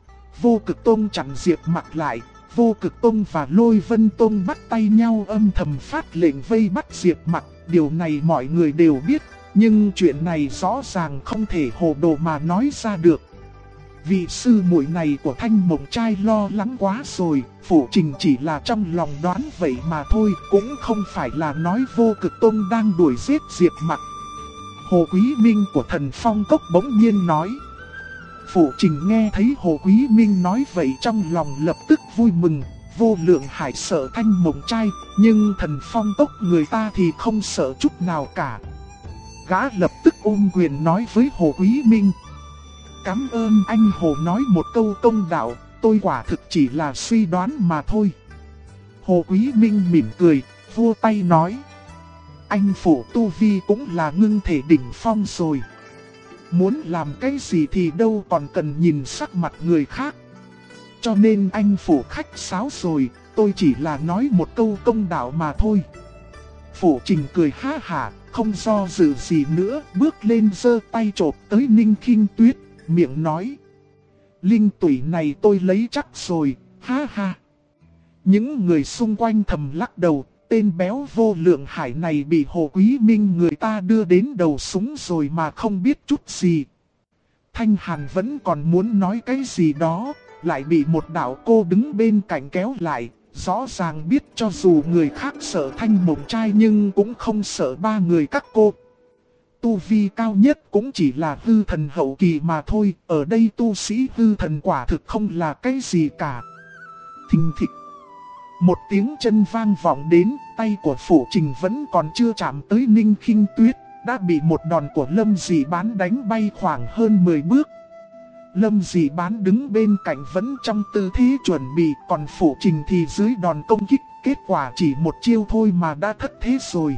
Vô Cực Tông chặn Diệp Mặc lại, Vô Cực Tông và Lôi Vân Tông bắt tay nhau âm thầm phát lệnh vây bắt Diệp Mặc. Điều này mọi người đều biết, nhưng chuyện này rõ ràng không thể hồ đồ mà nói ra được. vị sư muội này của Thanh Mộng Trai lo lắng quá rồi, Phủ Trình chỉ là trong lòng đoán vậy mà thôi, cũng không phải là nói Vô Cực Tông đang đuổi giết Diệp Mặc. Hồ Quý Minh của Thần Phong Cốc bỗng nhiên nói. Phủ Trình nghe thấy Hồ Quý Minh nói vậy trong lòng lập tức vui mừng. Vô Lượng Hải sợ Thanh Mộng Trai, nhưng Thần Phong Cốc người ta thì không sợ chút nào cả. Gã lập tức ôm quyền nói với Hồ Quý Minh. Cảm ơn anh Hồ nói một câu công đạo, tôi quả thực chỉ là suy đoán mà thôi. Hồ Quý Minh mỉm cười, vua tay nói. Anh Phủ tu vi cũng là ngưng thể đỉnh phong rồi. Muốn làm cái gì thì đâu còn cần nhìn sắc mặt người khác. Cho nên anh Phủ khách sáo rồi, tôi chỉ là nói một câu công đạo mà thôi. Phủ Trình cười ha hả, không do dự gì nữa, bước lên giơ tay chộp tới Ninh Khinh Tuyết, miệng nói. Linh tủy này tôi lấy chắc rồi, ha ha. Những người xung quanh thầm lắc đầu, tên béo Vô Lượng Hải này bị Hồ Quý Minh người ta đưa đến đầu súng rồi mà không biết chút gì. Thanh Hàn vẫn còn muốn nói cái gì đó, lại bị một đạo cô đứng bên cạnh kéo lại. Rõ ràng biết cho dù người khác sợ Thanh Mộng Trai nhưng cũng không sợ ba người các cô. Tu vi cao nhất cũng chỉ là hư thần hậu kỳ mà thôi, ở đây tu sĩ hư thần quả thực không là cái gì cả. Thình thịch. Một tiếng chân vang vọng đến, tay của Phủ Trình vẫn còn chưa chạm tới Ninh Khinh Tuyết, đã bị một đòn của Lâm Dị Bán đánh bay khoảng hơn 10 bước. Lâm Dị Bán đứng bên cạnh vẫn trong tư thế chuẩn bị, còn Phủ Trình thì dưới đòn công kích, kết quả chỉ một chiêu thôi mà đã thất thế rồi.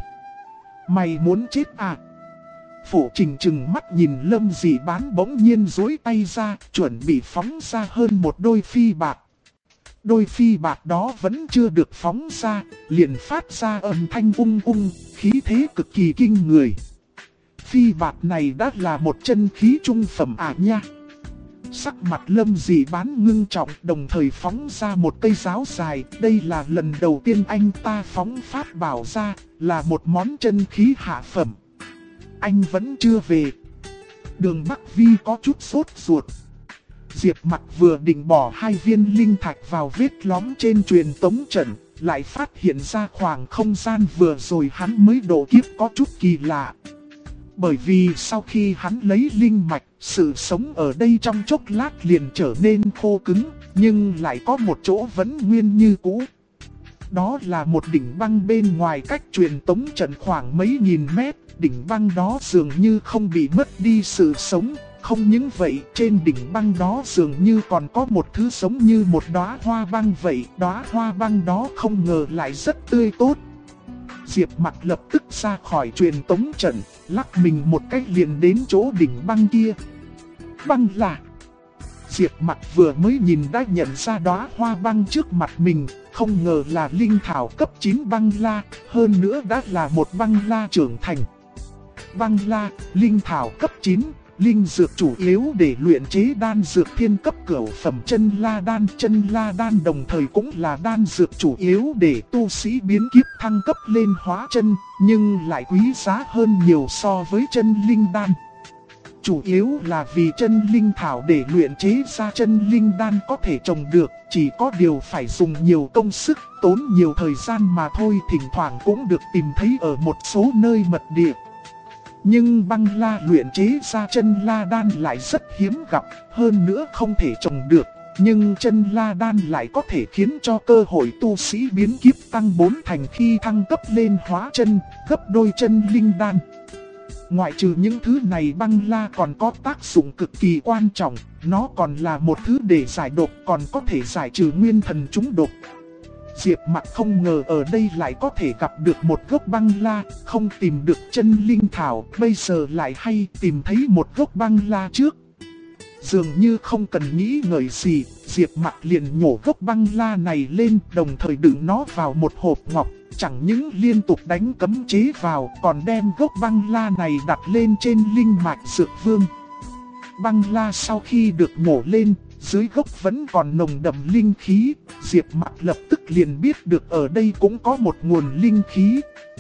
Mày muốn chết à? Phủ Trình trừng mắt nhìn Lâm Dị Bán bỗng nhiên duỗi tay ra, chuẩn bị phóng ra hơn một đôi phi bạc. Đôi phi bạc đó vẫn chưa được phóng ra, liền phát ra âm thanh ung ung, khí thế cực kỳ kinh người. Phi bạc này đã là một chân khí trung phẩm à nha. Sắc mặt Lâm Dị Bán ngưng trọng, đồng thời phóng ra một cây giáo dài. Đây là lần đầu tiên anh ta phóng pháp bảo ra, là một món chân khí hạ phẩm. Anh vẫn chưa về. Đường Bắc Vi có chút sốt ruột. Diệp Mặc vừa định bỏ 2 viên linh thạch vào vết lõm trên truyền tống trận, lại phát hiện ra khoảng không gian vừa rồi hắn mới độ kiếp có chút kỳ lạ. Bởi vì sau khi hắn lấy linh mạch, sự sống ở đây trong chốc lát liền trở nên khô cứng, nhưng lại có một chỗ vẫn nguyên như cũ. Đó là một đỉnh băng bên ngoài cách truyền tống trận khoảng mấy nghìn mét, đỉnh băng đó dường như không bị mất đi sự sống. Không những vậy, trên đỉnh băng đó dường như còn có một thứ giống như một đóa hoa băng vậy. Đóa hoa băng đó không ngờ lại rất tươi tốt. Diệp Mặc lập tức ra khỏi truyền tống trận, lắc mình một cách liền đến chỗ đỉnh băng kia. Băng là... Diệp Mặc vừa mới nhìn đã nhận ra đóa hoa băng trước mặt mình, không ngờ là linh thảo cấp 9 băng la, hơn nữa đã là một băng la trưởng thành. Băng la, linh thảo cấp 9, linh dược chủ yếu để luyện chế đan dược thiên cấp cửu phẩm chân la đan đồng thời cũng là đan dược chủ yếu để tu sĩ biến kiếp thăng cấp lên hóa chân, nhưng lại quý giá hơn nhiều so với chân linh đan. Chủ yếu là vì chân linh thảo để luyện chế ra chân linh đan có thể trồng được, chỉ có điều phải dùng nhiều công sức, tốn nhiều thời gian mà thôi, thỉnh thoảng cũng được tìm thấy ở một số nơi mật địa. Nhưng băng la luyện chế ra chân la đan lại rất hiếm gặp, hơn nữa không thể trồng được. Nhưng chân la đan lại có thể khiến cho cơ hội tu sĩ biến kiếp tăng 4 thành khi thăng cấp lên hóa chân, gấp đôi chân linh đan. Ngoại trừ những thứ này, băng la còn có tác dụng cực kỳ quan trọng, nó còn là một thứ để giải độc, còn có thể giải trừ nguyên thần trúng độc. Diệp Mặc không ngờ ở đây lại có thể gặp được một gốc băng la, không tìm được chân linh thảo, bây giờ lại hay tìm thấy một gốc băng la trước. Dường như không cần nghĩ ngợi gì, Diệp Mặc liền nhổ gốc băng la này lên, đồng thời đựng nó vào một hộp ngọc, chẳng những liên tục đánh cấm chế vào, còn đem gốc băng la này đặt lên trên linh mạch dược vương. Băng la sau khi được nhổ lên, dưới gốc vẫn còn nồng đậm linh khí, Diệp Mặc lập tức liền biết được ở đây cũng có một nguồn linh khí.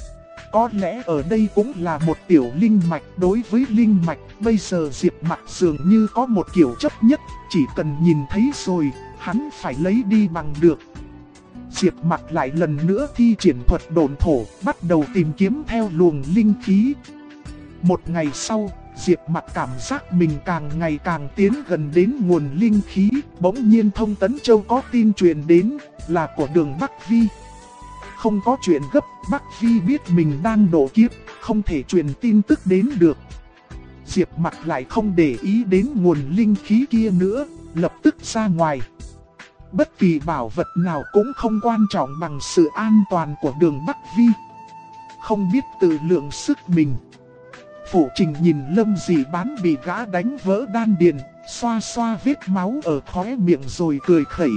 Có lẽ ở đây cũng là một tiểu linh mạch. Đối với linh mạch, bây giờ Diệp Mặc dường như có một kiểu chấp nhất. Chỉ cần nhìn thấy rồi, hắn phải lấy đi bằng được. Diệp Mặc lại lần nữa thi triển thuật độn thổ, bắt đầu tìm kiếm theo luồng linh khí. Một ngày sau, Diệp Mặc cảm giác mình càng ngày càng tiến gần đến nguồn linh khí. Bỗng nhiên Thông Tấn Châu có tin truyền đến, là của Đường Bắc Vi. Không có chuyện gấp, Bắc Vi biết mình đang độ kiếp, không thể truyền tin tức đến được. Diệp Mặc lại không để ý đến nguồn linh khí kia nữa, lập tức ra ngoài. Bất kỳ bảo vật nào cũng không quan trọng bằng sự an toàn của Đường Bắc Vi. Không biết tự lượng sức mình. Phụ Trình nhìn Lâm Dị Bán bị gã đánh vỡ đan điền, xoa xoa vết máu ở khóe miệng rồi cười khẩy.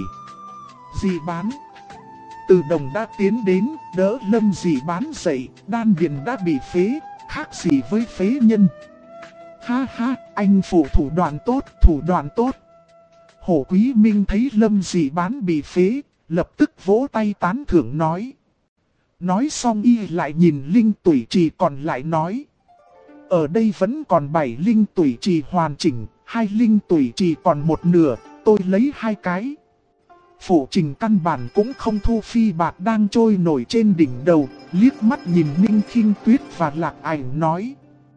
Dị Bán. Từ Đồng đã tiến đến, đỡ Lâm Dị Bán dậy, đan điền đã bị phế, khác gì với phế nhân. Ha ha, anh phụ thủ đoạn tốt. Hổ Quý Minh thấy Lâm Dị Bán bị phế, lập tức vỗ tay tán thưởng nói. Nói xong y lại nhìn linh tủy trì còn lại nói. Ở đây vẫn còn 7 linh tủy trì hoàn chỉnh, 2 linh tủy trì còn một nửa, tôi lấy 2 cái. Phụ Trình căn bản cũng không thu phi bạc đang trôi nổi trên đỉnh đầu, liếc mắt nhìn Ninh Khinh Tuyết và Lạc Ảnh nói.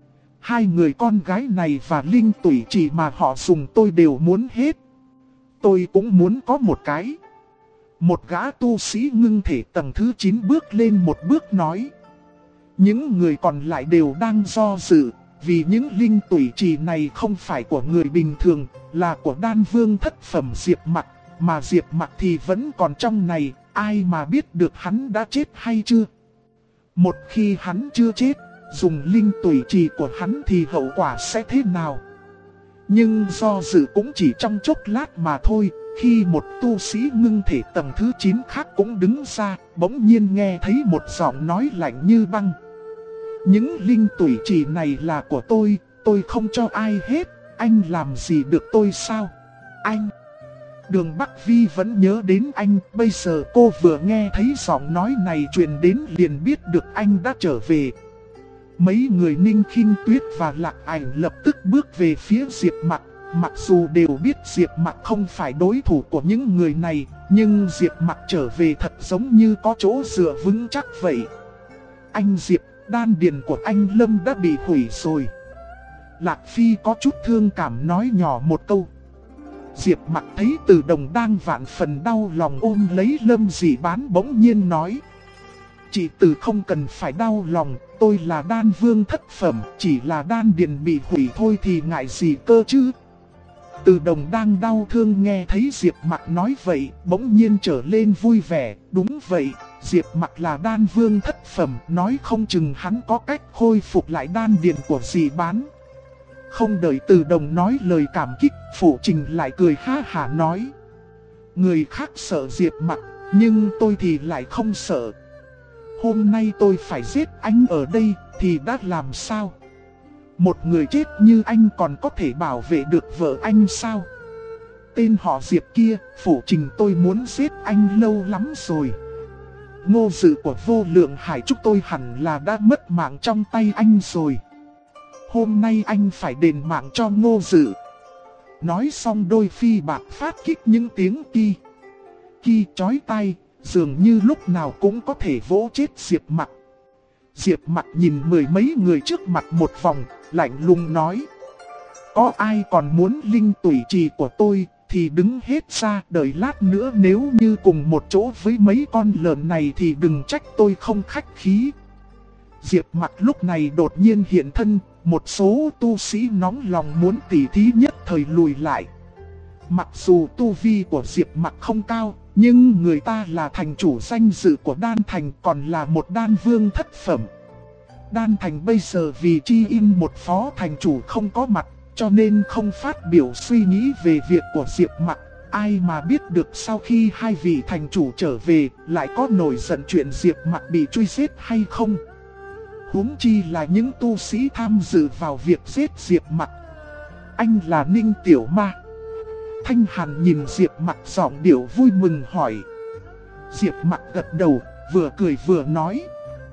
2 người con gái này và linh tủy trì mà họ dùng tôi đều muốn hết. Tôi cũng muốn có một cái. Một gã tu sĩ ngưng thể tầng thứ 9 bước lên một bước nói. Những người còn lại đều đang do dự, vì những linh tủy trì này không phải của người bình thường, là của đan vương thất phẩm Diệp Mặc, mà Diệp Mặc thì vẫn còn trong này, ai mà biết được hắn đã chết hay chưa. Một khi hắn chưa chết, dùng linh tủy trì của hắn thì hậu quả sẽ thế nào? Nhưng do dự cũng chỉ trong chốc lát mà thôi, khi một tu sĩ ngưng thể tầng thứ 9 khác cũng đứng ra, bỗng nhiên nghe thấy một giọng nói lạnh như băng. Những linh tủy trì này là của tôi không cho ai hết, anh làm gì được tôi sao? Anh! Đường Bắc Vi vẫn nhớ đến anh, bây giờ cô vừa nghe thấy giọng nói này truyền đến liền biết được anh đã trở về. Mấy người Ninh Khinh Tuyết và Lạc Ảnh lập tức bước về phía Diệp Mặc. Mặc dù đều biết Diệp Mặc không phải đối thủ của những người này, nhưng Diệp Mặc trở về thật giống như có chỗ dựa vững chắc vậy. Anh Diệp, đan điền của anh Lâm đã bị hủy rồi. Lạc Phi có chút thương cảm nói nhỏ một câu. Diệp Mặc thấy Từ Đồng đang vạn phần đau lòng ôm lấy Lâm Dị Bán bỗng nhiên nói. Chị Từ không cần phải đau lòng, tôi là đan vương thất phẩm, chỉ là đan điền bị hủy thôi thì ngại gì cơ chứ. Từ Đồng đang đau thương nghe thấy Diệp Mặc nói vậy, bỗng nhiên trở lên vui vẻ. Đúng vậy, Diệp Mặc là đan vương thất phẩm, nói không chừng hắn có cách khôi phục lại đan điền của Dị Bán. Không đợi Từ Đồng nói lời cảm kích, Phụ Trình lại cười ha hả nói. Người khác sợ Diệp Mặc, nhưng tôi thì lại không sợ. Hôm nay tôi phải giết anh ở đây, thì đã làm sao? Một người chết như anh còn có thể bảo vệ được vợ anh sao? Tên họ Diệp kia, Phụ Trình tôi muốn giết anh lâu lắm rồi. Ngô Dự của Vô Lượng Hải chúc tôi hẳn là đã mất mạng trong tay anh rồi. Hôm nay anh phải đền mạng cho Ngô Dự. Nói xong đôi phi bạc phát kích những tiếng ki chói tai, dường như lúc nào cũng có thể vỗ chết Diệp Mặc. Diệp Mặc nhìn mười mấy người trước mặt một vòng, lạnh lùng nói. Có ai còn muốn linh tủy trì của tôi thì đứng hết ra, đợi lát nữa nếu như cùng một chỗ với mấy con lợn này thì đừng trách tôi không khách khí. Diệp Mặc lúc này đột nhiên hiện thân, một số tu sĩ nóng lòng muốn tỉ thí nhất thời lùi lại. Mặc dù tu vi của Diệp Mặc không cao, nhưng người ta là thành chủ danh dự của Đan Thành, còn là một đan vương thất phẩm. Đan Thành bây giờ vì chi in một phó thành chủ không có mặt, cho nên không phát biểu suy nghĩ về việc của Diệp Mặc. Ai mà biết được sau khi hai vị thành chủ trở về, lại có nổi giận chuyện Diệp Mặc bị truy giết hay không. Huống chi là những tu sĩ tham dự vào việc giết Diệp Mặc. Anh là Ninh Tiểu Ma. Thanh Hàn nhìn Diệp Mặc giọng điệu vui mừng hỏi. Diệp Mặc gật đầu, vừa cười vừa nói.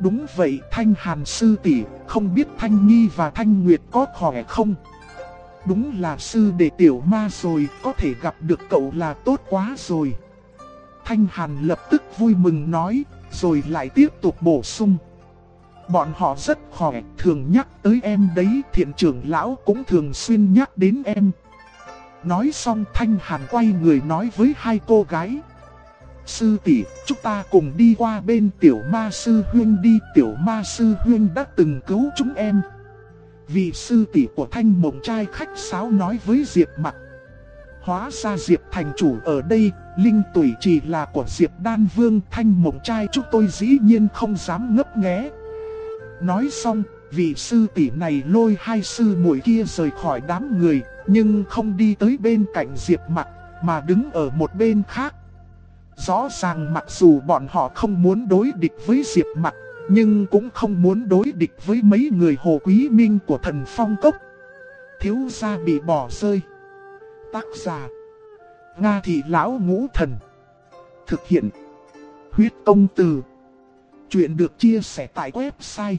Đúng vậy Thanh Hàn sư tỷ, không biết Thanh Nhi và Thanh Nguyệt có khỏe không? Đúng là sư đệ tiểu ma rồi, có thể gặp được cậu là tốt quá rồi. Thanh Hàn lập tức vui mừng nói, rồi lại tiếp tục bổ sung. Bọn họ rất khỏe, thường nhắc tới em đấy, thiện trưởng lão cũng thường xuyên nhắc đến em. Nói xong Thanh Hàn quay người nói với hai cô gái. Sư tỷ, chúng ta cùng đi qua bên tiểu ma sư huynh đi, tiểu ma sư huynh đã từng cứu chúng em. Vị sư tỷ của Thanh Mộng Trai khách sáo nói với Diệp Mặc. Hóa ra Diệp thành chủ ở đây, linh tủy chỉ là của Diệp Đan Vương. Thanh Mộng Trai chúng tôi dĩ nhiên không dám ngấp nghé. Nói xong, vị sư tỷ này lôi hai sư muội kia rời khỏi đám người, nhưng không đi tới bên cạnh Diệp Mặc, mà đứng ở một bên khác. Rõ ràng mặc dù bọn họ không muốn đối địch với Diệp Mặc, nhưng cũng không muốn đối địch với mấy người Hồ Quý Minh của Thần Phong Cốc. Thiếu gia bị bỏ rơi. Tác giả Nga Thị Lão Ngũ Thần. Thực hiện Huyết Công Từ. Chuyện được chia sẻ tại website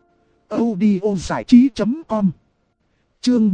audiozảichí.com. Chương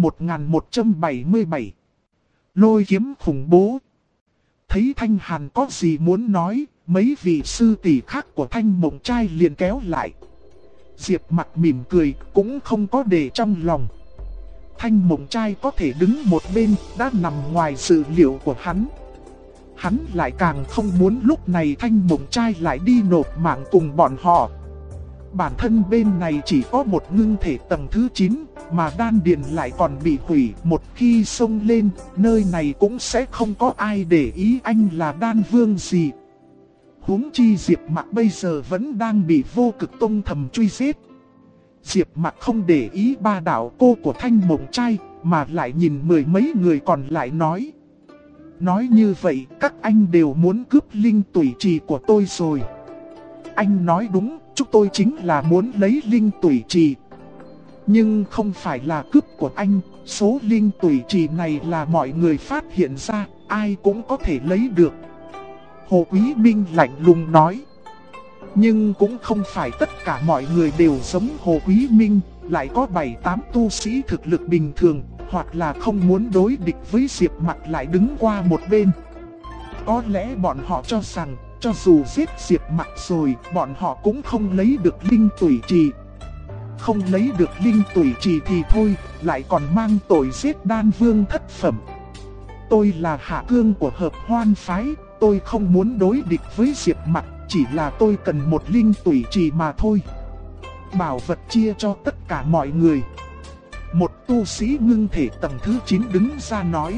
1177. Lôi kiếm khủng bố. Thấy Thanh Hàn có gì muốn nói, mấy vị sư tỷ khác của Thanh Mộng Trai liền kéo lại. Diệp Mặc mỉm cười, cũng không có để trong lòng. Thanh Mộng Trai có thể đứng một bên đã nằm ngoài dự liệu của hắn. Hắn lại càng không muốn lúc này Thanh Mộng Trai lại đi nộp mạng cùng bọn họ. Bản thân bên này chỉ có một ngưng thể tầng thứ 9, mà đan điền lại còn bị hủy. Một khi xông lên, nơi này cũng sẽ không có ai để ý anh là đan vương gì. Huống chi Diệp Mặc bây giờ vẫn đang bị Vô Cực Tông thầm truy giết. Diệp Mặc không để ý ba đạo cô của Thanh Mộng Trai, mà lại nhìn mười mấy người còn lại nói. Nói như vậy các anh đều muốn cướp linh tủy trì của tôi rồi. Anh nói đúng, chúng tôi chính là muốn lấy linh tủy trì. Nhưng không phải là cướp của anh, số linh tủy trì này là mọi người phát hiện ra, ai cũng có thể lấy được. Hồ Quý Minh lạnh lùng nói. Nhưng cũng không phải tất cả mọi người đều giống Hồ Quý Minh, lại có 7-8 tu sĩ thực lực bình thường, hoặc là không muốn đối địch với Diệp Mặc lại đứng qua một bên. Có lẽ bọn họ cho rằng, cho dù giết Diệp Mặc rồi, bọn họ cũng không lấy được linh tủy trì. Không lấy được linh tủy trì thì thôi, lại còn mang tội giết đan vương thất phẩm. Tôi là hạ cương của Hợp Hoan Phái, tôi không muốn đối địch với Diệp Mặc, chỉ là tôi cần một linh tủy trì mà thôi. Bảo vật chia cho tất cả mọi người. Một tu sĩ ngưng thể tầng thứ 9 đứng ra nói.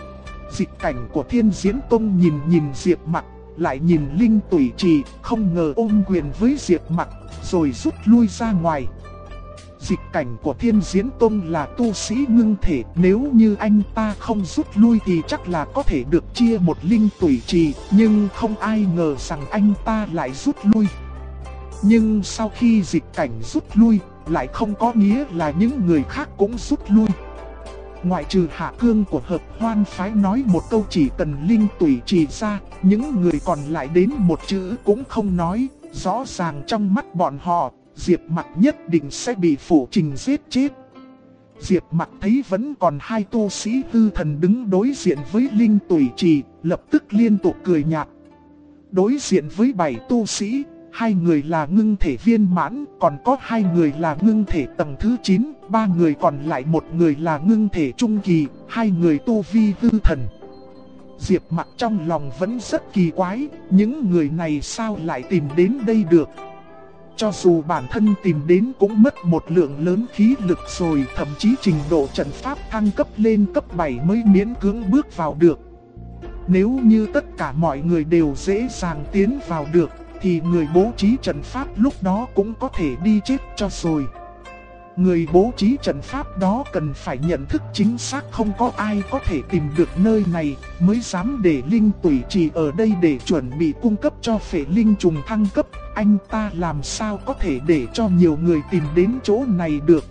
Dịch cảnh của Thiên Diễn Tông nhìn Diệp Mặc, lại nhìn linh tủy trì, không ngờ ôm quyền với Diệp Mặc, rồi rút lui ra ngoài. Dịch cảnh của Thiên Diễn Tông là tu sĩ ngưng thể, nếu như anh ta không rút lui thì chắc là có thể được chia một linh tủy trì, nhưng không ai ngờ rằng anh ta lại rút lui. Nhưng sau khi dịch cảnh rút lui, lại không có nghĩa là những người khác cũng rút lui. Ngoại trừ Hạ Cương của Hợp Hoan Phái nói một câu chỉ cần linh tủy trì ra, những người còn lại đến một chữ cũng không nói. Rõ ràng trong mắt bọn họ, Diệp Mặc nhất định sẽ bị Phủ Trình giết chết. Diệp Mặc thấy vẫn còn hai tu sĩ hư thần đứng đối diện với linh tủy trì, lập tức liên tục cười nhạt. Đối diện với 7 tu sĩ, 2 người là ngưng thể viên mãn, còn có 2 người là ngưng thể tầng thứ 9, 3 người còn lại, 1 người là ngưng thể trung kỳ, 2 người tu vi hư thần. Diệp Mặc trong lòng vẫn rất kỳ quái, những người này sao lại tìm đến đây được. Cho dù bản thân tìm đến cũng mất một lượng lớn khí lực rồi, thậm chí trình độ trận pháp thăng cấp lên cấp 7 mới miễn cưỡng bước vào được. Nếu như tất cả mọi người đều dễ dàng tiến vào được, thì người bố trí trận pháp lúc đó cũng có thể đi chết cho rồi. Người bố trí trận pháp đó cần phải nhận thức chính xác không có ai có thể tìm được nơi này, mới dám để linh tủy trì ở đây để chuẩn bị cung cấp cho phệ linh trùng thăng cấp. Anh ta làm sao có thể để cho nhiều người tìm đến chỗ này được.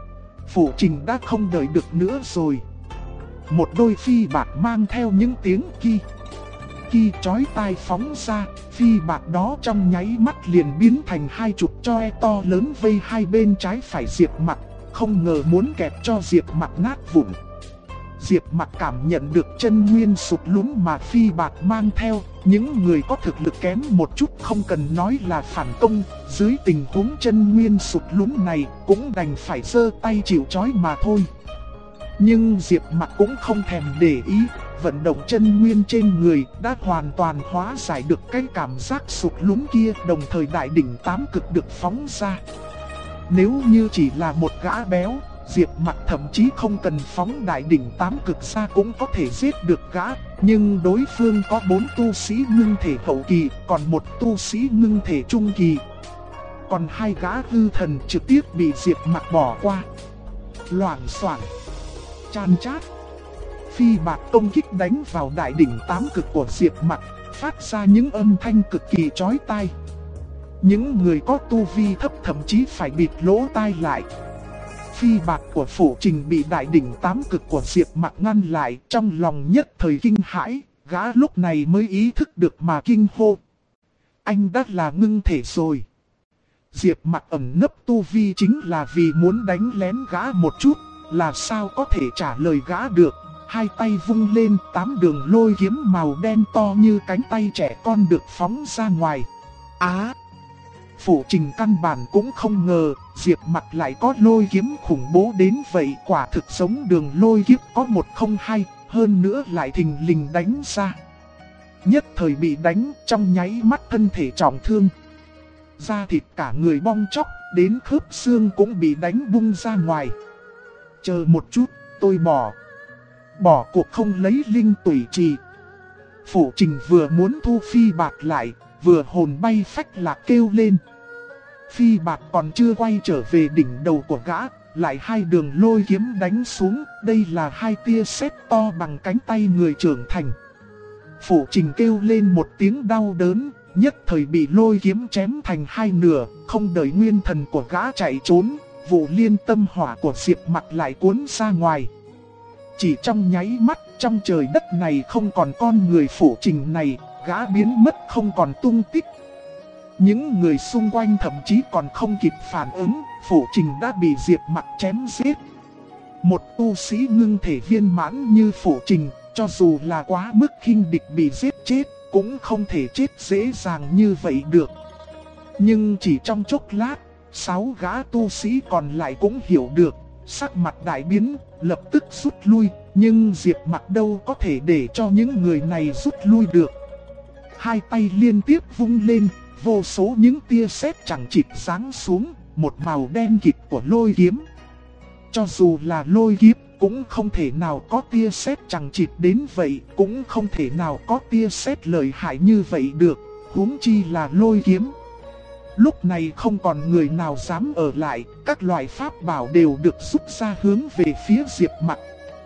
Phủ Trình đã không đợi được nữa rồi. Một đôi phi bạc mang theo những tiếng ki kỳ chói tai phóng ra, phi bạc đó trong nháy mắt liền biến thành hai chục choi to lớn vây hai bên trái phải Diệp Mặc, không ngờ muốn kẹp cho Diệp Mặc nát vụn. Diệp Mặc cảm nhận được chân nguyên sụt lún mà phi bạc mang theo, những người có thực lực kém một chút không cần nói là phản công, dưới tình huống chân nguyên sụt lún này cũng đành phải giơ tay chịu trói mà thôi. Nhưng Diệp Mặc cũng không thèm để ý, vận động chân nguyên trên người đã hoàn toàn hóa giải được cái cảm giác sụt lún kia, đồng thời đại đỉnh tám cực được phóng ra. Nếu như chỉ là một gã béo, Diệp Mặc thậm chí không cần phóng đại đỉnh tám cực ra cũng có thể giết được gã, nhưng đối phương có 4 tu sĩ ngưng thể hậu kỳ, còn một tu sĩ ngưng thể trung kỳ. Còn hai gã hư thần trực tiếp bị Diệp Mặc bỏ qua. Loảng xoảng, chan chát. Phi bạc công kích đánh vào đại đỉnh tám cực của Diệp Mặc, phát ra những âm thanh cực kỳ chói tai. Những người có tu vi thấp thậm chí phải bịt lỗ tai lại. Phi bạc của Phổ Trình bị đại đỉnh tám cực của Diệp Mặc ngăn lại, trong lòng nhất thời kinh hãi, gã lúc này mới ý thức được mà kinh hô. Anh đã là ngưng thể rồi. Diệp Mặc ẩn nấp tu vi chính là vì muốn đánh lén gã một chút, là sao có thể trả lời gã được. Hai tay vung lên, 8 đường lôi kiếm màu đen to như cánh tay trẻ con được phóng ra ngoài. Phổ Trình căn bản cũng không ngờ, Diệp Mặc lại có lôi kiếm khủng bố đến vậy, quả thực giống đường lôi kiếp có 102, hơn nữa lại thình lình đánh ra. Nhất thời bị đánh, trong nháy mắt thân thể trọng thương. Da thịt cả người bong chóc, đến khớp xương cũng bị đánh bung ra ngoài. Chờ một chút, tôi bỏ cuộc không lấy linh tủy trì. Phổ Trình vừa muốn thu phi bạc lại, vừa hồn bay phách lạc kêu lên. Phi bạc còn chưa quay trở về đỉnh đầu của gã, lại hai đường lôi kiếm đánh xuống, đây là hai tia sét to bằng cánh tay người trưởng thành. Phổ Trình kêu lên một tiếng đau đớn, nhất thời bị lôi kiếm chém thành hai nửa, không đợi nguyên thần của gã chạy trốn, vụ liên tâm hỏa của Diệp Mặc lại cuốn ra ngoài. Chỉ trong nháy mắt, trong trời đất này không còn con người Phổ Trình này, gã biến mất không còn tung tích. Những người xung quanh thậm chí còn không kịp phản ứng, Phổ Trình đã bị Diệp Mặc chém giết. Một tu sĩ ngưng thể viên mãn như Phổ Trình, cho dù là quá mức khinh địch bị giết chết, cũng không thể chết dễ dàng như vậy được. Nhưng chỉ trong chốc lát, 6 gã tu sĩ còn lại cũng hiểu được, sắc mặt đại biến, lập tức rút lui, nhưng Diệp Mặc đâu có thể để cho những người này rút lui được. Hai tay liên tiếp vung lên, vô số những tia sét chẳng chịt giáng xuống, một màu đen kịt của lôi kiếm. Cho dù là lôi kiếp, cũng không thể nào có tia sét chẳng chịt đến vậy, cũng không thể nào có tia sét lợi hại như vậy được, huống chi là lôi kiếm. Lúc này không còn người nào dám ở lại, các loại pháp bảo đều được rút ra hướng về phía Diệp Mặc.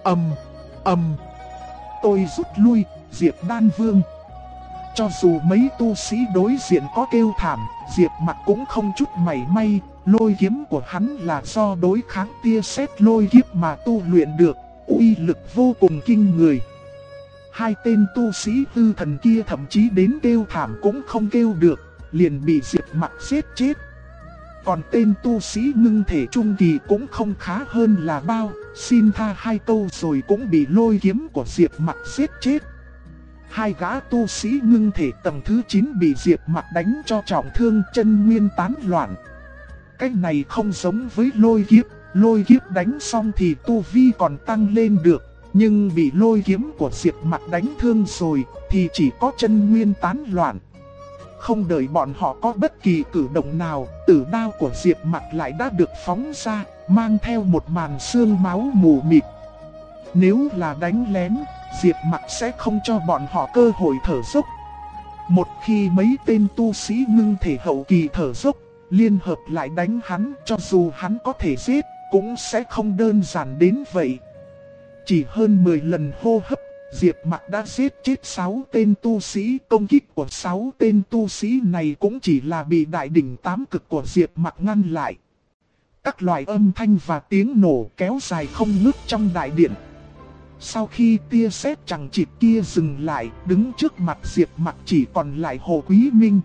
Tôi rút lui, Diệp Đan Vương. Cho dù mấy tu sĩ đối diện có kêu thảm, Diệp Mặc cũng không chút mảy may, lôi kiếm của hắn là do đối kháng tia sét lôi kiếp mà tu luyện được, uy lực vô cùng kinh người. Hai tên tu sĩ hư thần kia thậm chí đến kêu thảm cũng không kêu được, liền bị Diệp Mặc giết chết. Còn tên tu sĩ ngưng thể trung kỳ cũng không khá hơn là bao, xin tha hai câu rồi cũng bị lôi kiếm của Diệp Mặc giết chết. Hai gã tu sĩ ngưng thể tầng thứ 9 bị Diệp Mặc đánh cho trọng thương, chân nguyên tán loạn. Cái này không giống với lôi kiếp đánh xong thì tu vi còn tăng lên được, nhưng bị lôi kiếm của Diệp Mặc đánh thương rồi thì chỉ có chân nguyên tán loạn. Không đợi bọn họ có bất kỳ cử động nào, tử đao của Diệp Mặc lại đã được phóng ra, mang theo một màn sương máu mù mịt. Nếu là đánh lén, Diệp Mặc sẽ không cho bọn họ cơ hội thở dốc. Một khi mấy tên tu sĩ ngưng thể hậu kỳ thở dốc, liên hợp lại đánh hắn, cho dù hắn có thể giết, cũng sẽ không đơn giản đến vậy. Chỉ hơn 10 lần hô hấp, Diệp Mặc đã giết chết 6 tên tu sĩ. Công kích của 6 tên tu sĩ này cũng chỉ là bị đại đỉnh tám cực của Diệp Mặc ngăn lại. Các loại âm thanh và tiếng nổ kéo dài không ngớt trong đại điện. Sau khi tia sét chằng chịt kia dừng lại, đứng trước mặt Diệp Mặc chỉ còn lại Hồ Quý Minh.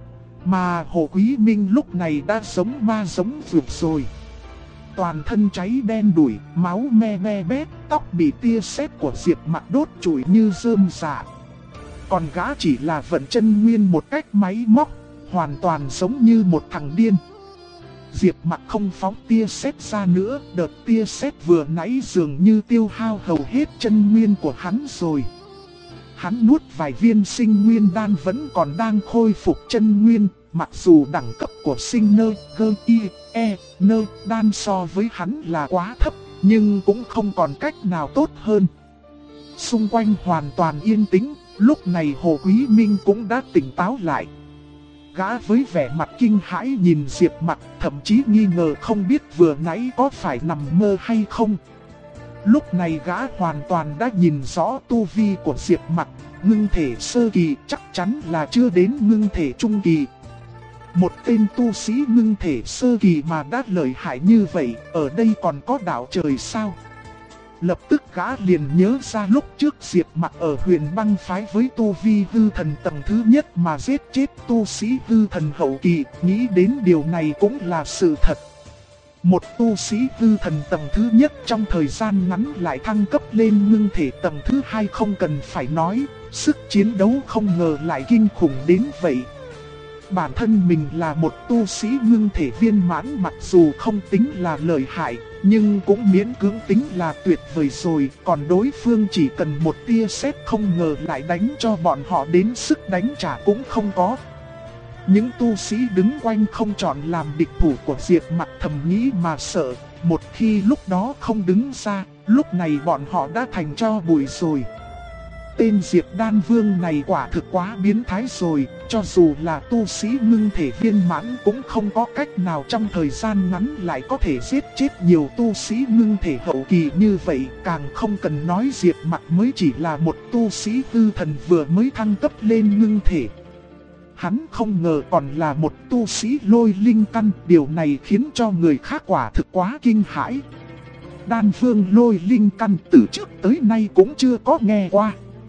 Mà Hồ Quý Minh lúc này đã giống ma giống vượt rồi. Toàn thân cháy đen đủi, máu me me bét, tóc bị tia sét của Diệp Mặc đốt trụi như rơm rạ. Còn gã chỉ là vận chân nguyên một cách máy móc, hoàn toàn giống như một thằng điên. Diệp Mặc không phóng tia sét ra nữa, đợt tia sét vừa nãy dường như tiêu hao hầu hết chân nguyên của hắn rồi. Hắn nuốt vài viên sinh nguyên đan vẫn còn đang khôi phục chân nguyên, mặc dù đẳng cấp của sinh nơ, gơ, y, e, nơ, đan so với hắn là quá thấp, nhưng cũng không còn cách nào tốt hơn. Xung quanh hoàn toàn yên tĩnh, lúc này Hồ Quý Minh cũng đã tỉnh táo lại. Gã với vẻ mặt kinh hãi nhìn Diệp Mặc, thậm chí nghi ngờ không biết vừa nãy có phải nằm mơ hay không. Lúc này gã hoàn toàn đã nhìn rõ tu vi của Diệp Mặc, ngưng thể sơ kỳ chắc chắn là chưa đến ngưng thể trung kỳ. Một tên tu sĩ ngưng thể sơ kỳ mà đã lợi hại như vậy, ở đây còn có đạo trời sao? Lập tức gã liền nhớ ra lúc trước Diệp Mặc ở Huyền Băng Phái với tu vi hư thần tầng thứ nhất mà giết chết tu sĩ hư thần hậu kỳ, nghĩ đến điều này cũng là sự thật. Một tu sĩ hư thần tầng thứ nhất trong thời gian ngắn lại thăng cấp lên ngưng thể tầng thứ hai không cần phải nói, sức chiến đấu không ngờ lại kinh khủng đến vậy. Bản thân mình là một tu sĩ ngưng thể viên mãn, mặc dù không tính là lợi hại, nhưng cũng miễn cưỡng tính là tuyệt vời rồi. Còn đối phương chỉ cần một tia sét không ngờ lại đánh cho bọn họ đến sức đánh trả cũng không có. Những tu sĩ đứng quanh không chọn làm địch thủ của Diệp Mặc thầm nghĩ mà sợ. Một khi lúc đó không đứng ra, lúc này bọn họ đã thành tro bụi rồi. Tên Diệp Đan Vương này quả thực quá biến thái rồi, cho dù là tu sĩ ngưng thể viên mãn cũng không có cách nào trong thời gian ngắn lại có thể giết chết nhiều tu sĩ ngưng thể hậu kỳ như vậy. Càng không cần nói Diệp Mặc mới chỉ là một tu sĩ hư thần vừa mới thăng cấp lên ngưng thể. Hắn không ngờ còn là một tu sĩ lôi linh căn, điều này khiến cho người khác quả thực quá kinh hãi. Đan Vương lôi linh căn từ trước tới nay cũng chưa có nghe qua.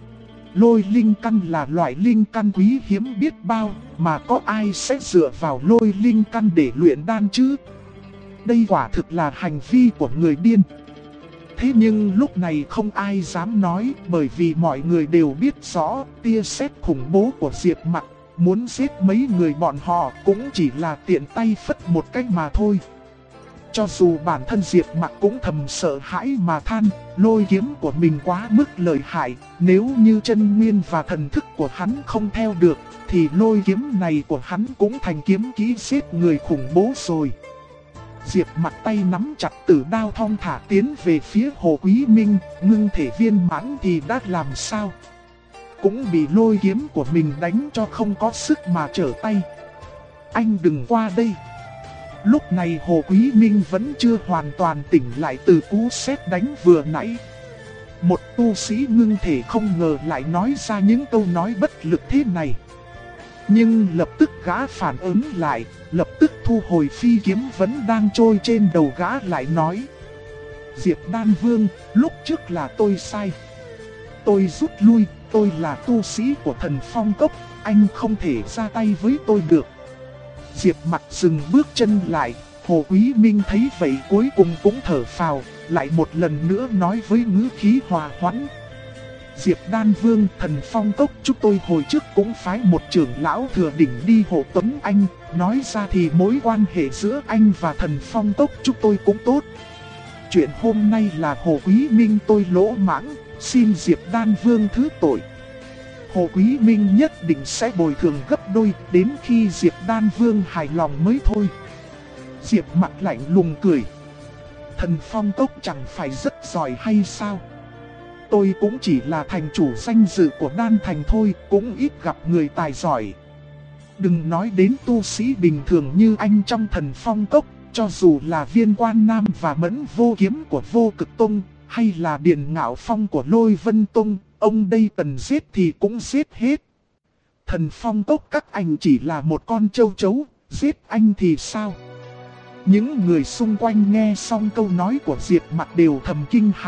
Lôi linh căn là loại linh căn quý hiếm biết bao, mà có ai sẽ dựa vào lôi linh căn để luyện đan chứ? Đây quả thực là hành vi của người điên. Thế nhưng lúc này không ai dám nói, bởi vì mọi người đều biết rõ tia sét khủng bố của Diệp Mặc, muốn giết mấy người bọn họ cũng chỉ là tiện tay phất một cách mà thôi. Cho dù bản thân Diệp Mặc cũng thầm sợ hãi mà than, lôi kiếm của mình quá mức lợi hại, nếu như chân nguyên và thần thức của hắn không theo được, thì lôi kiếm này của hắn cũng thành kiếm kỹ giết người khủng bố rồi. Diệp Mặc tay nắm chặt tử đao thong thả tiến về phía Hồ Quý Minh, ngưng thể viên mãn thì đã làm sao? Cũng bị lôi kiếm của mình đánh cho không có sức mà trở tay. Anh đừng qua đây. Lúc này Hồ Quý Minh vẫn chưa hoàn toàn tỉnh lại từ cú sét đánh vừa nãy. Một tu sĩ ngưng thể không ngờ lại nói ra những câu nói bất lực thế này. Nhưng lập tức gã phản ứng lại, lập tức thu hồi phi kiếm vẫn đang trôi trên đầu gã lại nói: Diệp Đan Vương, lúc trước là tôi sai. Tôi rút lui, tôi là tu sĩ của Thần Phong Cốc, anh không thể ra tay với tôi được. Diệp Mặc dừng bước chân lại, Hồ Quý Minh thấy vậy cuối cùng cũng thở phào, lại một lần nữa nói với ngữ khí hòa hoãn: Diệp Đan Vương, Thần Phong Cốc chúng tôi hồi trước cũng phái một trưởng lão thừa đỉnh đi hộ tống anh, nói ra thì mối quan hệ giữa anh và Thần Phong Cốc chúng tôi cũng tốt. Chuyện hôm nay là Hồ Quý Minh tôi lỗ mãng, xin Diệp Đan Vương thứ tội. Hồ Quý Minh nhất định sẽ bồi thường gấp đôi, đến khi Diệp Đan Vương hài lòng mới thôi. Diệp Mặc lạnh lùng cười: Thần Phong Cốc chẳng phải rất giỏi hay sao? Tôi cũng chỉ là thành chủ danh dự của Đan Thành thôi, cũng ít gặp người tài giỏi. Đừng nói đến tu sĩ bình thường như anh trong Thần Phong Cốc, cho dù là Viên Quan Nam và Mẫn Vô Kiếm của Vô Cực Tông, hay là Điền Ngạo Phong của Lôi Vân Tông, ông đây cần giết thì cũng giết hết. Thần Phong Cốc các anh chỉ là một con châu chấu, giết anh thì sao? Những người xung quanh nghe xong câu nói của Diệp Mặc đều thầm kinh hãi,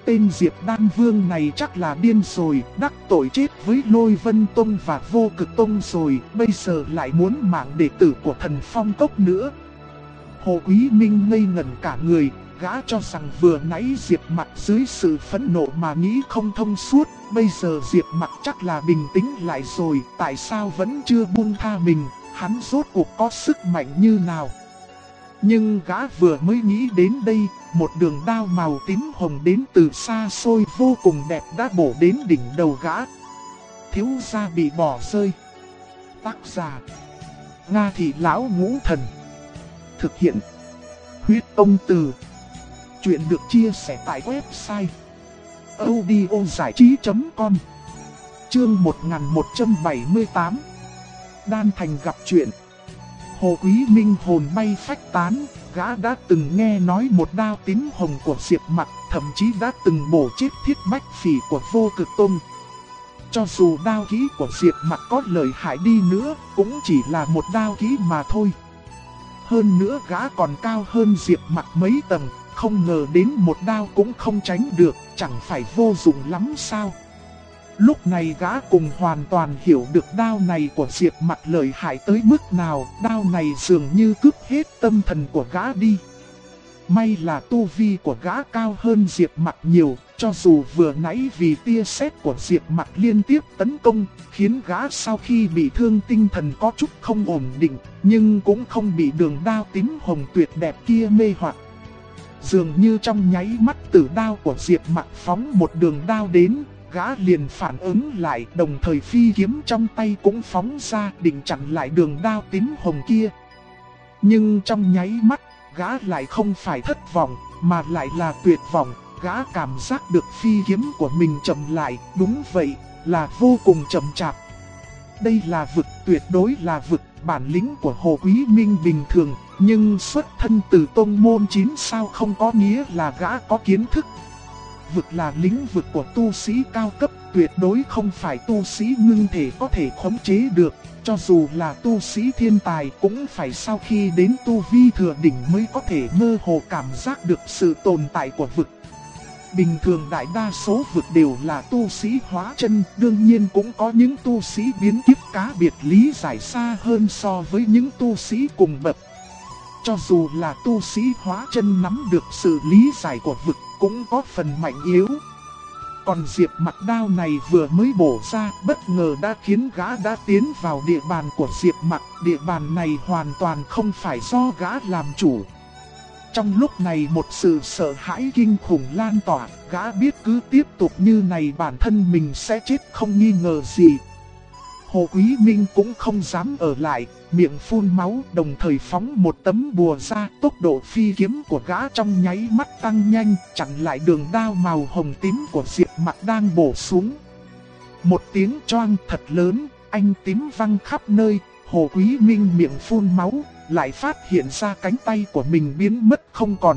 Tên Diệp Đan Vương này chắc là điên rồi, đắc tội chết với Lôi Vân Tông và Vô Cực Tông rồi, bây giờ lại muốn mạng đệ tử của Thần Phong Cốc nữa. Hồ Quý Minh ngây ngẩn cả người, gã cho rằng vừa nãy Diệp Mặc dưới sự phẫn nộ mà nghĩ không thông suốt, bây giờ Diệp Mặc chắc là bình tĩnh lại rồi, tại sao vẫn chưa buông tha mình, hắn rốt cuộc có sức mạnh như nào. Nhưng gã vừa mới nghĩ đến đây, một đường đao màu tím hồng đến từ xa xôi vô cùng đẹp đã bổ đến đỉnh đầu gã. Thiếu gia bị bỏ rơi. Tác giả: Nga Thị Lão Ngũ Thần. Thực hiện: Huyết Ông Từ. Chuyện được chia sẻ tại website audiozảichí.com. Chương 1178. Đan Thành gặp chuyện. Hồ Quý Minh hồn bay phách tán, gã đã từng nghe nói một đao tím hồng của Diệp Mặc, thậm chí đã từng bổ chết Thiết Bách Phỉ của Vô Cực Tông. Cho dù đao kỹ của Diệp Mặc có lợi hại đi nữa, cũng chỉ là một đao kỹ mà thôi. Hơn nữa gã còn cao hơn Diệp Mặc mấy tầng, không ngờ đến một đao cũng không tránh được, chẳng phải vô dụng lắm sao? Lúc này gã cùng hoàn toàn hiểu được đao này của Diệp Mặc lợi hại tới mức nào, đao này dường như cướp hết tâm thần của gã đi. May là tu vi của gã cao hơn Diệp Mặc nhiều, cho dù vừa nãy vì tia sét của Diệp Mặc liên tiếp tấn công, khiến gã sau khi bị thương tinh thần có chút không ổn định, nhưng cũng không bị đường đao tím hồng tuyệt đẹp kia mê hoặc. Dường như trong nháy mắt tử đao của Diệp Mặc phóng một đường đao đến, gã liền phản ứng lại, đồng thời phi kiếm trong tay cũng phóng ra định chặn lại đường đao tím hồng kia. Nhưng trong nháy mắt, gã lại không phải thất vọng, mà lại là tuyệt vọng. Gã cảm giác được phi kiếm của mình chậm lại, đúng vậy, là vô cùng chậm chạp. Đây là vực, tuyệt đối là vực, bản lĩnh của Hồ Quý Minh bình thường, nhưng xuất thân từ tông môn 9 sao không có nghĩa là gã có kiến thức. Vực là lĩnh vực của tu sĩ cao cấp, tuyệt đối không phải tu sĩ ngưng thể có thể khống chế được. Cho dù là tu sĩ thiên tài cũng phải sau khi đến tu vi thừa đỉnh mới có thể mơ hồ cảm giác được sự tồn tại của vực. Bình thường đại đa số vực đều là tu sĩ hóa chân, đương nhiên cũng có những tu sĩ biến kiếp cá biệt lý giải xa hơn so với những tu sĩ cùng bậc. Cho dù là tu sĩ hóa chân nắm được sự lý giải của vực cũng có phần mạnh yếu. Còn Diệp Mặc đao này vừa mới bổ ra, bất ngờ đã khiến gã đã tiến vào địa bàn của Diệp Mặc. Địa bàn này hoàn toàn không phải do gã làm chủ. Trong lúc này một sự sợ hãi kinh khủng lan tỏa, gã biết cứ tiếp tục như này bản thân mình sẽ chết không nghi ngờ gì. Hồ Quý Minh cũng không dám ở lại, miệng phun máu, đồng thời phóng một tấm bùa ra, tốc độ phi kiếm của gã trong nháy mắt tăng nhanh, chặn lại đường đao màu hồng tím của Diệp Mặc đang bổ xuống. Một tiếng choang thật lớn, ánh tím văng khắp nơi, Hồ Quý Minh miệng phun máu, lại phát hiện ra cánh tay của mình biến mất không còn.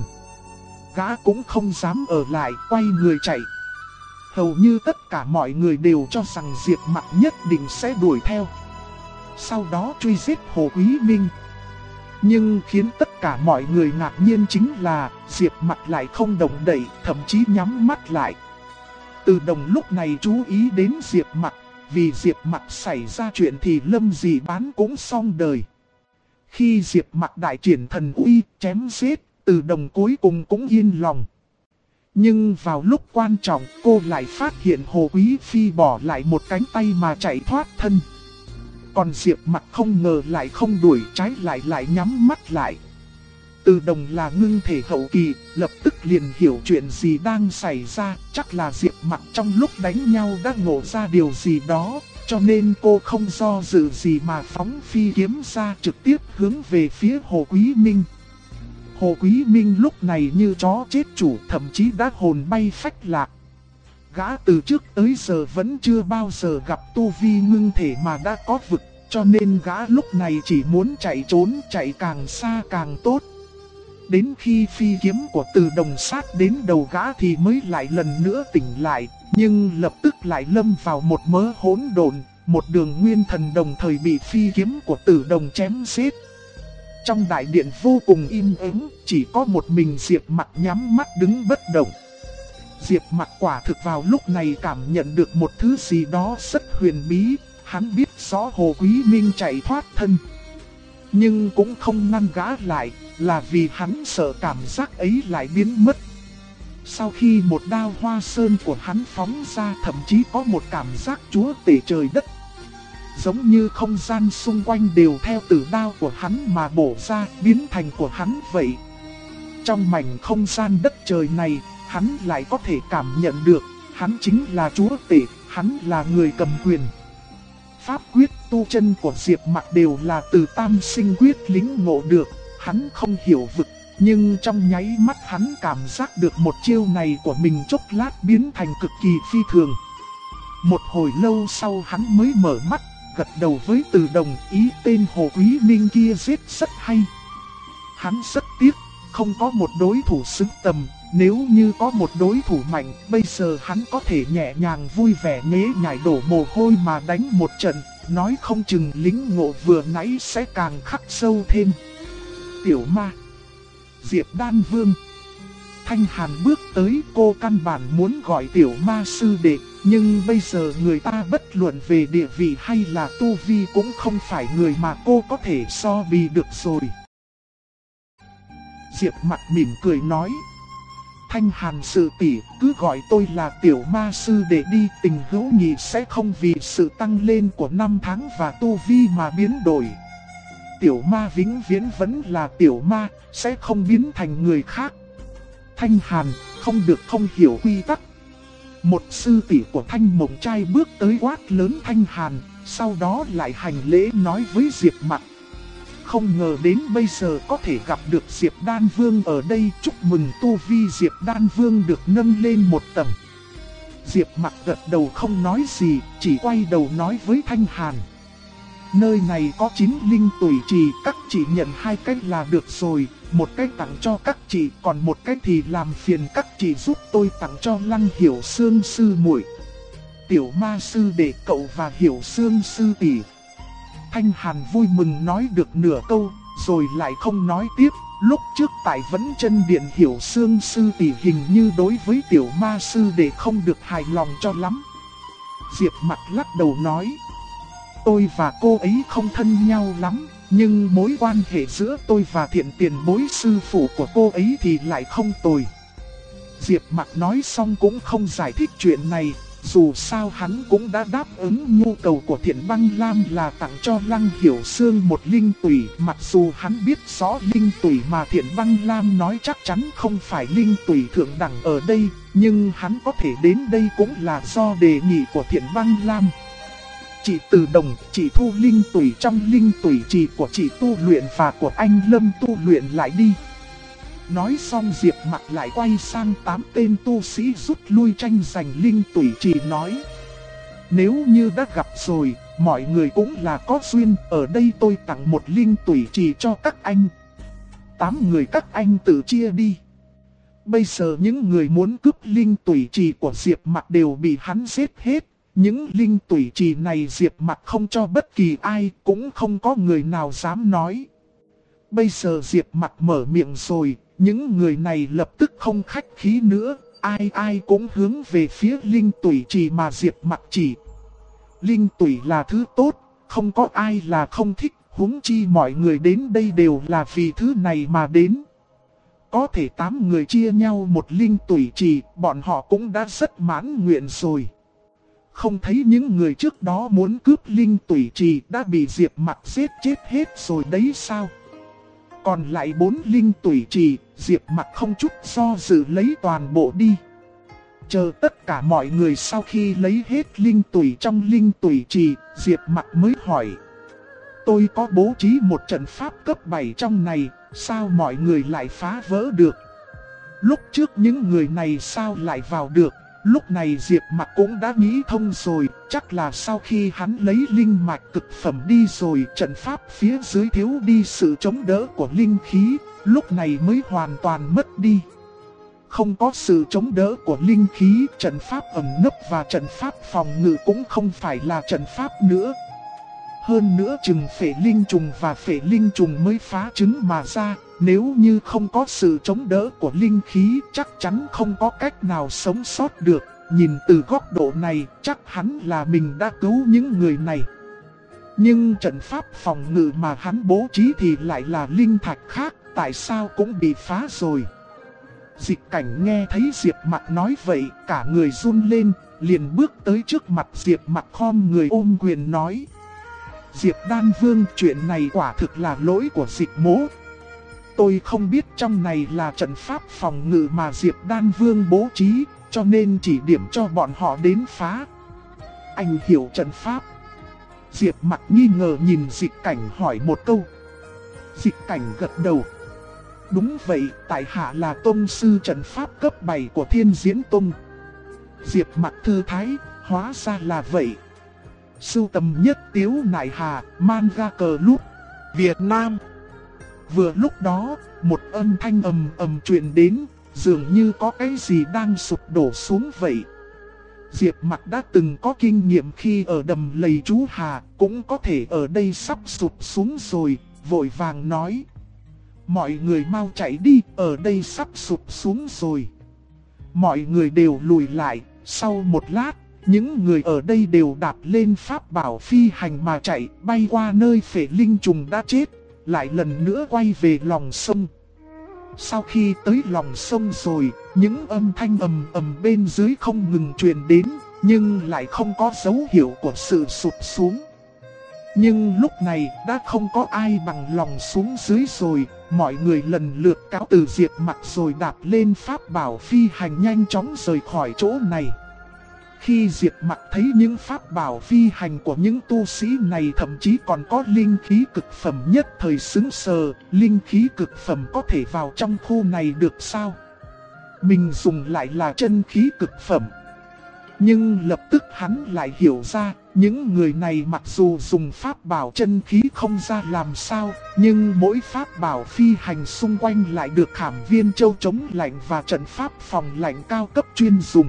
Gã cũng không dám ở lại, quay người chạy. Hầu như tất cả mọi người đều cho rằng Diệp Mặc nhất định sẽ đuổi theo, sau đó truy giết Hồ Quý Minh. Nhưng khiến tất cả mọi người ngạc nhiên chính là Diệp Mặc lại không động đậy, thậm chí nhắm mắt lại. Từ Đồng lúc này chú ý đến Diệp Mặc, vì Diệp Mặc xảy ra chuyện thì Lâm Dị Bán cũng xong đời. Khi Diệp Mặc đại triển thần uy, chém giết, Từ Đồng cuối cùng cũng yên lòng. Nhưng vào lúc quan trọng, cô lại phát hiện Hồ Quý Phi bỏ lại một cánh tay mà chạy thoát thân. Còn Diệp Mặc không ngờ lại không đuổi, trái lại nhắm mắt lại. Từ Đồng là ngưng thể hậu kỳ, lập tức liền hiểu chuyện gì đang xảy ra, chắc là Diệp Mặc trong lúc đánh nhau đã ngộ ra điều gì đó, cho nên cô không do dự gì mà phóng phi kiếm ra trực tiếp hướng về phía Hồ Quý Minh. Hồ Quý Minh lúc này như chó chết chủ, thậm chí đã hồn bay phách lạc. Gã từ trước tới giờ vẫn chưa bao giờ gặp tu vi ngưng thể mà đã có vực, cho nên gã lúc này chỉ muốn chạy trốn, chạy càng xa càng tốt. Đến khi phi kiếm của Từ Đồng sát đến đầu gã thì mới lại lần nữa tỉnh lại, nhưng lập tức lại lâm vào một mớ hỗn độn, một đường nguyên thần đồng thời bị phi kiếm của Từ Đồng chém giết. Trong đại điện vô cùng im ắng, chỉ có một mình Diệp Mặc nhắm mắt đứng bất động. Diệp Mặc quả thực vào lúc này cảm nhận được một thứ gì đó rất huyền bí. Hắn biết rõ Hồ Quý Minh chạy thoát thân, nhưng cũng không ngăn gã lại, là vì hắn sợ cảm giác ấy lại biến mất. Sau khi một đao hoa sơn của hắn phóng ra, thậm chí có một cảm giác chúa tể trời đất. Giống như không gian xung quanh đều theo tử đao của hắn mà bổ ra, biến thành của hắn vậy. Trong mảnh không gian đất trời này, hắn lại có thể cảm nhận được, hắn chính là chúa tể, hắn là người cầm quyền. Pháp quyết tu chân của Diệp Mặc đều là từ Tam Sinh Quyết lĩnh ngộ được, hắn không hiểu vực, nhưng trong nháy mắt hắn cảm giác được một chiêu này của mình chốc lát biến thành cực kỳ phi thường. Một hồi lâu sau hắn mới mở mắt, gật đầu với Từ Đồng, ý tên Hồ Quý Minh kia giết rất hay. Hắn rất tiếc, không có một đối thủ xứng tầm. Nếu như có một đối thủ mạnh, bây giờ hắn có thể nhẹ nhàng vui vẻ nhễ nhảy đổ mồ hôi mà đánh một trận, nói không chừng lĩnh ngộ vừa nãy sẽ càng khắc sâu thêm. Tiểu ma, Diệp Đan Vương. Thanh Hàn bước tới, cô căn bản muốn gọi tiểu ma sư đệ, nhưng bây giờ người ta bất luận về địa vị hay là tu vi cũng không phải người mà cô có thể so bì được rồi. Diệp Mặc mỉm cười nói. Thanh Hàn sư tỷ, cứ gọi tôi là tiểu ma sư để đi, tình hữu nghị sẽ không vì sự tăng lên của năm tháng và tu vi mà biến đổi. Tiểu ma vĩnh viễn vẫn là tiểu ma, sẽ không biến thành người khác. Thanh Hàn, không được không hiểu quy tắc. Một sư tỷ của Thanh Mộng Trai bước tới quát lớn Thanh Hàn, sau đó lại hành lễ nói với Diệp Mặc. Không ngờ đến bây giờ có thể gặp được Diệp Đan Vương ở đây, chúc mừng tu vi Diệp Đan Vương được nâng lên một tầng. Diệp Mặc gật đầu không nói gì, chỉ quay đầu nói với Thanh Hàn. Nơi này có 9 linh tùy trì, các chị nhận 2 cái là được rồi, một cái tặng cho các chị, còn một cái thì làm phiền các chị giúp tôi tặng cho Lăng Hiểu Sương sư muội. Tiểu ma sư đệ cậu và Hiểu Sương sư tỷ. Thanh Hàn vui mừng nói được nửa câu, rồi lại không nói tiếp. Lúc trước tại Vấn Chân Điện Hiểu Sương sư tỷ hình như đối với tiểu ma sư đệ không được hài lòng cho lắm. Diệp Mặc lắc đầu nói. Tôi và cô ấy không thân nhau lắm, nhưng mối quan hệ giữa tôi và Thiện tiền bối sư phụ của cô ấy thì lại không tồi. Diệp Mặc nói xong cũng không giải thích chuyện này. Dù sao hắn cũng đã đáp ứng nhu cầu của Thiện Băng Lam là tặng cho Lăng Hiểu Sương một linh tủy. Mặc dù hắn biết rõ linh tủy mà Thiện Băng Lam nói chắc chắn không phải linh tủy thượng đẳng ở đây, nhưng hắn có thể đến đây cũng là do đề nghị của Thiện Băng Lam. Chị Từ Đồng, chị thu linh tủy trong linh tủy trì của chị tu luyện và của anh Lâm tu luyện lại đi. Nói xong Diệp Mặc lại quay sang 8 tên tu sĩ rút lui tranh giành linh tủy trì nói. Nếu như đã gặp rồi, mọi người cũng là có duyên, ở đây tôi tặng một linh tủy trì cho các anh. 8 người các anh tự chia đi. Bây giờ những người muốn cướp linh tủy trì của Diệp Mặc đều bị hắn giết hết. Những linh tủy trì này Diệp Mặc không cho bất kỳ ai, cũng không có người nào dám nói. Bây giờ Diệp Mặc mở miệng rồi, những người này lập tức không khách khí nữa, ai ai cũng hướng về phía linh tủy trì mà Diệp Mặc chỉ. Linh tủy là thứ tốt, không có ai là không thích, huống chi mọi người đến đây đều là vì thứ này mà đến. Có thể 8 người chia nhau một linh tủy trì, bọn họ cũng đã rất mãn nguyện rồi. Không thấy những người trước đó muốn cướp linh tủy trì đã bị Diệp Mặc giết chết hết rồi đấy sao? Còn lại 4 linh tủy trì, Diệp Mặc không chút do dự lấy toàn bộ đi. Chờ tất cả mọi người sau khi lấy hết linh tủy trong linh tủy trì, Diệp Mặc mới hỏi. Tôi có bố trí một trận pháp cấp 7 trong này, sao mọi người lại phá vỡ được? Lúc trước những người này sao lại vào được? Lúc này Diệp Mặc cũng đã nghĩ thông rồi, chắc là sau khi hắn lấy linh mạch cực phẩm đi rồi, trận pháp phía dưới thiếu đi sự chống đỡ của linh khí, lúc này mới hoàn toàn mất đi. Không có sự chống đỡ của linh khí, trận pháp ẩn nấp và trận pháp phòng ngự cũng không phải là trận pháp nữa. Hơn nữa chừng phệ linh trùng và phệ linh trùng mới phá trứng mà ra, Nếu như không có sự chống đỡ của linh khí chắc chắn không có cách nào sống sót được. Nhìn từ góc độ này chắc hắn là mình đã cứu những người này. Nhưng trận pháp phòng ngự mà hắn bố trí thì lại là linh thạch khác, tại sao cũng bị phá rồi. Dịch Cảnh nghe thấy Diệp Mặc nói vậy, cả người run lên, liền bước tới trước mặt Diệp Mặc khom người ôm quyền nói. Diệp Đan Vương, chuyện này quả thực là lỗi của Dịch Mỗ. Tôi không biết trong này là trận pháp phòng ngự mà Diệp Đan Vương bố trí, cho nên chỉ điểm cho bọn họ đến phá. Anh hiểu trận pháp? Diệp Mặc nghi ngờ nhìn Dịch Cảnh hỏi một câu. Dịch Cảnh gật đầu. Đúng vậy, tại hạ là tông sư trận pháp cấp 7 của Thiên Diễn Tông. Diệp Mặc thư thái, hóa ra là vậy. Sưu tầm nhất Tiếu Nại Hà, manga club, Việt Nam. Vừa lúc đó, một âm thanh ầm ầm truyền đến, dường như có cái gì đang sụp đổ xuống vậy. Diệp Mặc đã từng có kinh nghiệm khi ở đầm lầy chú Hà, cũng có thể ở đây sắp sụp xuống rồi, vội vàng nói. Mọi người mau chạy đi, ở đây sắp sụp xuống rồi. Mọi người đều lùi lại, sau một lát, những người ở đây đều đạp lên pháp bảo phi hành mà chạy, bay qua nơi phệ linh trùng đã chết, lại lần nữa quay về lòng sông. Sau khi tới lòng sông rồi, những âm thanh ầm ầm bên dưới không ngừng truyền đến, nhưng lại không có dấu hiệu của sự sụp xuống. Nhưng lúc này đã không có ai bằng lòng xuống dưới rồi, mọi người lần lượt cáo từ Diệp Mặc rồi đạp lên pháp bảo phi hành nhanh chóng rời khỏi chỗ này. Khi Diệp Mặc thấy những pháp bảo phi hành của những tu sĩ này thậm chí còn có linh khí cực phẩm nhất thời sững sờ, linh khí cực phẩm có thể vào trong khu này được sao? Mình dùng lại là chân khí cực phẩm. Nhưng lập tức hắn lại hiểu ra, những người này mặc dù dùng pháp bảo chân khí không ra làm sao, nhưng mỗi pháp bảo phi hành xung quanh lại được khảm viên châu chống lạnh và trận pháp phòng lạnh cao cấp chuyên dùng.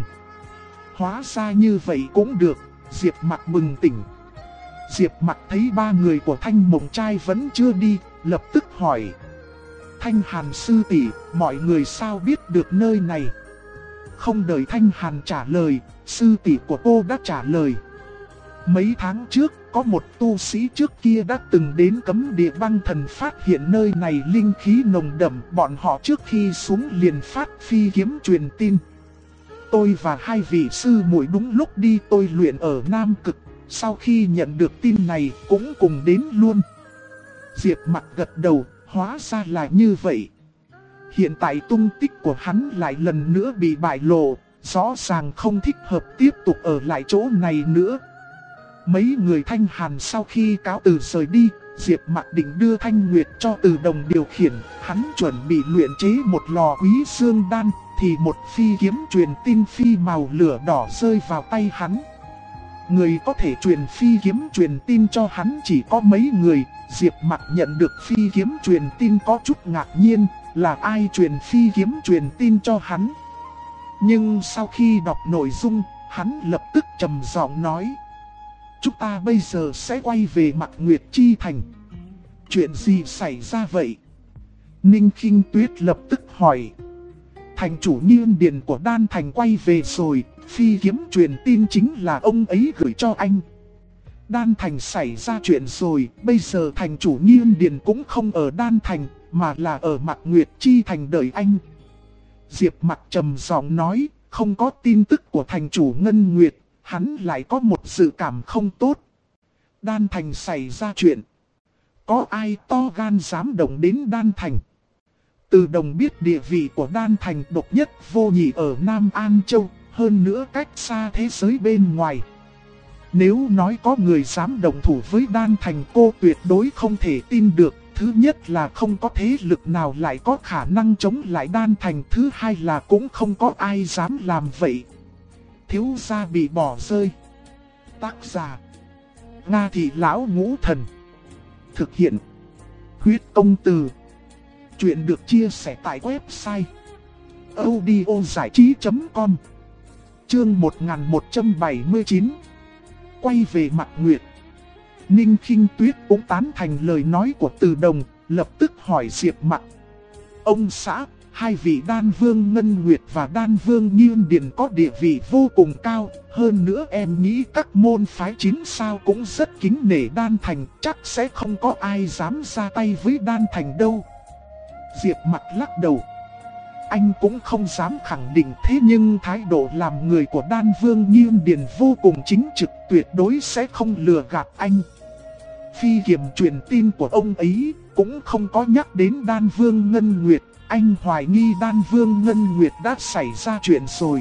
Hóa ra như vậy cũng được, Diệp Mặc bừng tỉnh. Diệp Mặc thấy ba người của Thanh Mộng Trai vẫn chưa đi, lập tức hỏi. Thanh Hàn sư tỷ, mọi người sao biết được nơi này? Không đợi Thanh Hàn trả lời, sư tỷ của cô đã trả lời. Mấy tháng trước, có một tu sĩ trước kia đã từng đến cấm địa băng thần phát hiện nơi này linh khí nồng đậm. Bọn họ trước khi xuống liền phát phi kiếm truyền tin. Tôi và hai vị sư muội đúng lúc đi tôi luyện ở Nam Cực. Sau khi nhận được tin này cũng cùng đến luôn. Diệp Mặc gật đầu, hóa ra là như vậy. Hiện tại tung tích của hắn lại lần nữa bị bại lộ, rõ ràng không thích hợp tiếp tục ở lại chỗ này nữa. Mấy người Thanh Hàn sau khi cáo từ rời đi, Diệp Mặc định đưa Thanh Nguyệt cho Từ Đồng điều khiển, hắn chuẩn bị luyện chế một lò quý xương đan, thì một phi kiếm truyền tin phi màu lửa đỏ rơi vào tay hắn. Người có thể truyền phi kiếm truyền tin cho hắn chỉ có mấy người. Diệp Mặc nhận được phi kiếm truyền tin có chút ngạc nhiên, là ai truyền phi kiếm truyền tin cho hắn. Nhưng sau khi đọc nội dung, hắn lập tức trầm giọng nói. Chúng ta bây giờ sẽ quay về Mạc Nguyệt Chi Thành. Chuyện gì xảy ra vậy? Ninh Khinh Tuyết lập tức hỏi. Thành chủ Nhiên Điền của Đan Thành quay về rồi, phi kiếm truyền tin chính là ông ấy gửi cho anh. Đan Thành xảy ra chuyện rồi, bây giờ thành chủ Nhiên Điền cũng không ở Đan Thành, mà là ở Mạc Nguyệt Chi Thành đợi anh. Diệp Mặc trầm giọng nói, không có tin tức của thành chủ Ngân Nguyệt, hắn lại có một dự cảm không tốt. Đan Thành xảy ra chuyện. Có ai to gan dám động đến Đan Thành? Từ Đồng biết địa vị của Đan Thành độc nhất vô nhị ở Nam An Châu, hơn nữa cách xa thế giới bên ngoài. Nếu nói có người dám đồng thủ với Đan Thành cô tuyệt đối không thể tin được. Thứ nhất là không có thế lực nào lại có khả năng chống lại Đan Thành. Thứ hai là cũng không có ai dám làm vậy. Thiếu gia bị bỏ rơi. Tác giả Nga Thị Lão Ngũ Thần. Thực hiện Huyết Công Từ. Chuyện được chia sẻ tại website audiozảichí.com. Chương 1179. Quay về Mạc Nguyệt. Ninh Khinh Tuyết cũng tán thành lời nói của Từ Đồng, lập tức hỏi Diệp Mặc. Ông xã, hai vị Đan Vương Ngân Nguyệt và Đan Vương Nghiên Điền có địa vị vô cùng cao. Hơn nữa em nghĩ các môn phái 9 sao cũng rất kính nể Đan Thành, chắc sẽ không có ai dám ra tay với Đan Thành đâu. Diệp Mặc lắc đầu. Anh cũng không dám khẳng định, thế nhưng thái độ làm người của Đan Vương Nghiên Điền vô cùng chính trực, tuyệt đối sẽ không lừa gạt anh. Phi kiểm truyền tin của ông ấy cũng không có nhắc đến Đan Vương Ngân Nguyệt, anh hoài nghi Đan Vương Ngân Nguyệt đã xảy ra chuyện rồi.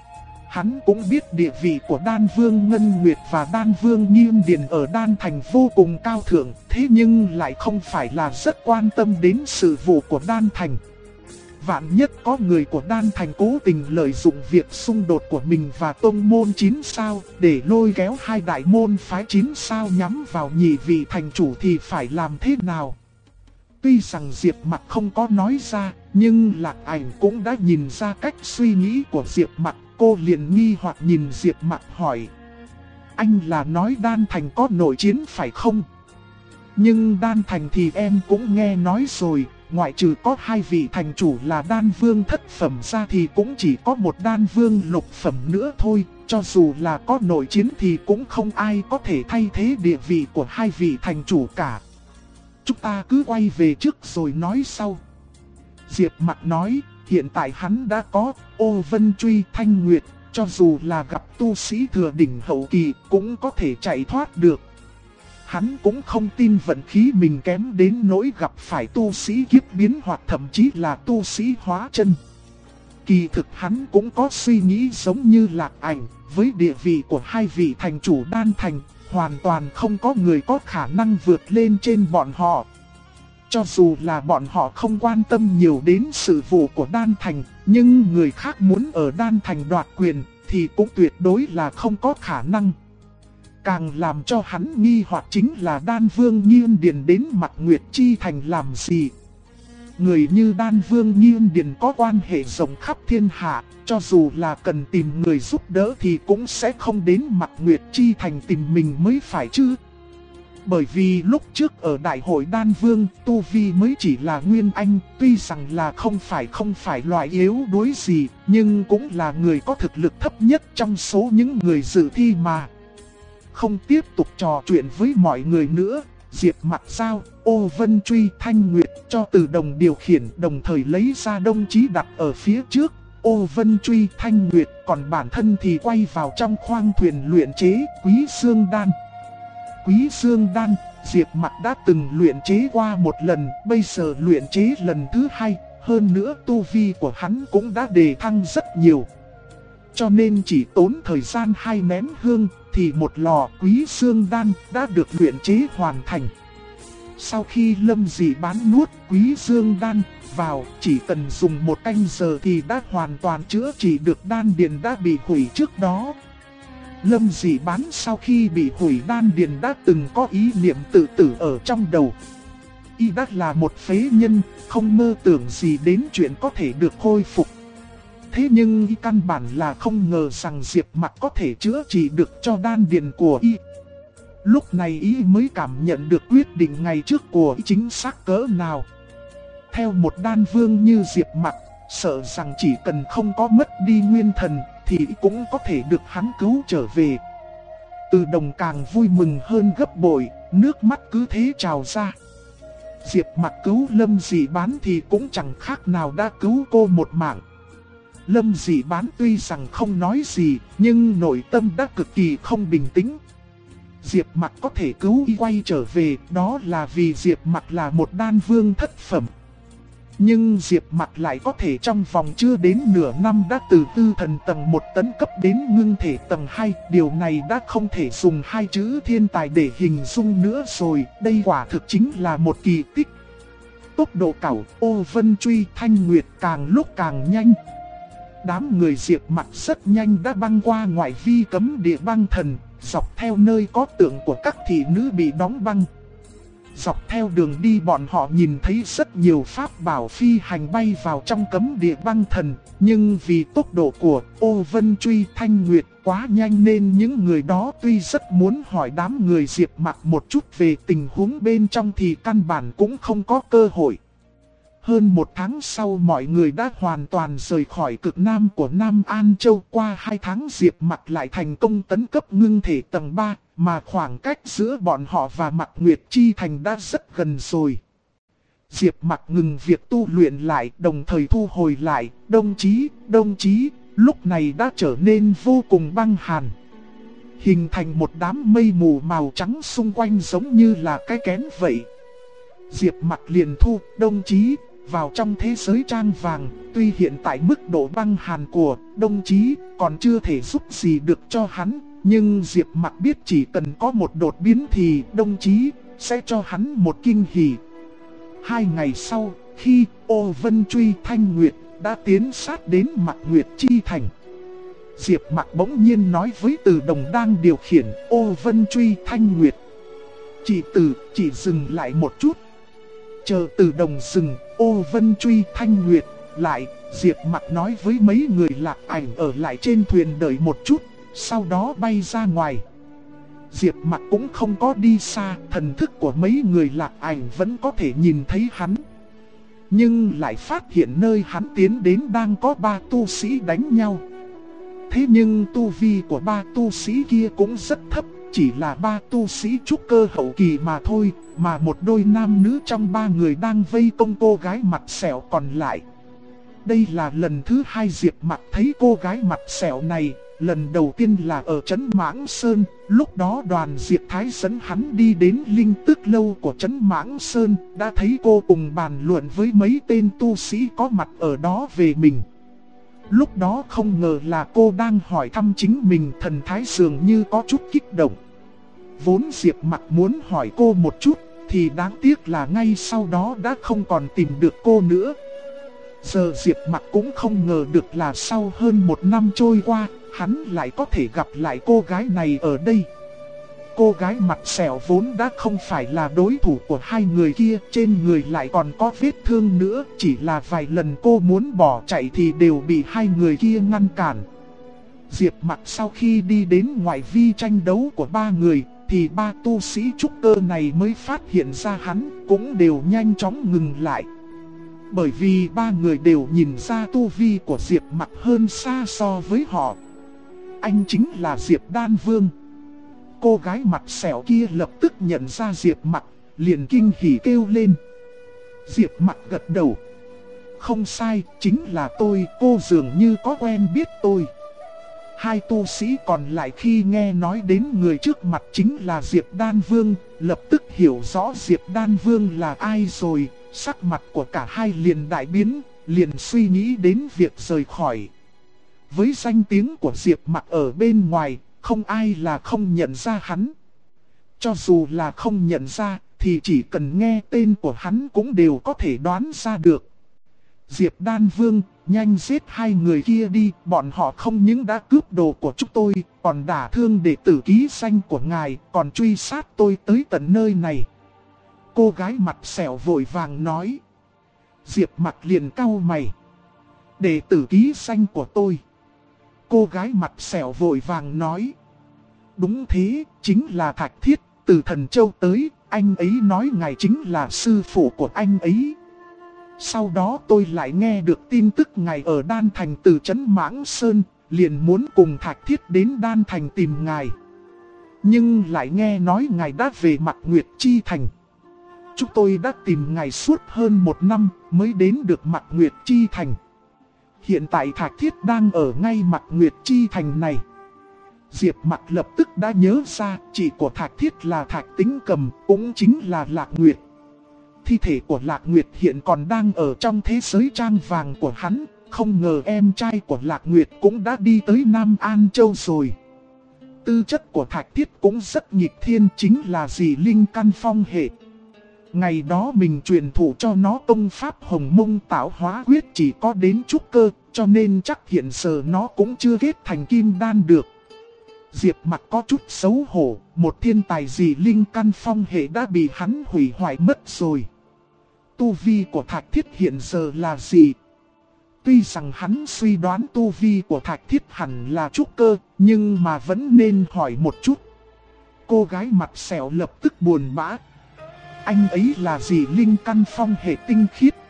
Hắn cũng biết địa vị của Đan Vương Ngân Nguyệt và Đan Vương Nghiên Điền ở Đan Thành vô cùng cao thượng, thế nhưng lại không phải là rất quan tâm đến sự vụ của Đan Thành. Vạn nhất có người của Đan Thành cố tình lợi dụng việc xung đột của mình và tông môn 9 sao để lôi kéo hai đại môn phái 9 sao nhắm vào nhị vị thành chủ thì phải làm thế nào? Tuy rằng Diệp Mặc không có nói ra, nhưng Lạc Ảnh cũng đã nhìn ra cách suy nghĩ của Diệp Mặc. Cô liền nghi hoặc nhìn Diệp Mặc hỏi: anh là nói Đan Thành có nội chiến phải không? Nhưng Đan Thành thì em cũng nghe nói rồi, ngoại trừ có hai vị thành chủ là Đan Vương thất phẩm ra thì cũng chỉ có một Đan Vương lục phẩm nữa thôi. Cho dù là có nội chiến thì cũng không ai có thể thay thế địa vị của hai vị thành chủ cả. Chúng ta cứ quay về trước rồi nói sau. Diệp Mặc nói, hiện tại hắn đã có Ô Vân Truy Thanh Nguyệt, cho dù là gặp tu sĩ thừa đỉnh hậu kỳ cũng có thể chạy thoát được. Hắn cũng không tin vận khí mình kém đến nỗi gặp phải tu sĩ kiếp biến hoặc thậm chí là tu sĩ hóa chân. Kỳ thực hắn cũng có suy nghĩ giống như Lạc Ảnh, với địa vị của hai vị thành chủ Đan Thành, hoàn toàn không có người có khả năng vượt lên trên bọn họ. Cho dù là bọn họ không quan tâm nhiều đến sự vụ của Đan Thành, nhưng người khác muốn ở Đan Thành đoạt quyền thì cũng tuyệt đối là không có khả năng. Càng làm cho hắn nghi hoặc chính là Đan Vương Nghiên Điền đến Mạc Nguyệt Chi Thành làm gì. Người như Đan Vương Nghiên Điền có quan hệ rộng khắp thiên hạ, cho dù là cần tìm người giúp đỡ thì cũng sẽ không đến Mạc Nguyệt Chi Thành tìm mình mới phải chứ. Bởi vì lúc trước ở Đại hội Đan Vương, Tu Vi mới chỉ là Nguyên Anh, tuy rằng là không phải loại yếu đuối gì, nhưng cũng là người có thực lực thấp nhất trong số những người dự thi mà. Không tiếp tục trò chuyện với mọi người nữa, Diệp Mặc giao Ô Vân Truy Thanh Nguyệt cho Từ Đồng điều khiển, đồng thời lấy ra đồng chí đặt ở phía trước. Ô Vân Truy Thanh Nguyệt còn bản thân thì quay vào trong khoang thuyền luyện chế Quý Xương Đan. Quý Xương Đan, Diệp Mặc đã từng luyện chế qua một lần, bây giờ luyện chế lần thứ hai, hơn nữa tu vi của hắn cũng đã đề thăng rất nhiều. Cho nên chỉ tốn thời gian 2 nén hương thì một lò Quý Xương Đan đã được luyện chế hoàn thành. Sau khi Lâm Dị Bán nuốt Quý Xương Đan vào, chỉ cần dùng 1 canh giờ thì đã hoàn toàn chữa trị được đan điền đã bị hủy trước đó. Lâm Dị Bán sau khi bị hủy đan điền đã từng có ý niệm tự tử ở trong đầu. Y đã là một phế nhân, không mơ tưởng gì đến chuyện có thể được khôi phục. Thế nhưng Y căn bản là không ngờ rằng Diệp Mặc có thể chữa trị được cho đan điền của Y. Lúc này Y mới cảm nhận được quyết định ngày trước của Y chính xác cỡ nào. Theo một đan vương như Diệp Mặc, sợ rằng chỉ cần không có mất đi nguyên thần thì cũng có thể được hắn cứu trở về. Từ Đồng càng vui mừng hơn gấp bội, nước mắt cứ thế trào ra. Diệp Mặc cứu Lâm Dị Bán thì cũng chẳng khác nào đã cứu cô một mạng. Lâm Dị Bán tuy rằng không nói gì, nhưng nội tâm đã cực kỳ không bình tĩnh. Diệp Mặc có thể cứu Y quay trở về, đó là vì Diệp Mặc là một đan vương thất phẩm. Nhưng Diệp Mặc lại có thể trong vòng chưa đến nửa năm đã từ tư thần tầng 1 tấn cấp đến ngưng thể tầng 2. Điều này đã không thể dùng 2 chữ thiên tài để hình dung nữa rồi. Đây quả thực chính là một kỳ tích. Tốc độ cẩu Ô Vân Truy Thanh Nguyệt càng lúc càng nhanh. Đám người Diệp Mặc rất nhanh đã băng qua ngoại vi cấm địa băng thần, dọc theo nơi có tượng của các thị nữ bị đóng băng. Dọc theo đường đi bọn họ nhìn thấy rất nhiều pháp bảo phi hành bay vào trong cấm địa băng thần, nhưng vì tốc độ của Ô Vân Truy Thanh Nguyệt quá nhanh nên những người đó tuy rất muốn hỏi đám người Diệp Mặc một chút về tình huống bên trong thì căn bản cũng không có cơ hội. Hơn một tháng sau mọi người đã hoàn toàn rời khỏi cực nam của Nam An Châu. Qua 2 tháng Diệp Mặc lại thành công tấn cấp ngưng thể tầng 3, mà khoảng cách giữa bọn họ và Mạc Nguyệt Chi Thành đã rất gần rồi. Diệp Mặc ngừng việc tu luyện lại, đồng thời thu hồi lại, đồng chí, lúc này đã trở nên vô cùng băng hàn. Hình thành một đám mây mù màu trắng xung quanh giống như là cái kén vậy. Diệp Mặc liền thu, đồng chí, vào trong thế giới trang vàng, tuy hiện tại mức độ băng hàn của đồng chí còn chưa thể giúp gì được cho hắn, nhưng Diệp Mặc biết chỉ cần có một đột biến thì đồng chí sẽ cho hắn một kinh hỉ. 2 ngày sau, khi Ô Vân Truy Thanh Nguyệt đã tiến sát đến Mạc Nguyệt Chi Thành, Diệp Mặc bỗng nhiên nói với Từ Đồng đang điều khiển Ô Vân Truy Thanh Nguyệt: "Chị Từ, chị dừng lại một chút." Chờ Từ Đồng dừng, Ô Vân Truy Thanh Nguyệt lại, Diệp Mặc nói với mấy người Lạc Ảnh ở lại trên thuyền đợi một chút, sau đó bay ra ngoài. Diệp Mặc cũng không có đi xa, thần thức của mấy người Lạc Ảnh vẫn có thể nhìn thấy hắn. Nhưng lại phát hiện nơi hắn tiến đến đang có 3 tu sĩ đánh nhau. Thế nhưng tu vi của 3 tu sĩ kia cũng rất thấp, chỉ là 3 tu sĩ trúc cơ hậu kỳ mà thôi, mà một đôi nam nữ trong 3 người đang vây công cô gái mặt sẹo còn lại. Đây là lần thứ 2 Diệp Mặc thấy cô gái mặt sẹo này, lần đầu tiên là ở trấn Mãng Sơn, lúc đó đoàn Diệp Thái dẫn hắn đi đến Linh Tức Lâu của trấn Mãng Sơn, đã thấy cô cùng bàn luận với mấy tên tu sĩ có mặt ở đó về mình. Lúc đó không ngờ là cô đang hỏi thăm chính mình, thần thái dường như có chút kích động. Vốn Diệp Mặc muốn hỏi cô một chút, thì đáng tiếc là ngay sau đó đã không còn tìm được cô nữa. Giờ Diệp Mặc cũng không ngờ được là sau hơn 1 năm trôi qua, hắn lại có thể gặp lại cô gái này ở đây. Cô gái mặt sẹo vốn đã không phải là đối thủ của 2 người kia, trên người lại còn có vết thương nữa, chỉ là vài lần cô muốn bỏ chạy thì đều bị 2 người kia ngăn cản. Diệp Mặc sau khi đi đến ngoại vi tranh đấu của 3 người, thì 3 tu sĩ trúc cơ này mới phát hiện ra hắn, cũng đều nhanh chóng ngừng lại. Bởi vì 3 người đều nhìn ra tu vi của Diệp Mặc hơn xa so với họ. Anh chính là Diệp Đan Vương. Cô gái mặt sẹo kia lập tức nhận ra Diệp Mặc, liền kinh hỉ kêu lên. Diệp Mặc gật đầu. Không sai, chính là tôi, cô dường như có quen biết tôi. 2 tu sĩ còn lại khi nghe nói đến người trước mặt chính là Diệp Đan Vương, lập tức hiểu rõ Diệp Đan Vương là ai rồi. Sắc mặt của cả hai liền đại biến, liền suy nghĩ đến việc rời khỏi. Với danh tiếng của Diệp Mặc ở bên ngoài, không ai là không nhận ra hắn. Cho dù là không nhận ra, thì chỉ cần nghe tên của hắn cũng đều có thể đoán ra được. Diệp Đan Vương, nhanh giết 2 người kia đi, bọn họ không những đã cướp đồ của chúng tôi, còn đả thương đệ tử ký danh của ngài, còn truy sát tôi tới tận nơi này. Cô gái mặt sẹo vội vàng nói. Diệp Mặc liền cau mày. Đệ tử ký danh của tôi. Cô gái mặt sẹo vội vàng nói. Đúng thế, chính là Thạch Thiết, từ Thần Châu tới, anh ấy nói ngài chính là sư phụ của anh ấy. Sau đó tôi lại nghe được tin tức ngài ở Đan Thành từ trấn Mãng Sơn, liền muốn cùng Thạch Thiết đến Đan Thành tìm ngài. Nhưng lại nghe nói ngài đã về Mạc Nguyệt Chi Thành. Chúng tôi đã tìm ngài suốt hơn 1 năm mới đến được Mạc Nguyệt Chi Thành. Hiện tại Thạch Thiết đang ở ngay Mạc Nguyệt Chi Thành này. Diệp Mặc lập tức đã nhớ ra chị của Thạch Thiết là Thạch Tính Cầm, cũng chính là Lạc Nguyệt. Thi thể của Lạc Nguyệt hiện còn đang ở trong thế giới trang vàng của hắn, không ngờ em trai của Lạc Nguyệt cũng đã đi tới Nam An Châu rồi. Tư chất của Thạch Thiết cũng rất nghịch thiên, chính là dị linh căn phong hệ. Ngày đó mình truyền thụ cho nó công pháp Hồng Mông Tạo Hóa Quyết chỉ có đến trúc cơ, cho nên chắc hiện giờ nó cũng chưa kết thành kim đan được. Diệp Mặc có chút xấu hổ, một thiên tài dị linh căn phong hệ đã bị hắn hủy hoại mất rồi. Tu vi của Thạch Thiết hiện giờ là gì? Tuy rằng hắn suy đoán tu vi của Thạch Thiết hẳn là trúc cơ, nhưng mà vẫn nên hỏi một chút. Cô gái mặt sẹo lập tức buồn bã. Anh ấy là dị linh căn phong hệ tinh khiết,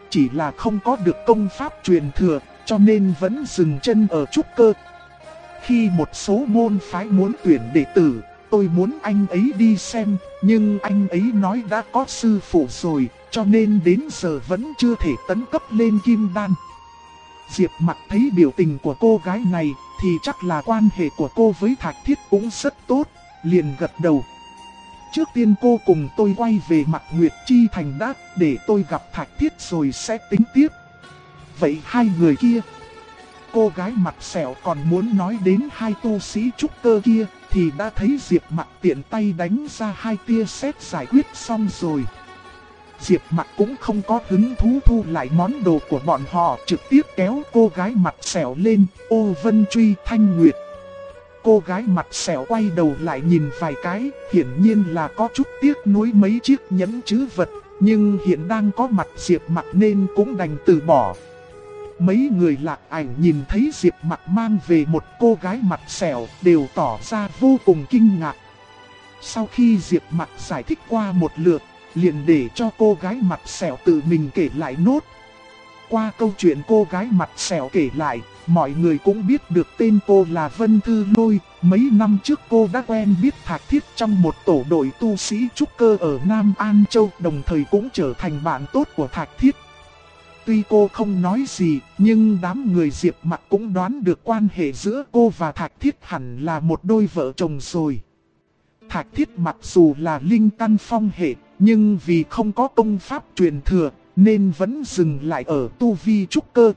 chỉ là không có được công pháp truyền thừa, cho nên vẫn dừng chân ở trúc cơ. Khi một số môn phái muốn tuyển đệ tử, tôi muốn anh ấy đi xem, nhưng anh ấy nói đã có sư phụ rồi, cho nên đến giờ vẫn chưa thể tấn cấp lên kim đan. Diệp Mặc thấy biểu tình của cô gái này, thì chắc là quan hệ của cô với Thạch Thiết cũng rất tốt, liền gật đầu. Trước tiên cô cùng tôi quay về Mạc Nguyệt Chi Thành đã, để tôi gặp Thạch Thiết rồi sẽ tính tiếp. Vậy hai người kia? Cô gái mặt sẹo còn muốn nói đến hai tu sĩ trúc cơ kia, thì đã thấy Diệp Mặc tiện tay đánh ra hai tia sét giải quyết xong rồi. Diệp Mặc cũng không có hứng thú thu lại món đồ của bọn họ, trực tiếp kéo cô gái mặt sẹo lên, Ô Vân Truy Thanh Nguyệt. Cô gái mặt sẹo quay đầu lại nhìn vài cái, hiển nhiên là có chút tiếc nuối mấy chiếc nhẫn trữ vật, nhưng hiện đang có mặt Diệp Mặc nên cũng đành từ bỏ. Mấy người Lạc Ảnh nhìn thấy Diệp Mặc mang về một cô gái mặt sẹo đều tỏ ra vô cùng kinh ngạc. Sau khi Diệp Mặc giải thích qua một lượt, liền để cho cô gái mặt sẹo tự mình kể lại nốt. Qua câu chuyện cô gái mặt sẹo kể lại, mọi người cũng biết được tên cô là Vân Thư Lôi. Mấy năm trước cô đã quen biết Thạch Thiết trong một tổ đội tu sĩ trúc cơ ở Nam An Châu, đồng thời cũng trở thành bạn tốt của Thạch Thiết. Tuy cô không nói gì, nhưng đám người Diệp Mặc cũng đoán được quan hệ giữa cô và Thạch Thiết hẳn là một đôi vợ chồng rồi. Thạch Thiết mặc dù là linh căn phong hệ, nhưng vì không có công pháp truyền thừa, nên vẫn dừng lại ở tu vi trúc cơ.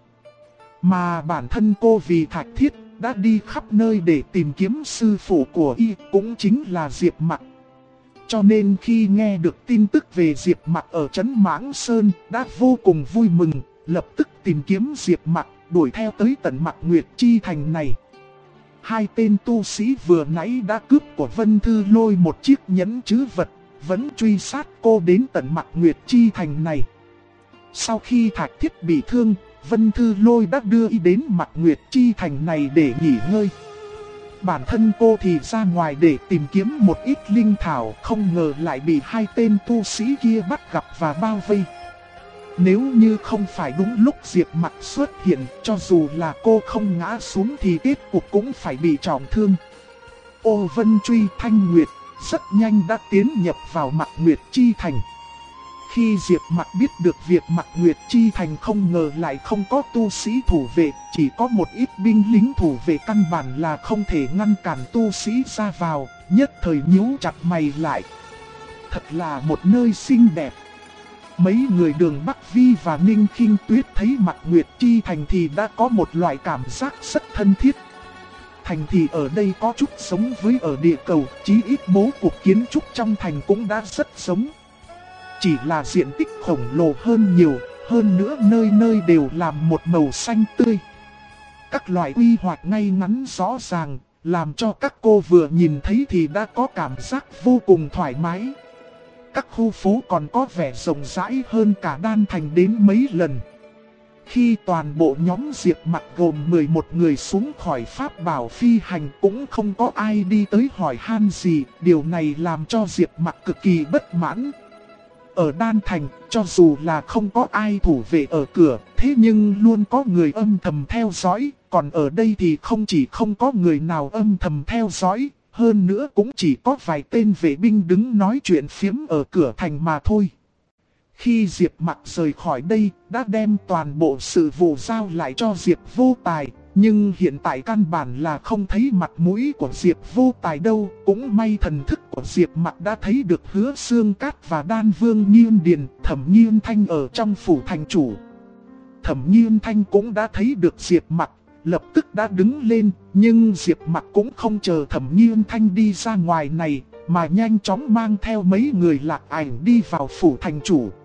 Mà bản thân cô vì Thạch Thiết đã đi khắp nơi để tìm kiếm sư phụ của y, cũng chính là Diệp Mặc. Cho nên khi nghe được tin tức về Diệp Mặc ở trấn Mãng Sơn, đã vô cùng vui mừng, lập tức tìm kiếm Diệp Mặc, đuổi theo tới tận Mạc Nguyệt Chi Thành này. Hai tên tu sĩ vừa nãy đã cướp của Vân Thư Lôi một chiếc nhẫn trữ vật, vẫn truy sát cô đến tận Mạc Nguyệt Chi Thành này. Sau khi Thạch Thiết bị thương, Vân Thư Lôi đã đưa y đến Mạc Nguyệt Chi Thành này để nghỉ ngơi. Bản thân cô thì ra ngoài để tìm kiếm một ít linh thảo, không ngờ lại bị hai tên tu sĩ kia bắt gặp và bao vây. Nếu như không phải đúng lúc Diệp Mặc xuất hiện, cho dù là cô không ngã xuống thì kết cục cũng phải bị trọng thương. Ô Vân Truy Thanh Nguyệt rất nhanh đã tiến nhập vào Mạc Nguyệt Chi Thành. Khi Diệp Mặc biết được việc Mạc Nguyệt Chi Thành không ngờ lại không có tu sĩ thủ vệ, chỉ có một ít binh lính thủ vệ, căn bản là không thể ngăn cản tu sĩ ra vào, nhất thời nhíu chặt mày lại. Thật là một nơi xinh đẹp. Mấy người Đường Bắc Vi và Ninh Khinh Tuyết thấy Mạc Nguyệt Chi Thành thì đã có một loại cảm giác rất thân thiết. Thành thì ở đây có chút giống với ở địa cầu, chí ít bố cục kiến trúc trong thành cũng đã rất giống. Chỉ là diện tích khổng lồ hơn nhiều, hơn nữa nơi nơi đều làm một màu xanh tươi. Các loại quy hoạch ngay ngắn rõ ràng, làm cho các cô vừa nhìn thấy thì đã có cảm giác vô cùng thoải mái. Các khu phố còn có vẻ rộng rãi hơn cả Đan Thành đến mấy lần. Khi toàn bộ nhóm Diệp Mặc gồm 11 người xuống khỏi pháp bảo phi hành, cũng không có ai đi tới hỏi han gì, điều này làm cho Diệp Mặc cực kỳ bất mãn. Ở Đan Thành, cho dù là không có ai thủ vệ ở cửa, thế nhưng luôn có người âm thầm theo dõi, còn ở đây thì không chỉ không có người nào âm thầm theo dõi, hơn nữa cũng chỉ có vài tên vệ binh đứng nói chuyện phiếm ở cửa thành mà thôi. Khi Diệp Mặc rời khỏi đây, đã đem toàn bộ sự vụ giao lại cho Diệp Vô Tài, nhưng hiện tại căn bản là không thấy mặt mũi của Diệp Vô Tài đâu. Cũng may thần thức của Diệp Mặc đã thấy được Hứa Xương Cát và Đan Vương Nghiên Điền, Thẩm Nghiên Thanh ở trong phủ thành chủ. Thẩm Nghiên Thanh cũng đã thấy được Diệp Mặc, lập tức đã đứng lên, nhưng Diệp Mặc cũng không chờ Thẩm Nghiên Thanh đi ra ngoài này, mà nhanh chóng mang theo mấy người Lạc Ảnh đi vào phủ thành chủ.